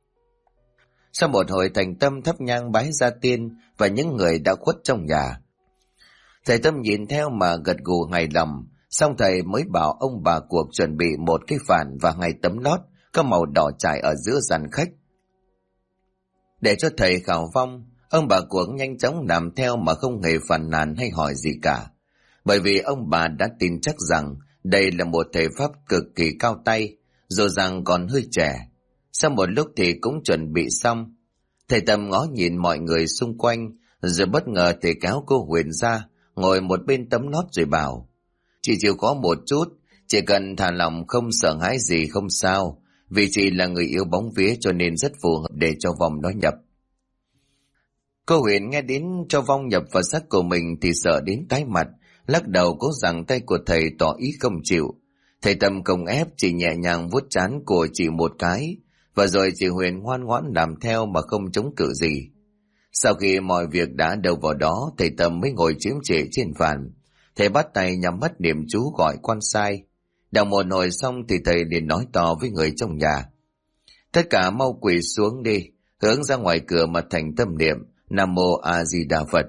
A: Sau một hồi thành tâm thắp nhang bái gia tiên và những người đã khuất trong nhà, thầy Tâm nhìn theo mà gật gù hài lòng, xong thầy mới bảo ông bà cuộc chuẩn bị một cái phản và 2 tấm lót có màu đỏ trải ở giữa dàn khách. Để cho thầy khảo vong, ông bà cuộc nhanh chóng làm theo mà không hề phàn nàn hay hỏi gì cả, bởi vì ông bà đã tin chắc rằng đây là một thầy pháp cực kỳ cao tay, dù rằng còn hơi trẻ. Sau một lúc thì cũng chuẩn bị xong. Thầy Tâm ngó nhìn mọi người xung quanh, rồi bất ngờ thầy kéo cô Huyền ra, ngồi một bên tấm lót rồi bảo: chị chịu khó một chút, chỉ cần thả lòng không sợ hãi gì không sao, vì chị là người yêu bóng vía cho nên rất phù hợp để cho vong đó nhập. Cô Huyền nghe đến cho vong nhập vào xác của mình thì sợ đến tái mặt, lắc đầu cố rằng tay của thầy tỏ ý không chịu. Thầy Tâm không ép, chỉ nhẹ nhàng vuốt trán của chị một cái, và rồi chị Huyền ngoan ngoãn làm theo mà không chống cự gì. Sau khi mọi việc đã đâu vào đó, thầy Tâm mới ngồi chiếm trệ trên bàn. Thầy bắt tay nhắm mắt niệm chú gọi quan sai. Đọc một hồi xong thì thầy liền nói to với người trong nhà: tất cả mau quỳ xuống đi, hướng ra ngoài cửa mà thành tâm niệm Nam Mô A Di Đà Phật.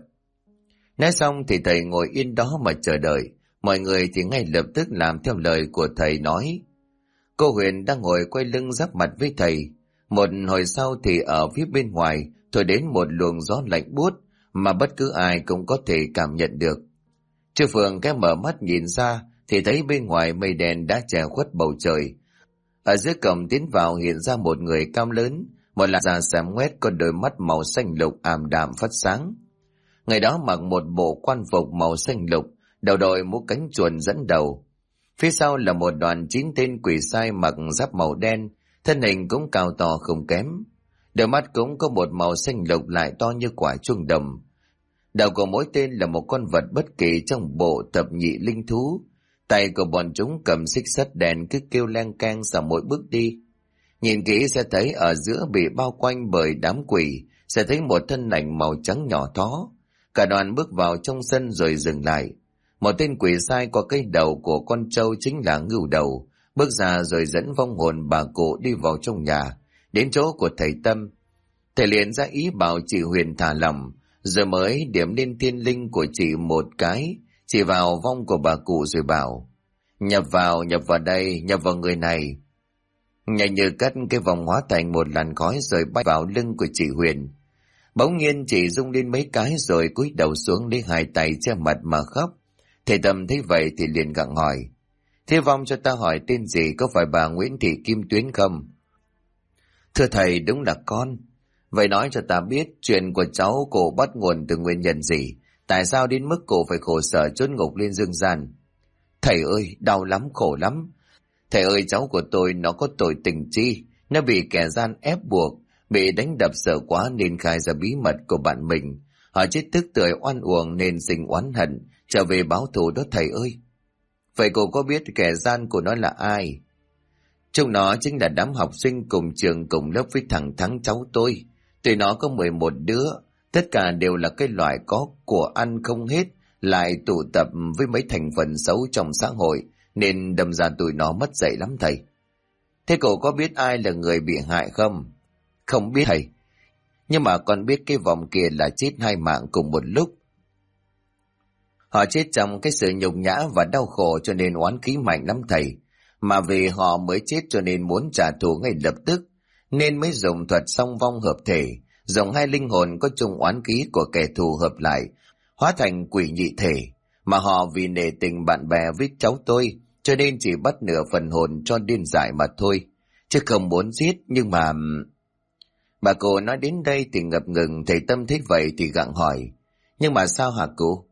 A: Nói xong thì thầy ngồi yên đó mà chờ đợi. Mọi người thì ngay lập tức làm theo lời của thầy nói. Cô Huyền đang ngồi quay lưng giáp mặt với thầy. Một hồi sau thì ở phía bên ngoài thổi đến một luồng gió lạnh buốt mà bất cứ ai cũng có thể cảm nhận được. Trư Phượng cái mở mắt nhìn ra thì thấy bên ngoài mây đen đã che khuất bầu trời. Ở dưới cổng tiến vào hiện ra một người cao lớn, một làn da xám ngoét, có đôi mắt màu xanh lục ảm đạm phát sáng. Người đó mặc một bộ quan phục màu xanh lục, đầu đội mũ cánh chuồn dẫn đầu. Phía sau là một đoàn 9 tên quỷ sai mặc giáp màu đen, thân hình cũng cao to không kém. Đôi mắt cũng có một màu xanh lục lại to như quả chuông đồng. Đầu của mỗi tên là một con vật bất kỳ trong bộ thập nhị linh thú. Tay của bọn chúng cầm xích sắt đèn cứ kêu leng keng sau mỗi bước đi. Nhìn kỹ sẽ thấy ở giữa bị bao quanh bởi đám quỷ, sẽ thấy một thân ảnh màu trắng nhỏ thó. Cả đoàn bước vào trong sân rồi dừng lại. Một tên quỷ sai qua cây đầu của con trâu chính là Ngưu Đầu, bước ra rồi dẫn vong hồn bà cụ đi vào trong nhà, đến chỗ của thầy Tâm. Thầy liền ra ý bảo chị Huyền thả lòng, rồi mới điểm lên thiên linh của chị một cái, chỉ vào vong của bà cụ rồi bảo: nhập vào đây, nhập vào người này. Nhanh như cắt, cái vòng hóa thành một làn khói rồi bay vào lưng của chị Huyền. Bỗng nhiên chị rung lên mấy cái rồi cúi đầu xuống lấy hai tay che mặt mà khóc. Thầy Tâm thấy vậy thì liền gặng hỏi: thế vong cho ta hỏi tên gì, có phải bà Nguyễn Thị Kim Tuyến không? Thưa thầy, đúng là con. Vậy nói cho ta biết chuyện của cháu cô bắt nguồn từ nguyên nhân gì, tại sao đến mức cô phải khổ sở chốn ngục lên dương gian? Thầy ơi, đau lắm, khổ lắm. Thầy ơi, cháu của tôi nó có tội tình chi, nó bị kẻ gian ép buộc, bị đánh đập sợ quá nên khai ra bí mật của bạn mình. Họ chết tức tưởi oan uổng nên sinh oán hận, trở về báo thù đó thầy ơi. Vậy cô có biết kẻ gian của nó là ai? Chúng nó chính là đám học sinh cùng trường cùng lớp với thằng Thắng cháu tôi. Tụi nó có 11 đứa, tất cả đều là cái loại có của ăn không hết, lại tụ tập với mấy thành phần xấu trong xã hội, nên đâm ra tụi nó mất dạy lắm thầy. Thế cậu có biết ai là người bị hại không? Không biết thầy, nhưng mà con biết cái vòng kia là chết hai mạng cùng một lúc. Họ chết trong cái sự nhục nhã và đau khổ cho nên oán khí mạnh lắm thầy. Mà vì họ mới chết cho nên muốn trả thù ngay lập tức, nên mới dùng thuật song vong hợp thể, dùng hai linh hồn có chung oán khí của kẻ thù hợp lại, hóa thành quỷ nhị thể. Mà họ vì nể tình bạn bè với cháu tôi, cho nên chỉ bắt nửa phần hồn cho điên dại mà thôi, chứ không muốn giết. Nhưng mà... Bà cô nói đến đây thì ngập ngừng. Thầy Tâm thấy vậy thì gặng hỏi: nhưng mà sao hả cô?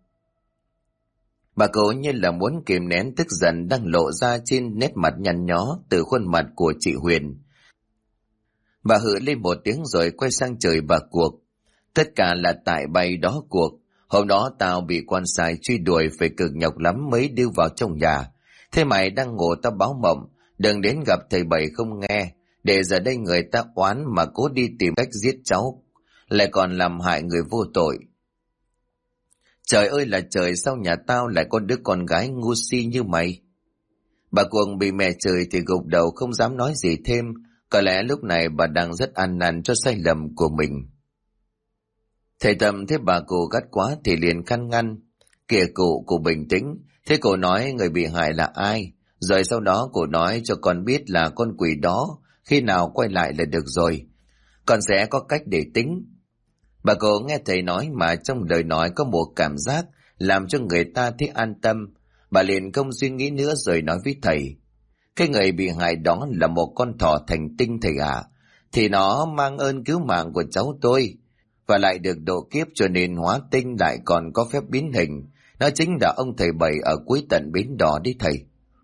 A: Bà cô như là muốn kìm nén tức giận đang lộ ra trên nét mặt nhăn nhó từ khuôn mặt của chị Huyền. Bà hự lên một tiếng rồi quay sang trời bà cuộc: tất cả là tại bay đó cuộc. Hôm đó tao bị quan sai truy đuổi phải cực nhọc lắm mới đưa vào trong nhà. Thế mày đang ngủ tao báo mộng, đừng đến gặp thầy Bảy không nghe. Để giờ đây người ta oán mà cố đi tìm cách giết cháu, lại còn làm hại người vô tội. Trời ơi là trời, sao nhà tao lại có đứa con gái ngu si như mày? Bà Cuồng bị mẹ chửi thì gục đầu không dám nói gì thêm. Có lẽ lúc này bà đang rất ăn năn cho sai lầm của mình. Thầy Tâm thấy bà cụ gắt quá thì liền can ngăn: kìa cụ bình tĩnh. Thế cô nói người bị hại là ai? Rồi sau đó cô nói cho con biết là con quỷ đó khi nào quay lại là được rồi. Con sẽ có cách để tính. Bà cô nghe thầy nói mà trong lời nói có một cảm giác làm cho người ta thấy an tâm. Bà liền không suy nghĩ nữa rồi nói với thầy. Cái người bị hại đó là một con thỏ thành tinh thầy ạ. Thì nó mang ơn cứu mạng của cháu tôi, và lại được độ kiếp cho nên hóa tinh lại còn có phép biến hình. Nó chính là ông thầy Bảy ở cuối tận bến đỏ đi thầy.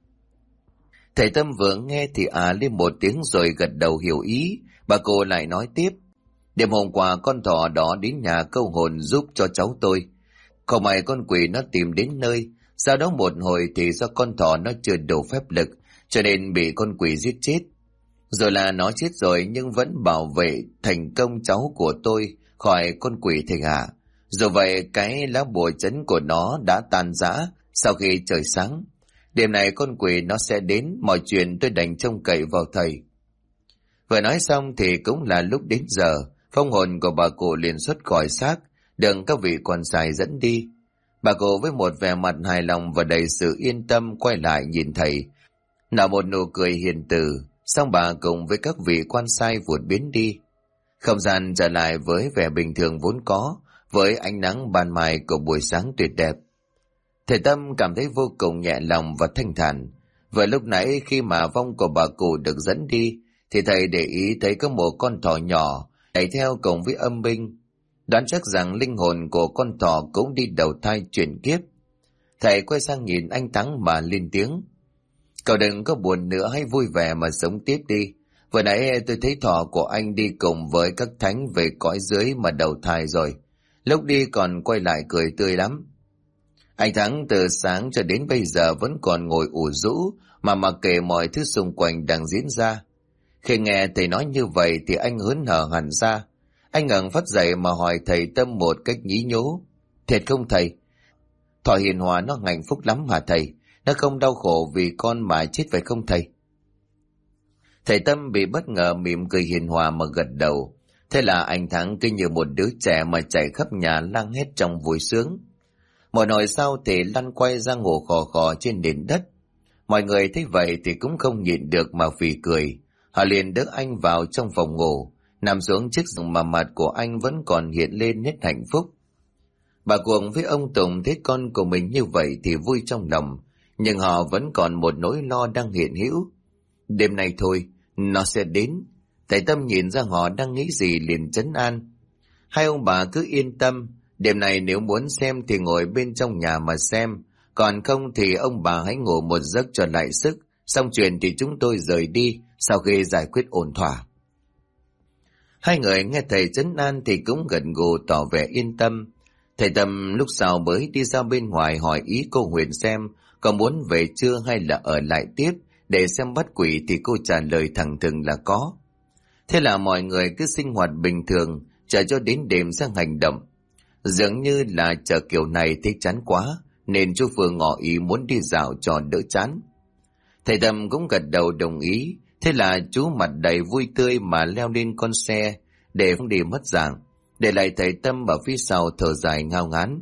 A: Thầy Tâm vừa nghe thì lên một tiếng rồi gật đầu hiểu ý. Bà cô lại nói tiếp. Đêm hôm qua con thỏ đó đến nhà câu hồn giúp cho cháu tôi. Không may con quỷ nó tìm đến nơi. Sau đó một hồi thì do con thỏ nó chưa đủ phép lực, cho nên bị con quỷ giết chết. Rồi là nó chết rồi nhưng vẫn bảo vệ thành công cháu của tôi khỏi con quỷ thầy ạ. Dù vậy cái lá bùa chấn của nó đã tan rã sau khi trời sáng. Đêm này con quỷ nó sẽ đến, mọi chuyện tôi đành trông cậy vào thầy. Vừa nói xong thì cũng là lúc đến giờ, phong hồn của bà cụ liền xuất khỏi xác, được các vị quan sai dẫn đi. Bà cụ với một vẻ mặt hài lòng và đầy sự yên tâm quay lại nhìn thầy, nở một nụ cười hiền từ, xong bà cùng với các vị quan sai vụt biến đi. Không gian trở lại với vẻ bình thường vốn có, với ánh nắng ban mai của buổi sáng tuyệt đẹp. Thầy Tâm cảm thấy vô cùng nhẹ lòng và thanh thản. Vừa lúc nãy khi mà vong của bà cụ được dẫn đi, thì thầy để ý thấy có một con thỏ nhỏ chạy theo cùng với âm binh. Đoán chắc rằng linh hồn của con thỏ cũng đi đầu thai chuyển kiếp. Thầy quay sang nhìn anh Thắng mà lên tiếng. Cậu đừng có buồn nữa, hãy vui vẻ mà sống tiếp đi. Vừa nãy tôi thấy thỏ của anh đi cùng với các thánh về cõi dưới mà đầu thai rồi. Lúc đi còn quay lại cười tươi lắm. Anh Thắng từ sáng cho đến bây giờ vẫn còn ngồi ủ rũ mà mặc kệ mọi thứ xung quanh đang diễn ra. Khi nghe thầy nói như vậy thì anh hớn hở hẳn ra. Anh ngẩng phát dậy mà hỏi thầy Tâm một cách nhí nhố. Thiệt không thầy? Thỏ hiền hòa nó hạnh phúc lắm hả thầy? Nó không đau khổ vì con mà chết phải không thầy? Thầy Tâm bị bất ngờ mỉm cười hiền hòa mà gật đầu. Thế là anh Thắng cứ như một đứa trẻ mà chạy khắp nhà lang hết trong vui sướng. Một hồi sau thì lăn quay ra ngủ khò khò trên nền đất. Mọi người thấy vậy thì cũng không nhịn được mà phì cười. Họ liền đỡ anh vào trong phòng ngủ, nằm xuống chiếc giường mà mặt của anh vẫn còn hiện lên nét hạnh phúc. Bà Cuồng với ông Tùng thấy con của mình như vậy thì vui trong lòng, nhưng họ vẫn còn một nỗi lo đang hiện hữu. Đêm nay thôi, nó sẽ đến. Thầy Tâm nhìn ra họ đang nghĩ gì liền trấn an. Hai ông bà cứ yên tâm, đêm nay nếu muốn xem thì ngồi bên trong nhà mà xem, còn không thì ông bà hãy ngủ một giấc cho lại sức, xong chuyện thì chúng tôi rời đi sau khi giải quyết ổn thỏa. Hai người nghe thầy trấn an thì cũng gật gù tỏ vẻ yên tâm. Thầy Tâm lúc sau mới đi ra bên ngoài hỏi ý cô Huyền xem có muốn về chưa hay là ở lại tiếp để xem bắt quỷ, thì cô trả lời thẳng thừng là có. Thế là mọi người cứ sinh hoạt bình thường, chờ cho đến đêm sang hành động. Dường như là chờ kiểu này thấy chán quá, nên chú Phương ngỏ ý muốn đi dạo cho đỡ chán. Thầy Tâm cũng gật đầu đồng ý, thế là chú mặt đầy vui tươi mà leo lên con xe để không đi mất dạng, để lại thầy Tâm ở phía sau thở dài ngao ngán.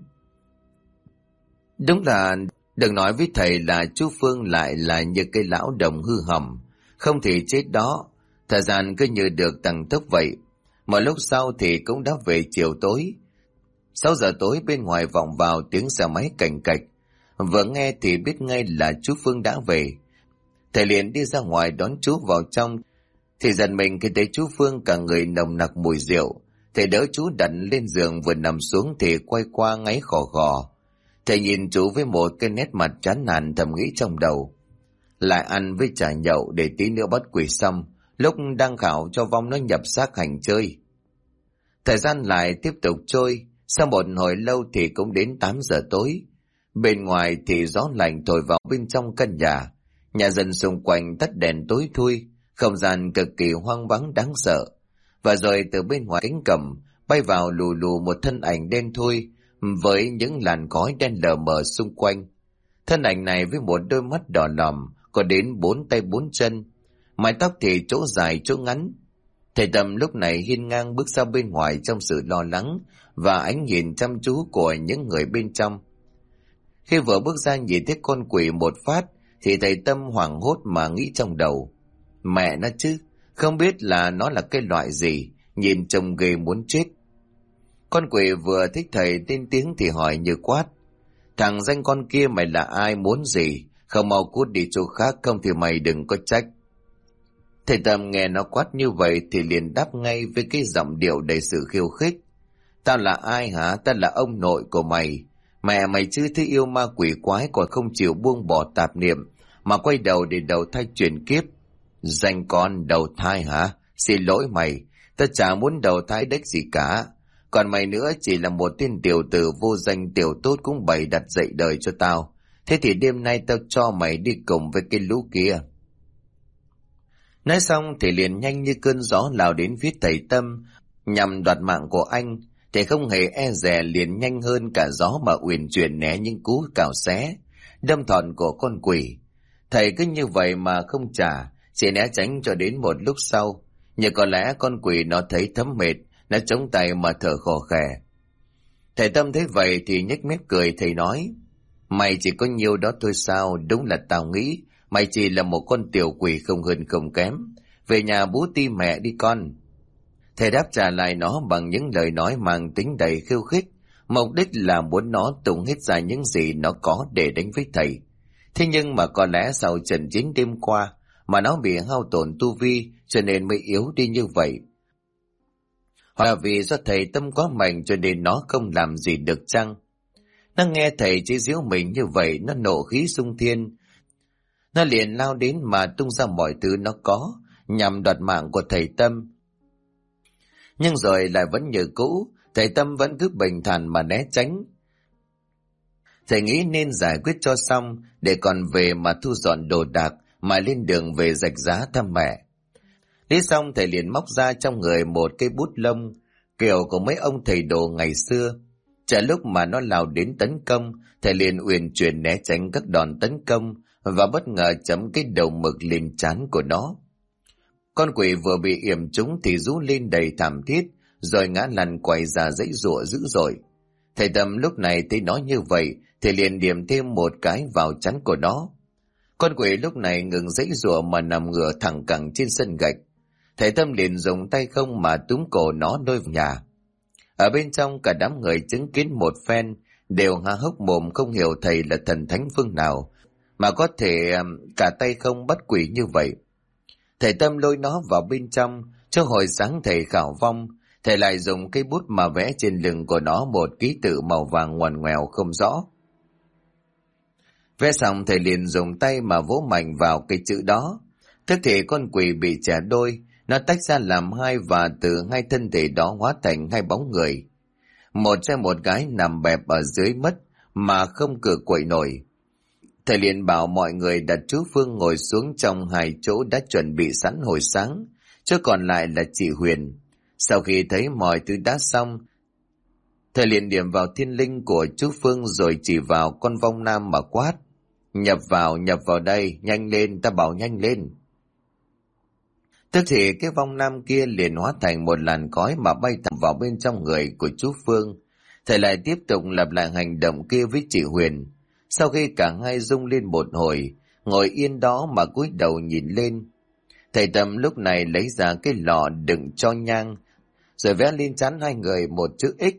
A: Đúng là đừng nói với thầy là chú Phương lại là như cây lão đồng hư hỏng, không thì chết đó. Thời gian cứ như được tăng tốc vậy. Một lúc sau thì cũng đã về chiều tối. 6 giờ tối bên ngoài vọng vào tiếng xe máy cành cạch. Vừa nghe thì biết ngay là chú Phương đã về. Thầy liền đi ra ngoài đón chú vào trong. Thì giật mình khi thấy chú Phương cả người nồng nặc mùi rượu. Thầy đỡ chú đặt lên giường, vừa nằm xuống thì quay qua ngáy khò khò. Thầy nhìn chú với một cái nét mặt chán nản, thầm nghĩ trong đầu. Lại ăn với trà nhậu để tí nữa bắt quỷ xong, lúc đang khảo cho vong nó nhập xác hành chơi. Thời gian lại tiếp tục trôi. Sau một hồi lâu thì cũng đến 8 giờ tối. Bên ngoài thì gió lạnh thổi vào bên trong căn nhà. Nhà dân xung quanh tắt đèn tối thui, không gian cực kỳ hoang vắng đáng sợ. Và rồi từ bên ngoài cánh cổng bay vào lù lù một thân ảnh đen thui, với những làn khói đen lờ mờ xung quanh. Thân ảnh này với một đôi mắt đỏ lòm, có đến 4 tay 4 chân, mái tóc thì chỗ dài chỗ ngắn. Thầy Tâm lúc này hiên ngang bước ra bên ngoài trong sự lo lắng và ánh nhìn chăm chú của những người bên trong. Khi vừa bước ra nhìn thấy con quỷ một phát thì thầy Tâm hoảng hốt mà nghĩ trong đầu. Mẹ nó chứ, không biết là nó là cái loại gì, nhìn trông ghê muốn chết. Con quỷ vừa thích thầy lên tiếng thì hỏi như quát. Thằng danh con kia mày là ai, muốn gì? Không mau cút đi chỗ khác, không thì mày đừng có trách. Thầy Tâm nghe nó quát như vậy thì liền đáp ngay với cái giọng điệu đầy sự khiêu khích. Tao là ai hả? Tao là ông nội của mày. Mẹ mày chứ thấy yêu ma quỷ quái còn không chịu buông bỏ tạp niệm, mà quay đầu để đầu thai chuyển kiếp. Danh con đầu thai hả? Xin lỗi mày, tao chả muốn đầu thai đếch gì cả. Còn mày nữa chỉ là một tên tiểu tử vô danh tiểu tốt cũng bày đặt dạy đời cho tao. Thế thì đêm nay tao cho mày đi cùng với cái lũ kia. Nói xong thì liền nhanh như cơn gió lao đến phía thầy Tâm nhằm đoạt mạng của anh. Thầy không hề e dè, liền nhanh hơn cả gió mà uyển chuyển né những cú cào xé đâm thọn của con quỷ. Thầy cứ như vậy mà không trả, chỉ né tránh cho đến một lúc sau. Nhưng có lẽ con quỷ nó thấy thấm mệt, nó chống tay mà thở khò khè. Thầy Tâm thấy vậy thì nhếch mép cười, thầy nói: Mày chỉ có nhiêu đó thôi sao? Đúng là tao nghĩ mày chỉ là một con tiểu quỷ không hơn không kém. Về nhà bú ti mẹ đi con. Thầy đáp trả lại nó bằng những lời nói mang tính đầy khiêu khích, mục đích là muốn nó tung hết ra những gì nó có để đánh với thầy. Thế nhưng mà có lẽ sau trận chiến đêm qua mà nó bị hao tổn tu vi, cho nên mới yếu đi như vậy. Hoặc là vì do thầy Tâm quá mạnh cho nên nó không làm gì được chăng? Nó nghe thầy chế giễu mình như vậy, nó nộ khí xung thiên. Nó liền lao đến mà tung ra mọi thứ nó có nhằm đoạt mạng của thầy Tâm. Nhưng rồi lại vẫn như cũ, thầy Tâm vẫn cứ bình thản mà né tránh. Thầy nghĩ nên giải quyết cho xong để còn về mà thu dọn đồ đạc mà lên đường về rạch giá thăm mẹ. Thế xong thầy liền móc ra trong người một cây bút lông kiểu của mấy ông thầy đồ ngày xưa. Chả lúc mà nó lao đến tấn công, thầy liền uyển chuyển né tránh các đòn tấn công và bất ngờ chấm cái đầu mực lên trán của nó. Con quỷ vừa bị yểm trúng thì rú lên đầy thảm thiết, rồi ngã lăn quay ra giãy giụa dữ dội. Thầy Tâm lúc này thấy nó như vậy thì liền điểm thêm một cái vào trán của nó. Con quỷ lúc này ngừng giãy giụa mà nằm ngửa thẳng cẳng trên sân gạch. Thầy Tâm liền dùng tay không mà túm cổ nó lôi vào nhà. Ở bên trong cả đám người chứng kiến một phen đều há hốc mồm, không hiểu thầy là thần thánh phương nào mà có thể cả tay không bắt quỷ như vậy. Thầy Tâm lôi nó vào bên trong, cho hồi sáng thầy khảo vong, thầy lại dùng cây bút mà vẽ trên lưng của nó một ký tự màu vàng ngoằn ngoèo không rõ. Vẽ xong thầy liền dùng tay mà vỗ mạnh vào cái chữ đó. Tức thì con quỷ bị chẻ đôi, nó tách ra làm hai và từ hai thân thể đó hóa thành hai bóng người. Một trai một gái nằm bẹp ở dưới mất mà không cử quậy nổi. Thầy liền bảo mọi người đặt chú Phương ngồi xuống trong hai chỗ đã chuẩn bị sẵn hồi sáng, chứ còn lại là chị Huyền. Sau khi thấy mọi thứ đã xong, thầy liền điểm vào thiên linh của chú Phương rồi chỉ vào con vong nam mà quát: nhập vào đây, nhanh lên, ta bảo nhanh lên. Tức thì cái vong nam kia liền hóa thành một làn khói mà bay thẳng vào bên trong người của chú Phương. Thầy lại tiếp tục lặp lại hành động kia với chị Huyền. Sau khi cả hai rung lên một hồi, ngồi yên đó mà cúi đầu nhìn lên, thầy Tâm lúc này lấy ra cái lọ đựng cho nhang, rồi vẽ lên trán hai người một chữ X,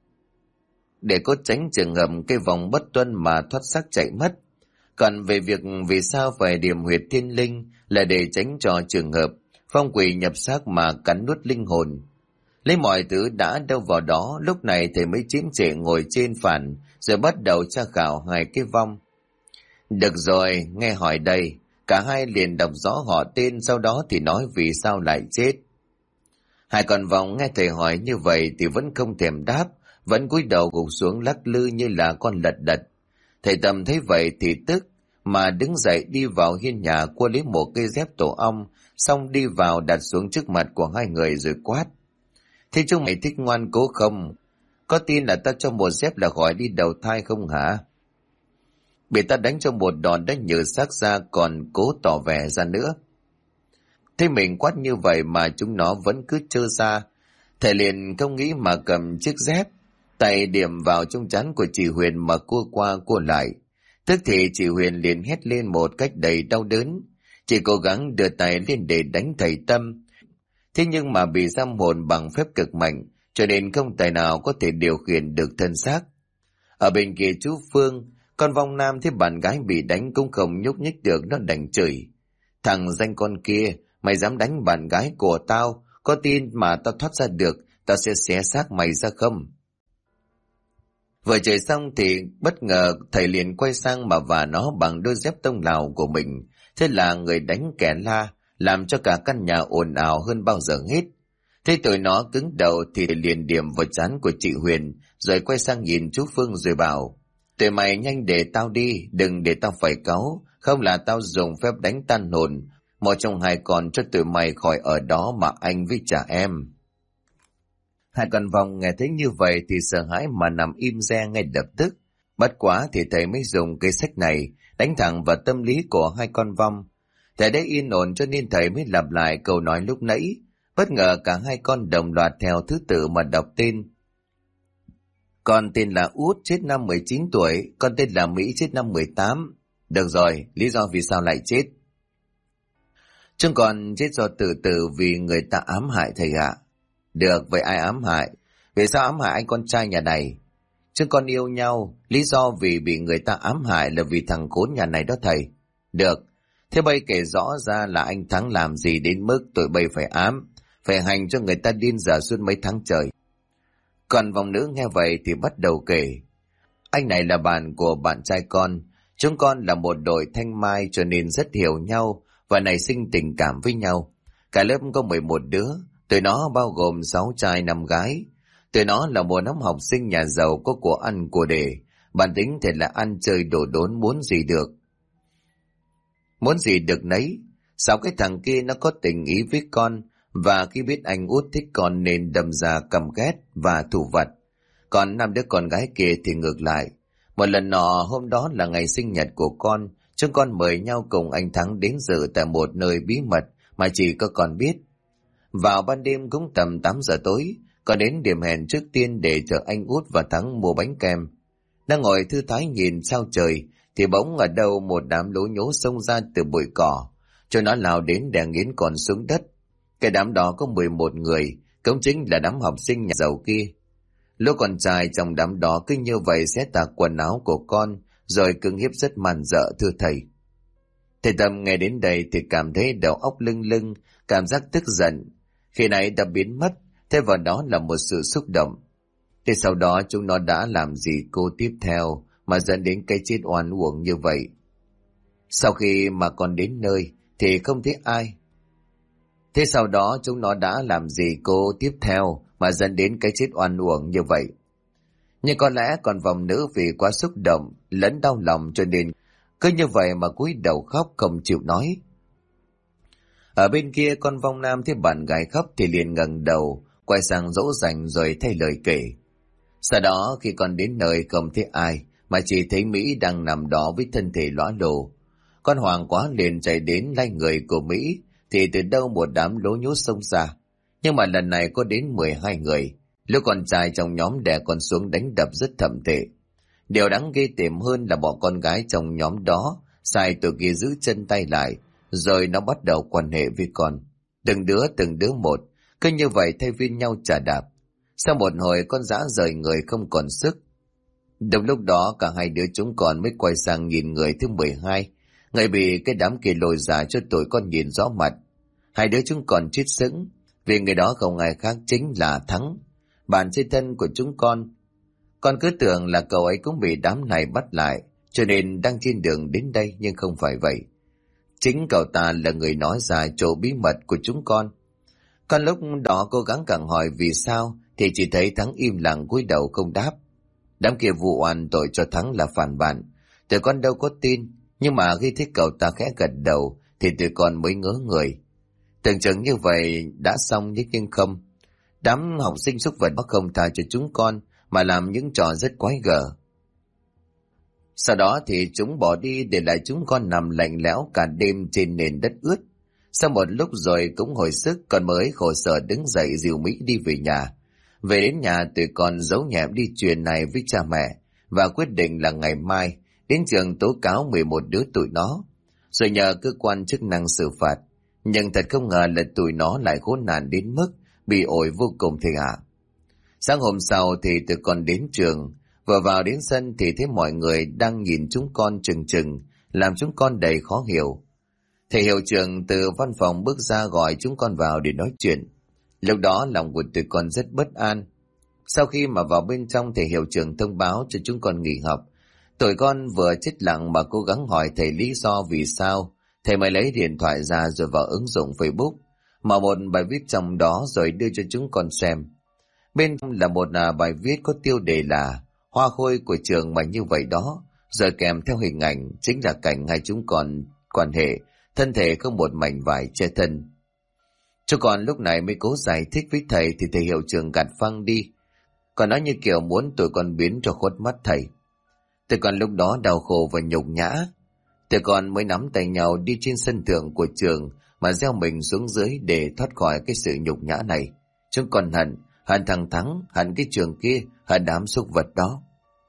A: để có tránh trường hợp cái vòng bất tuân mà thoát xác chạy mất. Còn về việc vì sao phải điểm huyệt thiên linh là để tránh cho trường hợp phong quỷ nhập xác mà cắn nuốt linh hồn. Lấy mọi thứ đã đâu vào đó, lúc này thầy mới chiếm trệ ngồi trên phản, rồi bắt đầu tra khảo hai cái vong. Được rồi, nghe hỏi đây. Cả hai liền đọc rõ họ tên, sau đó thì nói vì sao lại chết. Hai con vong nghe thầy hỏi như vậy thì vẫn không thèm đáp, vẫn cúi đầu gục xuống lắc lư như là con lật đật. Thầy Tâm thấy vậy thì tức, mà đứng dậy đi vào hiên nhà cua lấy một cây dép tổ ong, xong đi vào đặt xuống trước mặt của hai người rồi quát: thế chúng mày thích ngoan cố không? Có tin là ta cho một dép là khỏi đi đầu thai không hả? Bị ta đánh cho một đòn đã nhừ xác ra còn cố tỏ vẻ ra nữa. Thế mình quát như vậy mà chúng nó vẫn cứ trơ ra. Thầy liền không nghĩ mà cầm chiếc dép, tay điểm vào trong trán của chị Huyền mà cua qua cua lại. Tức thì chị Huyền liền hét lên một cách đầy đau đớn. Chị cố gắng đưa tay lên để đánh thầy Tâm. Thế nhưng mà bị giam hồn bằng phép cực mạnh, cho nên không tài nào có thể điều khiển được thân xác. Ở bên kia chú Phương, con vong nam thấy bạn gái bị đánh cũng không nhúc nhích được, nó đành chửi. Thằng danh con kia, mày dám đánh bạn gái của tao, có tin mà tao thoát ra được, tao sẽ xé xác mày ra không? Vừa chửi xong thì bất ngờ thầy liền quay sang mà vả nó bằng đôi dép tông Lào của mình. Thế là người đánh kẻ la, làm cho cả căn nhà ồn ào hơn bao giờ hết. Thế tụi nó cứng đầu thì liền điểm vào trán của chị Huyền, rồi quay sang nhìn chú Phương rồi bảo: tụi mày nhanh để tao đi, đừng để tao phải cáu, không là tao dùng phép đánh tan hồn một trong hai con cho tụi mày khỏi ở đó mà anh với cha em. Hai con vong nghe thấy như vậy thì sợ hãi mà nằm im re ngay lập tức. Bất quá thì thầy mới dùng cây sách này đánh thẳng vào tâm lý của hai con vong. Thầy đã yên ổn cho nên thầy mới lặp lại câu nói lúc nãy. Bất ngờ cả hai con đồng loạt theo thứ tự mà đọc tên. Con tên là Út, chết năm 19 tuổi, con tên là Mỹ, chết năm 18. Được rồi, lý do vì sao lại chết? Chúng con chết do tự tử vì người ta ám hại thầy ạ. Được, vậy ai ám hại? Vì sao ám hại anh con trai nhà này? Chúng con yêu nhau, lý do vì bị người ta ám hại là vì thằng khốn nhà này đó thầy. Được, thế bây kể rõ ra là anh Thắng làm gì đến mức tụi bây phải ám, phải hành cho người ta điên dở suốt mấy tháng trời. Còn vòng nữ nghe vậy thì bắt đầu kể. Anh này là bạn của bạn trai con, chúng con là một đội thanh mai cho nên rất hiểu nhau và nảy sinh tình cảm với nhau. Cả lớp có 11 đứa, tụi nó bao gồm 6 trai 5 gái. Tụi nó là một đám học sinh nhà giàu có của ăn của để, bản tính thì là ăn chơi đổ đốn, muốn gì được. Muốn gì được nấy. Sao cái thằng kia nó có tình ý với con, và khi biết anh Út thích con nên đâm ra căm ghét và thù vặt. Còn 5 đứa con gái kia thì ngược lại. Một lần nọ, hôm đó là ngày sinh nhật của con, chúng con mời nhau cùng anh Thắng đến dự tại một nơi bí mật mà chỉ có con biết. Vào ban đêm cũng tầm 8 giờ tối, con đến điểm hẹn trước tiên để chờ anh Út và Thắng mua bánh kem. Đang ngồi thư thái nhìn sao trời, thì bỗng ở đâu một đám lố nhố xông ra từ bụi cỏ, cho nó lao đến đè nghiến con xuống đất. Cái đám đó có 11 người, cũng chính là đám học sinh nhà giàu kia. Lũ con trai trong đám đó cứ như vậy xé tạc quần áo của con, rồi cưỡng hiếp rất man dợ thưa thầy. Thầy Tâm nghe đến đây thì cảm thấy đầu óc lưng lưng, cảm giác tức giận. Khi nãy đã biến mất, thế vào đó là một sự xúc động. Thì sau đó chúng nó đã làm gì cô tiếp theo mà dẫn đến cái chết oan uổng như vậy? Sau khi mà con đến nơi thì không thấy ai. Thế sau đó chúng nó đã làm gì cô tiếp theo mà dẫn đến cái chết oan uổng như vậy? Nhưng có lẽ còn vòng nữ vì quá xúc động lẫn đau lòng cho nên cứ như vậy mà cúi đầu khóc không chịu nói. Ở bên kia con vong nam thấy bạn gái khóc thì liền ngẩng đầu quay sang dỗ dành rồi thay lời kể. Sau đó khi con đến nơi không thấy ai mà chỉ thấy Mỹ đang nằm đó với thân thể lõa lồ. Con hoảng quá liền chạy đến lay người của Mỹ thì từ đâu một đám lố nhố xông ra. Nhưng mà lần này có đến 12 người. Lũ con trai trong nhóm đè con xuống đánh đập rất thậm tệ. Điều đáng ghê tởm hơn là bọn con gái trong nhóm đó sai tụi kia giữ chân tay lại, rồi nó bắt đầu quan hệ với con. Từng đứa một, cứ như vậy thay phiên nhau chà đạp. Sau một hồi con dã rời người không còn sức. Đồng lúc đó cả hai đứa chúng con mới quay sang nhìn người thứ 12, người bị cái đám kia lôi ra cho tụi con nhìn rõ mặt. Hai đứa chúng còn chết sững, vì người đó không ai khác chính là Thắng, bạn chơi thân của chúng con. Con cứ tưởng là cậu ấy cũng bị đám này bắt lại, cho nên đang trên đường đến đây, nhưng không phải vậy. Chính cậu ta là người nói ra chỗ bí mật của chúng con. Con lúc đó cố gắng càng hỏi vì sao thì chỉ thấy Thắng im lặng cúi đầu không đáp. Đám kia vụ oan tội cho Thắng là phản bạn, tụi con đâu có tin, nhưng mà khi thấy cậu ta khẽ gật đầu thì tụi con mới ngớ người. Tưởng chừng như vậy đã xong nhưng không. Đám học sinh xúc vật không tha cho chúng con mà làm những trò rất quái gở. Sau đó thì chúng bỏ đi để lại chúng con nằm lạnh lẽo cả đêm trên nền đất ướt. Sau một lúc rồi cũng hồi sức, con mới khổ sở đứng dậy dìu Mỹ đi về nhà. Về đến nhà tụi con giấu nhẹm đi chuyện này với cha mẹ và quyết định là ngày mai đến trường tố cáo 11 đứa tụi nó, rồi nhờ cơ quan chức năng xử phạt. Nhưng thật không ngờ là tụi nó lại khốn nạn đến mức bị ổi vô cùng thầy ạ. Sáng hôm sau thì tụi con đến trường Vừa vào đến sân thì thấy mọi người đang nhìn chúng con chừng chừng, làm chúng con đầy khó hiểu. Thầy hiệu trưởng từ văn phòng bước ra gọi chúng con vào để nói chuyện. Lúc đó lòng của tụi con rất bất an. Sau khi mà vào bên trong, thầy hiệu trưởng thông báo cho chúng con nghỉ học. Tụi con vừa chết lặng mà cố gắng hỏi thầy lý do vì sao. Thầy mới lấy điện thoại ra rồi vào ứng dụng Facebook, mở một bài viết trong đó rồi đưa cho chúng con xem. Bên trong là một bài viết có tiêu đề là Hoa khôi của trường mà như vậy đó, rồi kèm theo hình ảnh chính là cảnh hai chúng con quan hệ, thân thể không một mảnh vải che thân. Chúng con lúc này mới cố giải thích với thầy thì thầy hiệu trưởng gạt phăng đi, còn nói như kiểu muốn tụi con biến cho khuất mắt thầy. Tụi con lúc đó đau khổ và nhục nhã. Tụi con mới nắm tay nhau đi trên sân thượng của trường mà gieo mình xuống dưới để thoát khỏi cái sự nhục nhã này. Chúng con hận thằng Thắng, hận cái trường kia, hận đám súc vật đó.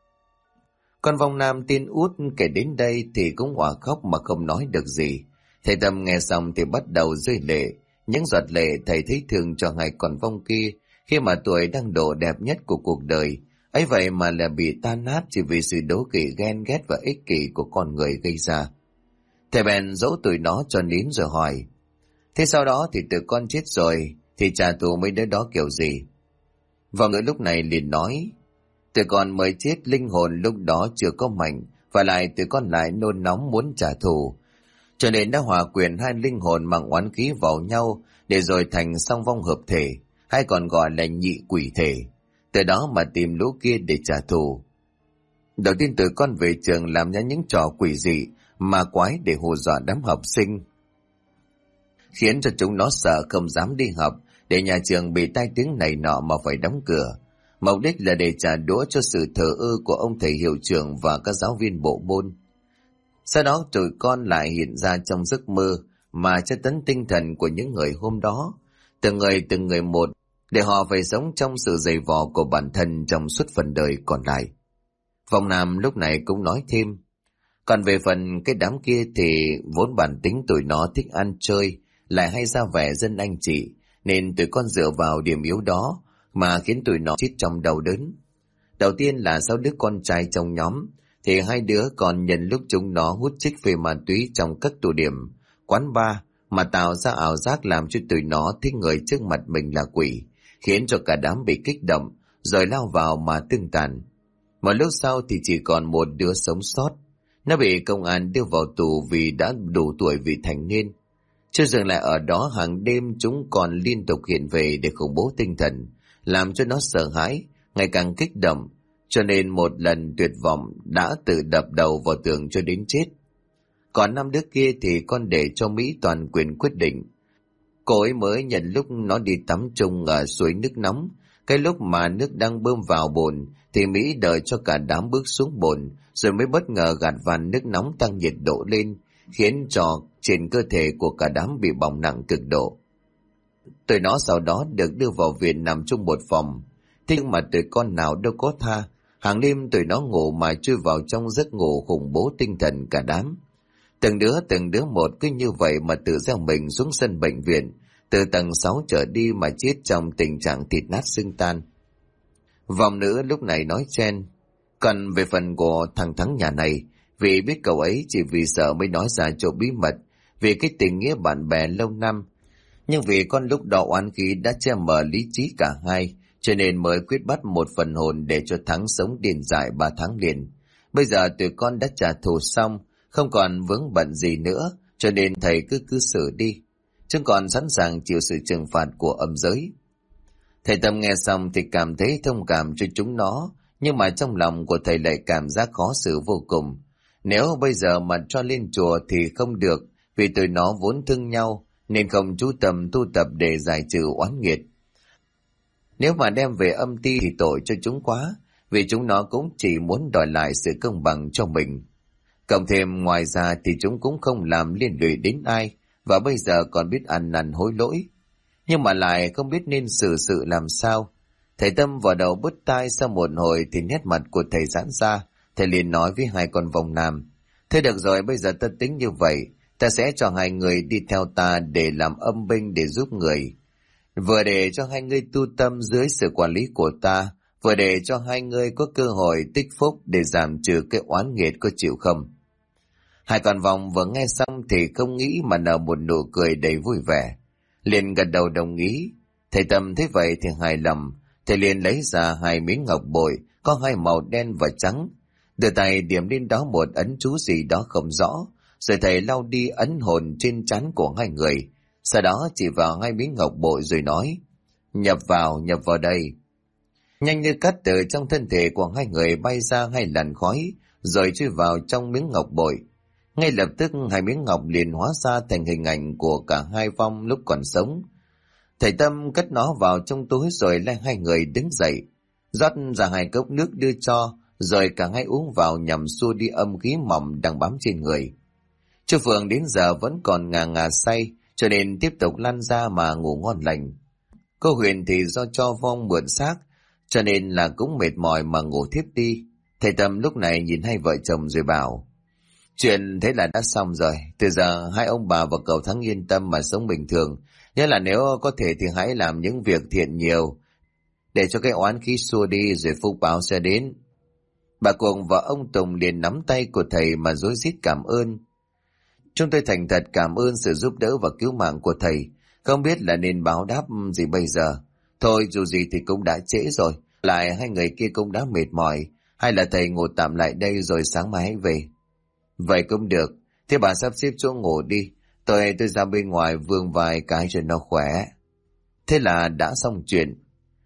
A: Con Vong Nam tin út kể đến đây thì cũng òa khóc mà không nói được gì. Thầy Tâm nghe xong thì bắt đầu rơi lệ. Những giọt lệ thầy thấy thương cho hai con vong kia khi mà tuổi đang độ đẹp nhất của cuộc đời. Ấy vậy mà là bị tan nát chỉ vì sự đố kỵ, ghen ghét và ích kỷ của con người gây ra. Thầy bèn dỗ tụi nó cho nín rồi hỏi: thế sau đó thì tụi con chết rồi thì trả thù mấy đứa đó kiểu gì? Và người lúc này liền nói: tụi con mới chết, linh hồn lúc đó chưa có mạnh, và lại tụi con lại nôn nóng muốn trả thù, cho nên đã hòa quyện hai linh hồn mang oán khí vào nhau để rồi thành song vong hợp thể, hay còn gọi là nhị quỷ thể. Từ đó mà tìm lũ kia để trả thù. Đầu tiên tụi con về trường làm ra những trò quỷ dị ma quái để hù dọa đám học sinh, khiến cho chúng nó sợ không dám đi học, để nhà trường bị tai tiếng này nọ mà phải đóng cửa. Mục đích là để trả đũa cho sự thờ ơ của ông thầy hiệu trưởng và các giáo viên bộ môn. Sau đó tụi con lại hiện ra trong giấc mơ mà tra tấn tinh thần của những người hôm đó, từng người một, để họ phải sống trong sự dày vò của bản thân trong suốt phần đời còn lại. Vong Nam lúc này cũng nói thêm: còn về phần cái đám kia thì vốn bản tính tụi nó thích ăn chơi, lại hay ra vẻ dân anh chị, nên tụi con dựa vào điểm yếu đó mà khiến tụi nó chết trong đau đớn. Đầu tiên là 6 đứa con trai trong nhóm, thì 2 đứa còn nhân lúc chúng nó hút chích phê ma túy trong các tụ điểm, quán bar mà tạo ra ảo giác làm cho tụi nó thích người trước mặt mình là quỷ, khiến cho cả đám bị kích động, rồi lao vào mà tương tàn. Một lúc sau thì chỉ còn một đứa sống sót. Nó bị công an đưa vào tù vì đã đủ tuổi vị thành niên. Chưa dừng lại ở đó, hàng đêm chúng còn liên tục hiện về để khủng bố tinh thần, làm cho nó sợ hãi, ngày càng kích động, cho nên một lần tuyệt vọng đã tự đập đầu vào tường cho đến chết. Còn 5 đứa kia thì con để cho Mỹ toàn quyền quyết định. Cô ấy mới nhận lúc nó đi tắm chung ở suối nước nóng, cái lúc mà nước đang bơm vào bồn thì Mỹ đợi cho cả đám bước xuống bồn, rồi mới bất ngờ gạt van nước nóng tăng nhiệt độ lên, khiến cho trên cơ thể của cả đám bị bỏng nặng cực độ. Tụi nó sau đó được đưa vào viện nằm chung một phòng. Thế nhưng mà tụi con nào đâu có tha, hàng đêm tụi nó ngủ mà chui vào trong giấc ngủ khủng bố tinh thần cả đám. Từng đứa một cứ như vậy mà tự gieo mình xuống sân bệnh viện, từ tầng 6 trở đi mà chết trong tình trạng thịt nát xương tan. Vòng nữ lúc này nói chen: còn về phần của thằng Thắng nhà này, vì biết cậu ấy chỉ vì sợ mới nói ra chỗ bí mật, vì cái tình nghĩa bạn bè lâu năm. Nhưng vì con lúc đó oán khí đã che mờ lý trí cả hai, cho nên mới quyết bắt một phần hồn để cho Thắng sống điên dại 3 tháng liền. Bây giờ tụi con đã trả thù xong, không còn vướng bận gì nữa, cho nên thầy cứ xử đi. Chúng còn sẵn sàng chịu sự trừng phạt của âm giới. Thầy Tâm nghe xong thì cảm thấy thông cảm cho chúng nó, nhưng mà trong lòng của thầy lại cảm giác khó xử vô cùng. Nếu bây giờ mà cho lên chùa thì không được, vì tụi nó vốn thương nhau, nên không chú tâm tu tập để giải trừ oán nghiệt. Nếu mà đem về âm ti thì tội cho chúng quá, vì chúng nó cũng chỉ muốn đòi lại sự công bằng cho mình. Cộng thêm ngoài ra thì chúng cũng không làm liên lụy đến ai, và bây giờ còn biết ăn năn hối lỗi, nhưng mà lại không biết nên xử sự làm sao. Thầy Tâm vào đầu bứt tai, sau một hồi thì nét mặt của thầy giãn ra. Thầy liền nói với hai con vong nam: thế được rồi, bây giờ ta tính như vậy, ta sẽ cho 2 người đi theo ta để làm âm binh để giúp người, vừa để cho 2 người tu tâm dưới sự quản lý của ta, vừa để cho hai người có cơ hội tích phúc để giảm trừ cái oán nghiệt, có chịu không? Hai con vòng vừa nghe xong thì không nghĩ mà nở một nụ cười đầy vui vẻ, liền gật đầu đồng ý. Thầy Tâm thấy vậy thì hài lòng, thầy liền lấy ra hai miếng ngọc bội có hai màu đen và trắng, đưa tay điểm lên đó một ấn chú gì đó không rõ, rồi thầy lau đi ấn hồn trên trán của hai người, sau đó chỉ vào hai miếng ngọc bội rồi nói: nhập vào đây. Nhanh như cắt, từ trong thân thể của hai người bay ra hai làn khói rồi chui vào trong miếng ngọc bội. Ngay lập tức hai miếng ngọc liền hóa ra thành hình ảnh của cả hai vong lúc còn sống. Thầy Tâm cất nó vào trong túi rồi lấy hai người đứng dậy, rót ra hai cốc nước đưa cho, rồi cả hai uống vào nhằm xua đi âm khí mỏng đang bám trên người. Chú Phượng đến giờ vẫn còn ngà ngà say, cho nên tiếp tục lăn ra mà ngủ ngon lành. Cô Huyền thì do cho vong mượn xác, cho nên là cũng mệt mỏi mà ngủ thiếp đi. Thầy Tâm lúc này nhìn hai vợ chồng rồi bảo: chuyện thế là đã xong rồi, từ giờ hai ông bà và cậu Thắng yên tâm mà sống bình thường. Nhớ là nếu có thể thì hãy làm những việc thiện nhiều, để cho cái oán khí xua đi rồi phúc báo sẽ đến. Bà Cuồng và ông Tùng liền nắm tay của thầy mà rối rít cảm ơn. Chúng tôi thành thật cảm ơn sự giúp đỡ và cứu mạng của thầy, không biết là nên báo đáp gì bây giờ. Thôi dù gì thì cũng đã trễ rồi, lại hai người kia cũng đã mệt mỏi, hay là thầy ngủ tạm lại đây rồi sáng mai hãy về. Vậy cũng được, thế bà sắp xếp chỗ ngủ đi, tôi ra bên ngoài vương vài cái cho nó khỏe. Thế là đã xong chuyện.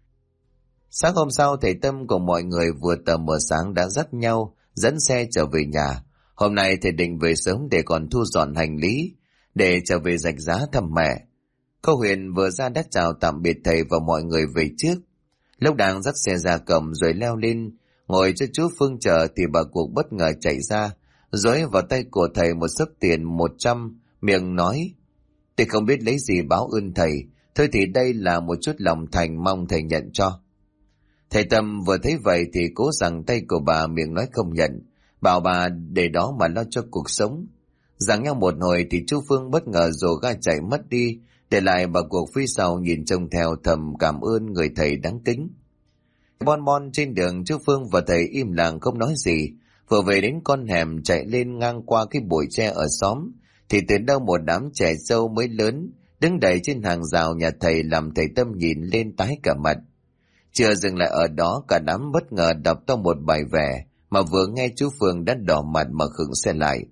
A: Sáng hôm sau thầy Tâm cùng mọi người vừa tờ mờ sáng đã dắt nhau dẫn xe trở về nhà. Hôm nay thầy định về sớm để còn thu dọn hành lý, để trở về Rạch Giá thăm mẹ. Cô Huyền vừa ra đã chào tạm biệt thầy và mọi người về trước. Lúc đang dắt xe ra cổng rồi leo lên ngồi cho chú Phương chờ thì bà Cuộc bất ngờ chạy ra, dối vào tay của thầy một xấp tiền 100, miệng nói: tôi không biết lấy gì báo ơn thầy, thôi thì đây là một chút lòng thành, mong thầy nhận cho. Thầy Tâm vừa thấy vậy thì cố giằng tay của bà, miệng nói không nhận, bảo bà để đó mà lo cho cuộc sống. Giằng nhau một hồi thì chú Phương bất ngờ rồ ga chạy mất đi, để lại bà Cuộc phía sau nhìn trông theo, thầm cảm ơn người thầy đáng kính. Bon bon trên đường, chú Phương và thầy im lặng không nói gì. Vừa về đến con hẻm chạy lên ngang qua cái bụi tre ở xóm, thì từ đâu một đám trẻ trâu mới lớn đứng đầy trên hàng rào nhà thầy, làm thầy Tâm nhìn lên tái cả mặt. Chưa dừng lại ở đó, cả đám bất ngờ đọc to một bài vẽ mà vừa nghe chú Phương đã đỏ mặt mà khựng xe lại.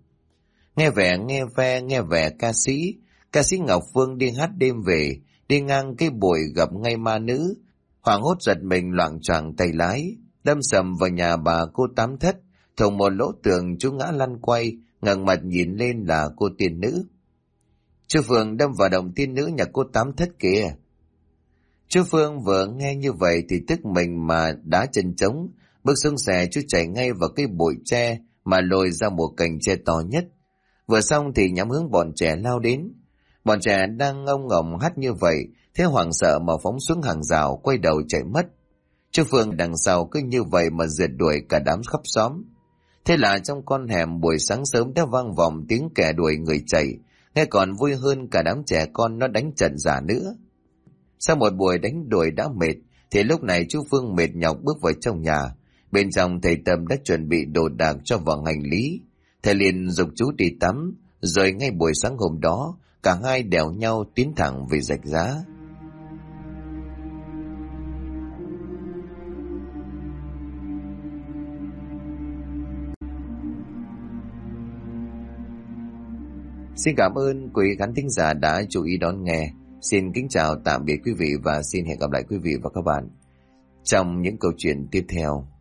A: Nghe vẻ ca sĩ Ngọc Phương đi hát đêm về, đi ngang cái bụi gặp ngay ma nữ, hoảng hốt giật mình loạng choạng tay lái, đâm sầm vào nhà bà cô Tám Thất, thủng một lỗ tường, chú ngã lăn quay, ngẩng mặt nhìn lên là cô tiên nữ. Chú Phương đâm vào đồng tiên nữ nhà cô Tám Thất kìa. Chú Phương vừa nghe như vậy thì tức mình mà đá chân trống, bước xuống xe chú chạy ngay vào cái bụi tre mà lôi ra một cành tre to nhất. Vừa xong thì nhắm hướng bọn trẻ lao đến. Bọn trẻ đang ngông ngồng hát như vậy, thế hoảng sợ mà phóng xuống hàng rào, quay đầu chạy mất. Chú Phương đằng sau cứ như vậy mà rượt đuổi cả đám khắp xóm. Thế là trong con hẻm buổi sáng sớm đã vang vọng tiếng kẻ đuổi người chạy, nghe còn vui hơn cả đám trẻ con nó đánh trận giả nữa. Sau một buổi đánh đuổi đã mệt, thì lúc này chú Phương mệt nhọc bước vào trong nhà. Bên trong thầy Tâm đã chuẩn bị đồ đạc cho vào hành lý. Thầy liền giục chú đi tắm, rồi ngay buổi sáng hôm đó, cả hai đèo nhau tiến thẳng về Rạch Giá. Xin cảm ơn quý khán thính giả đã chú ý đón nghe. Xin kính chào tạm biệt quý vị và xin hẹn gặp lại quý vị và các bạn trong những câu chuyện tiếp theo.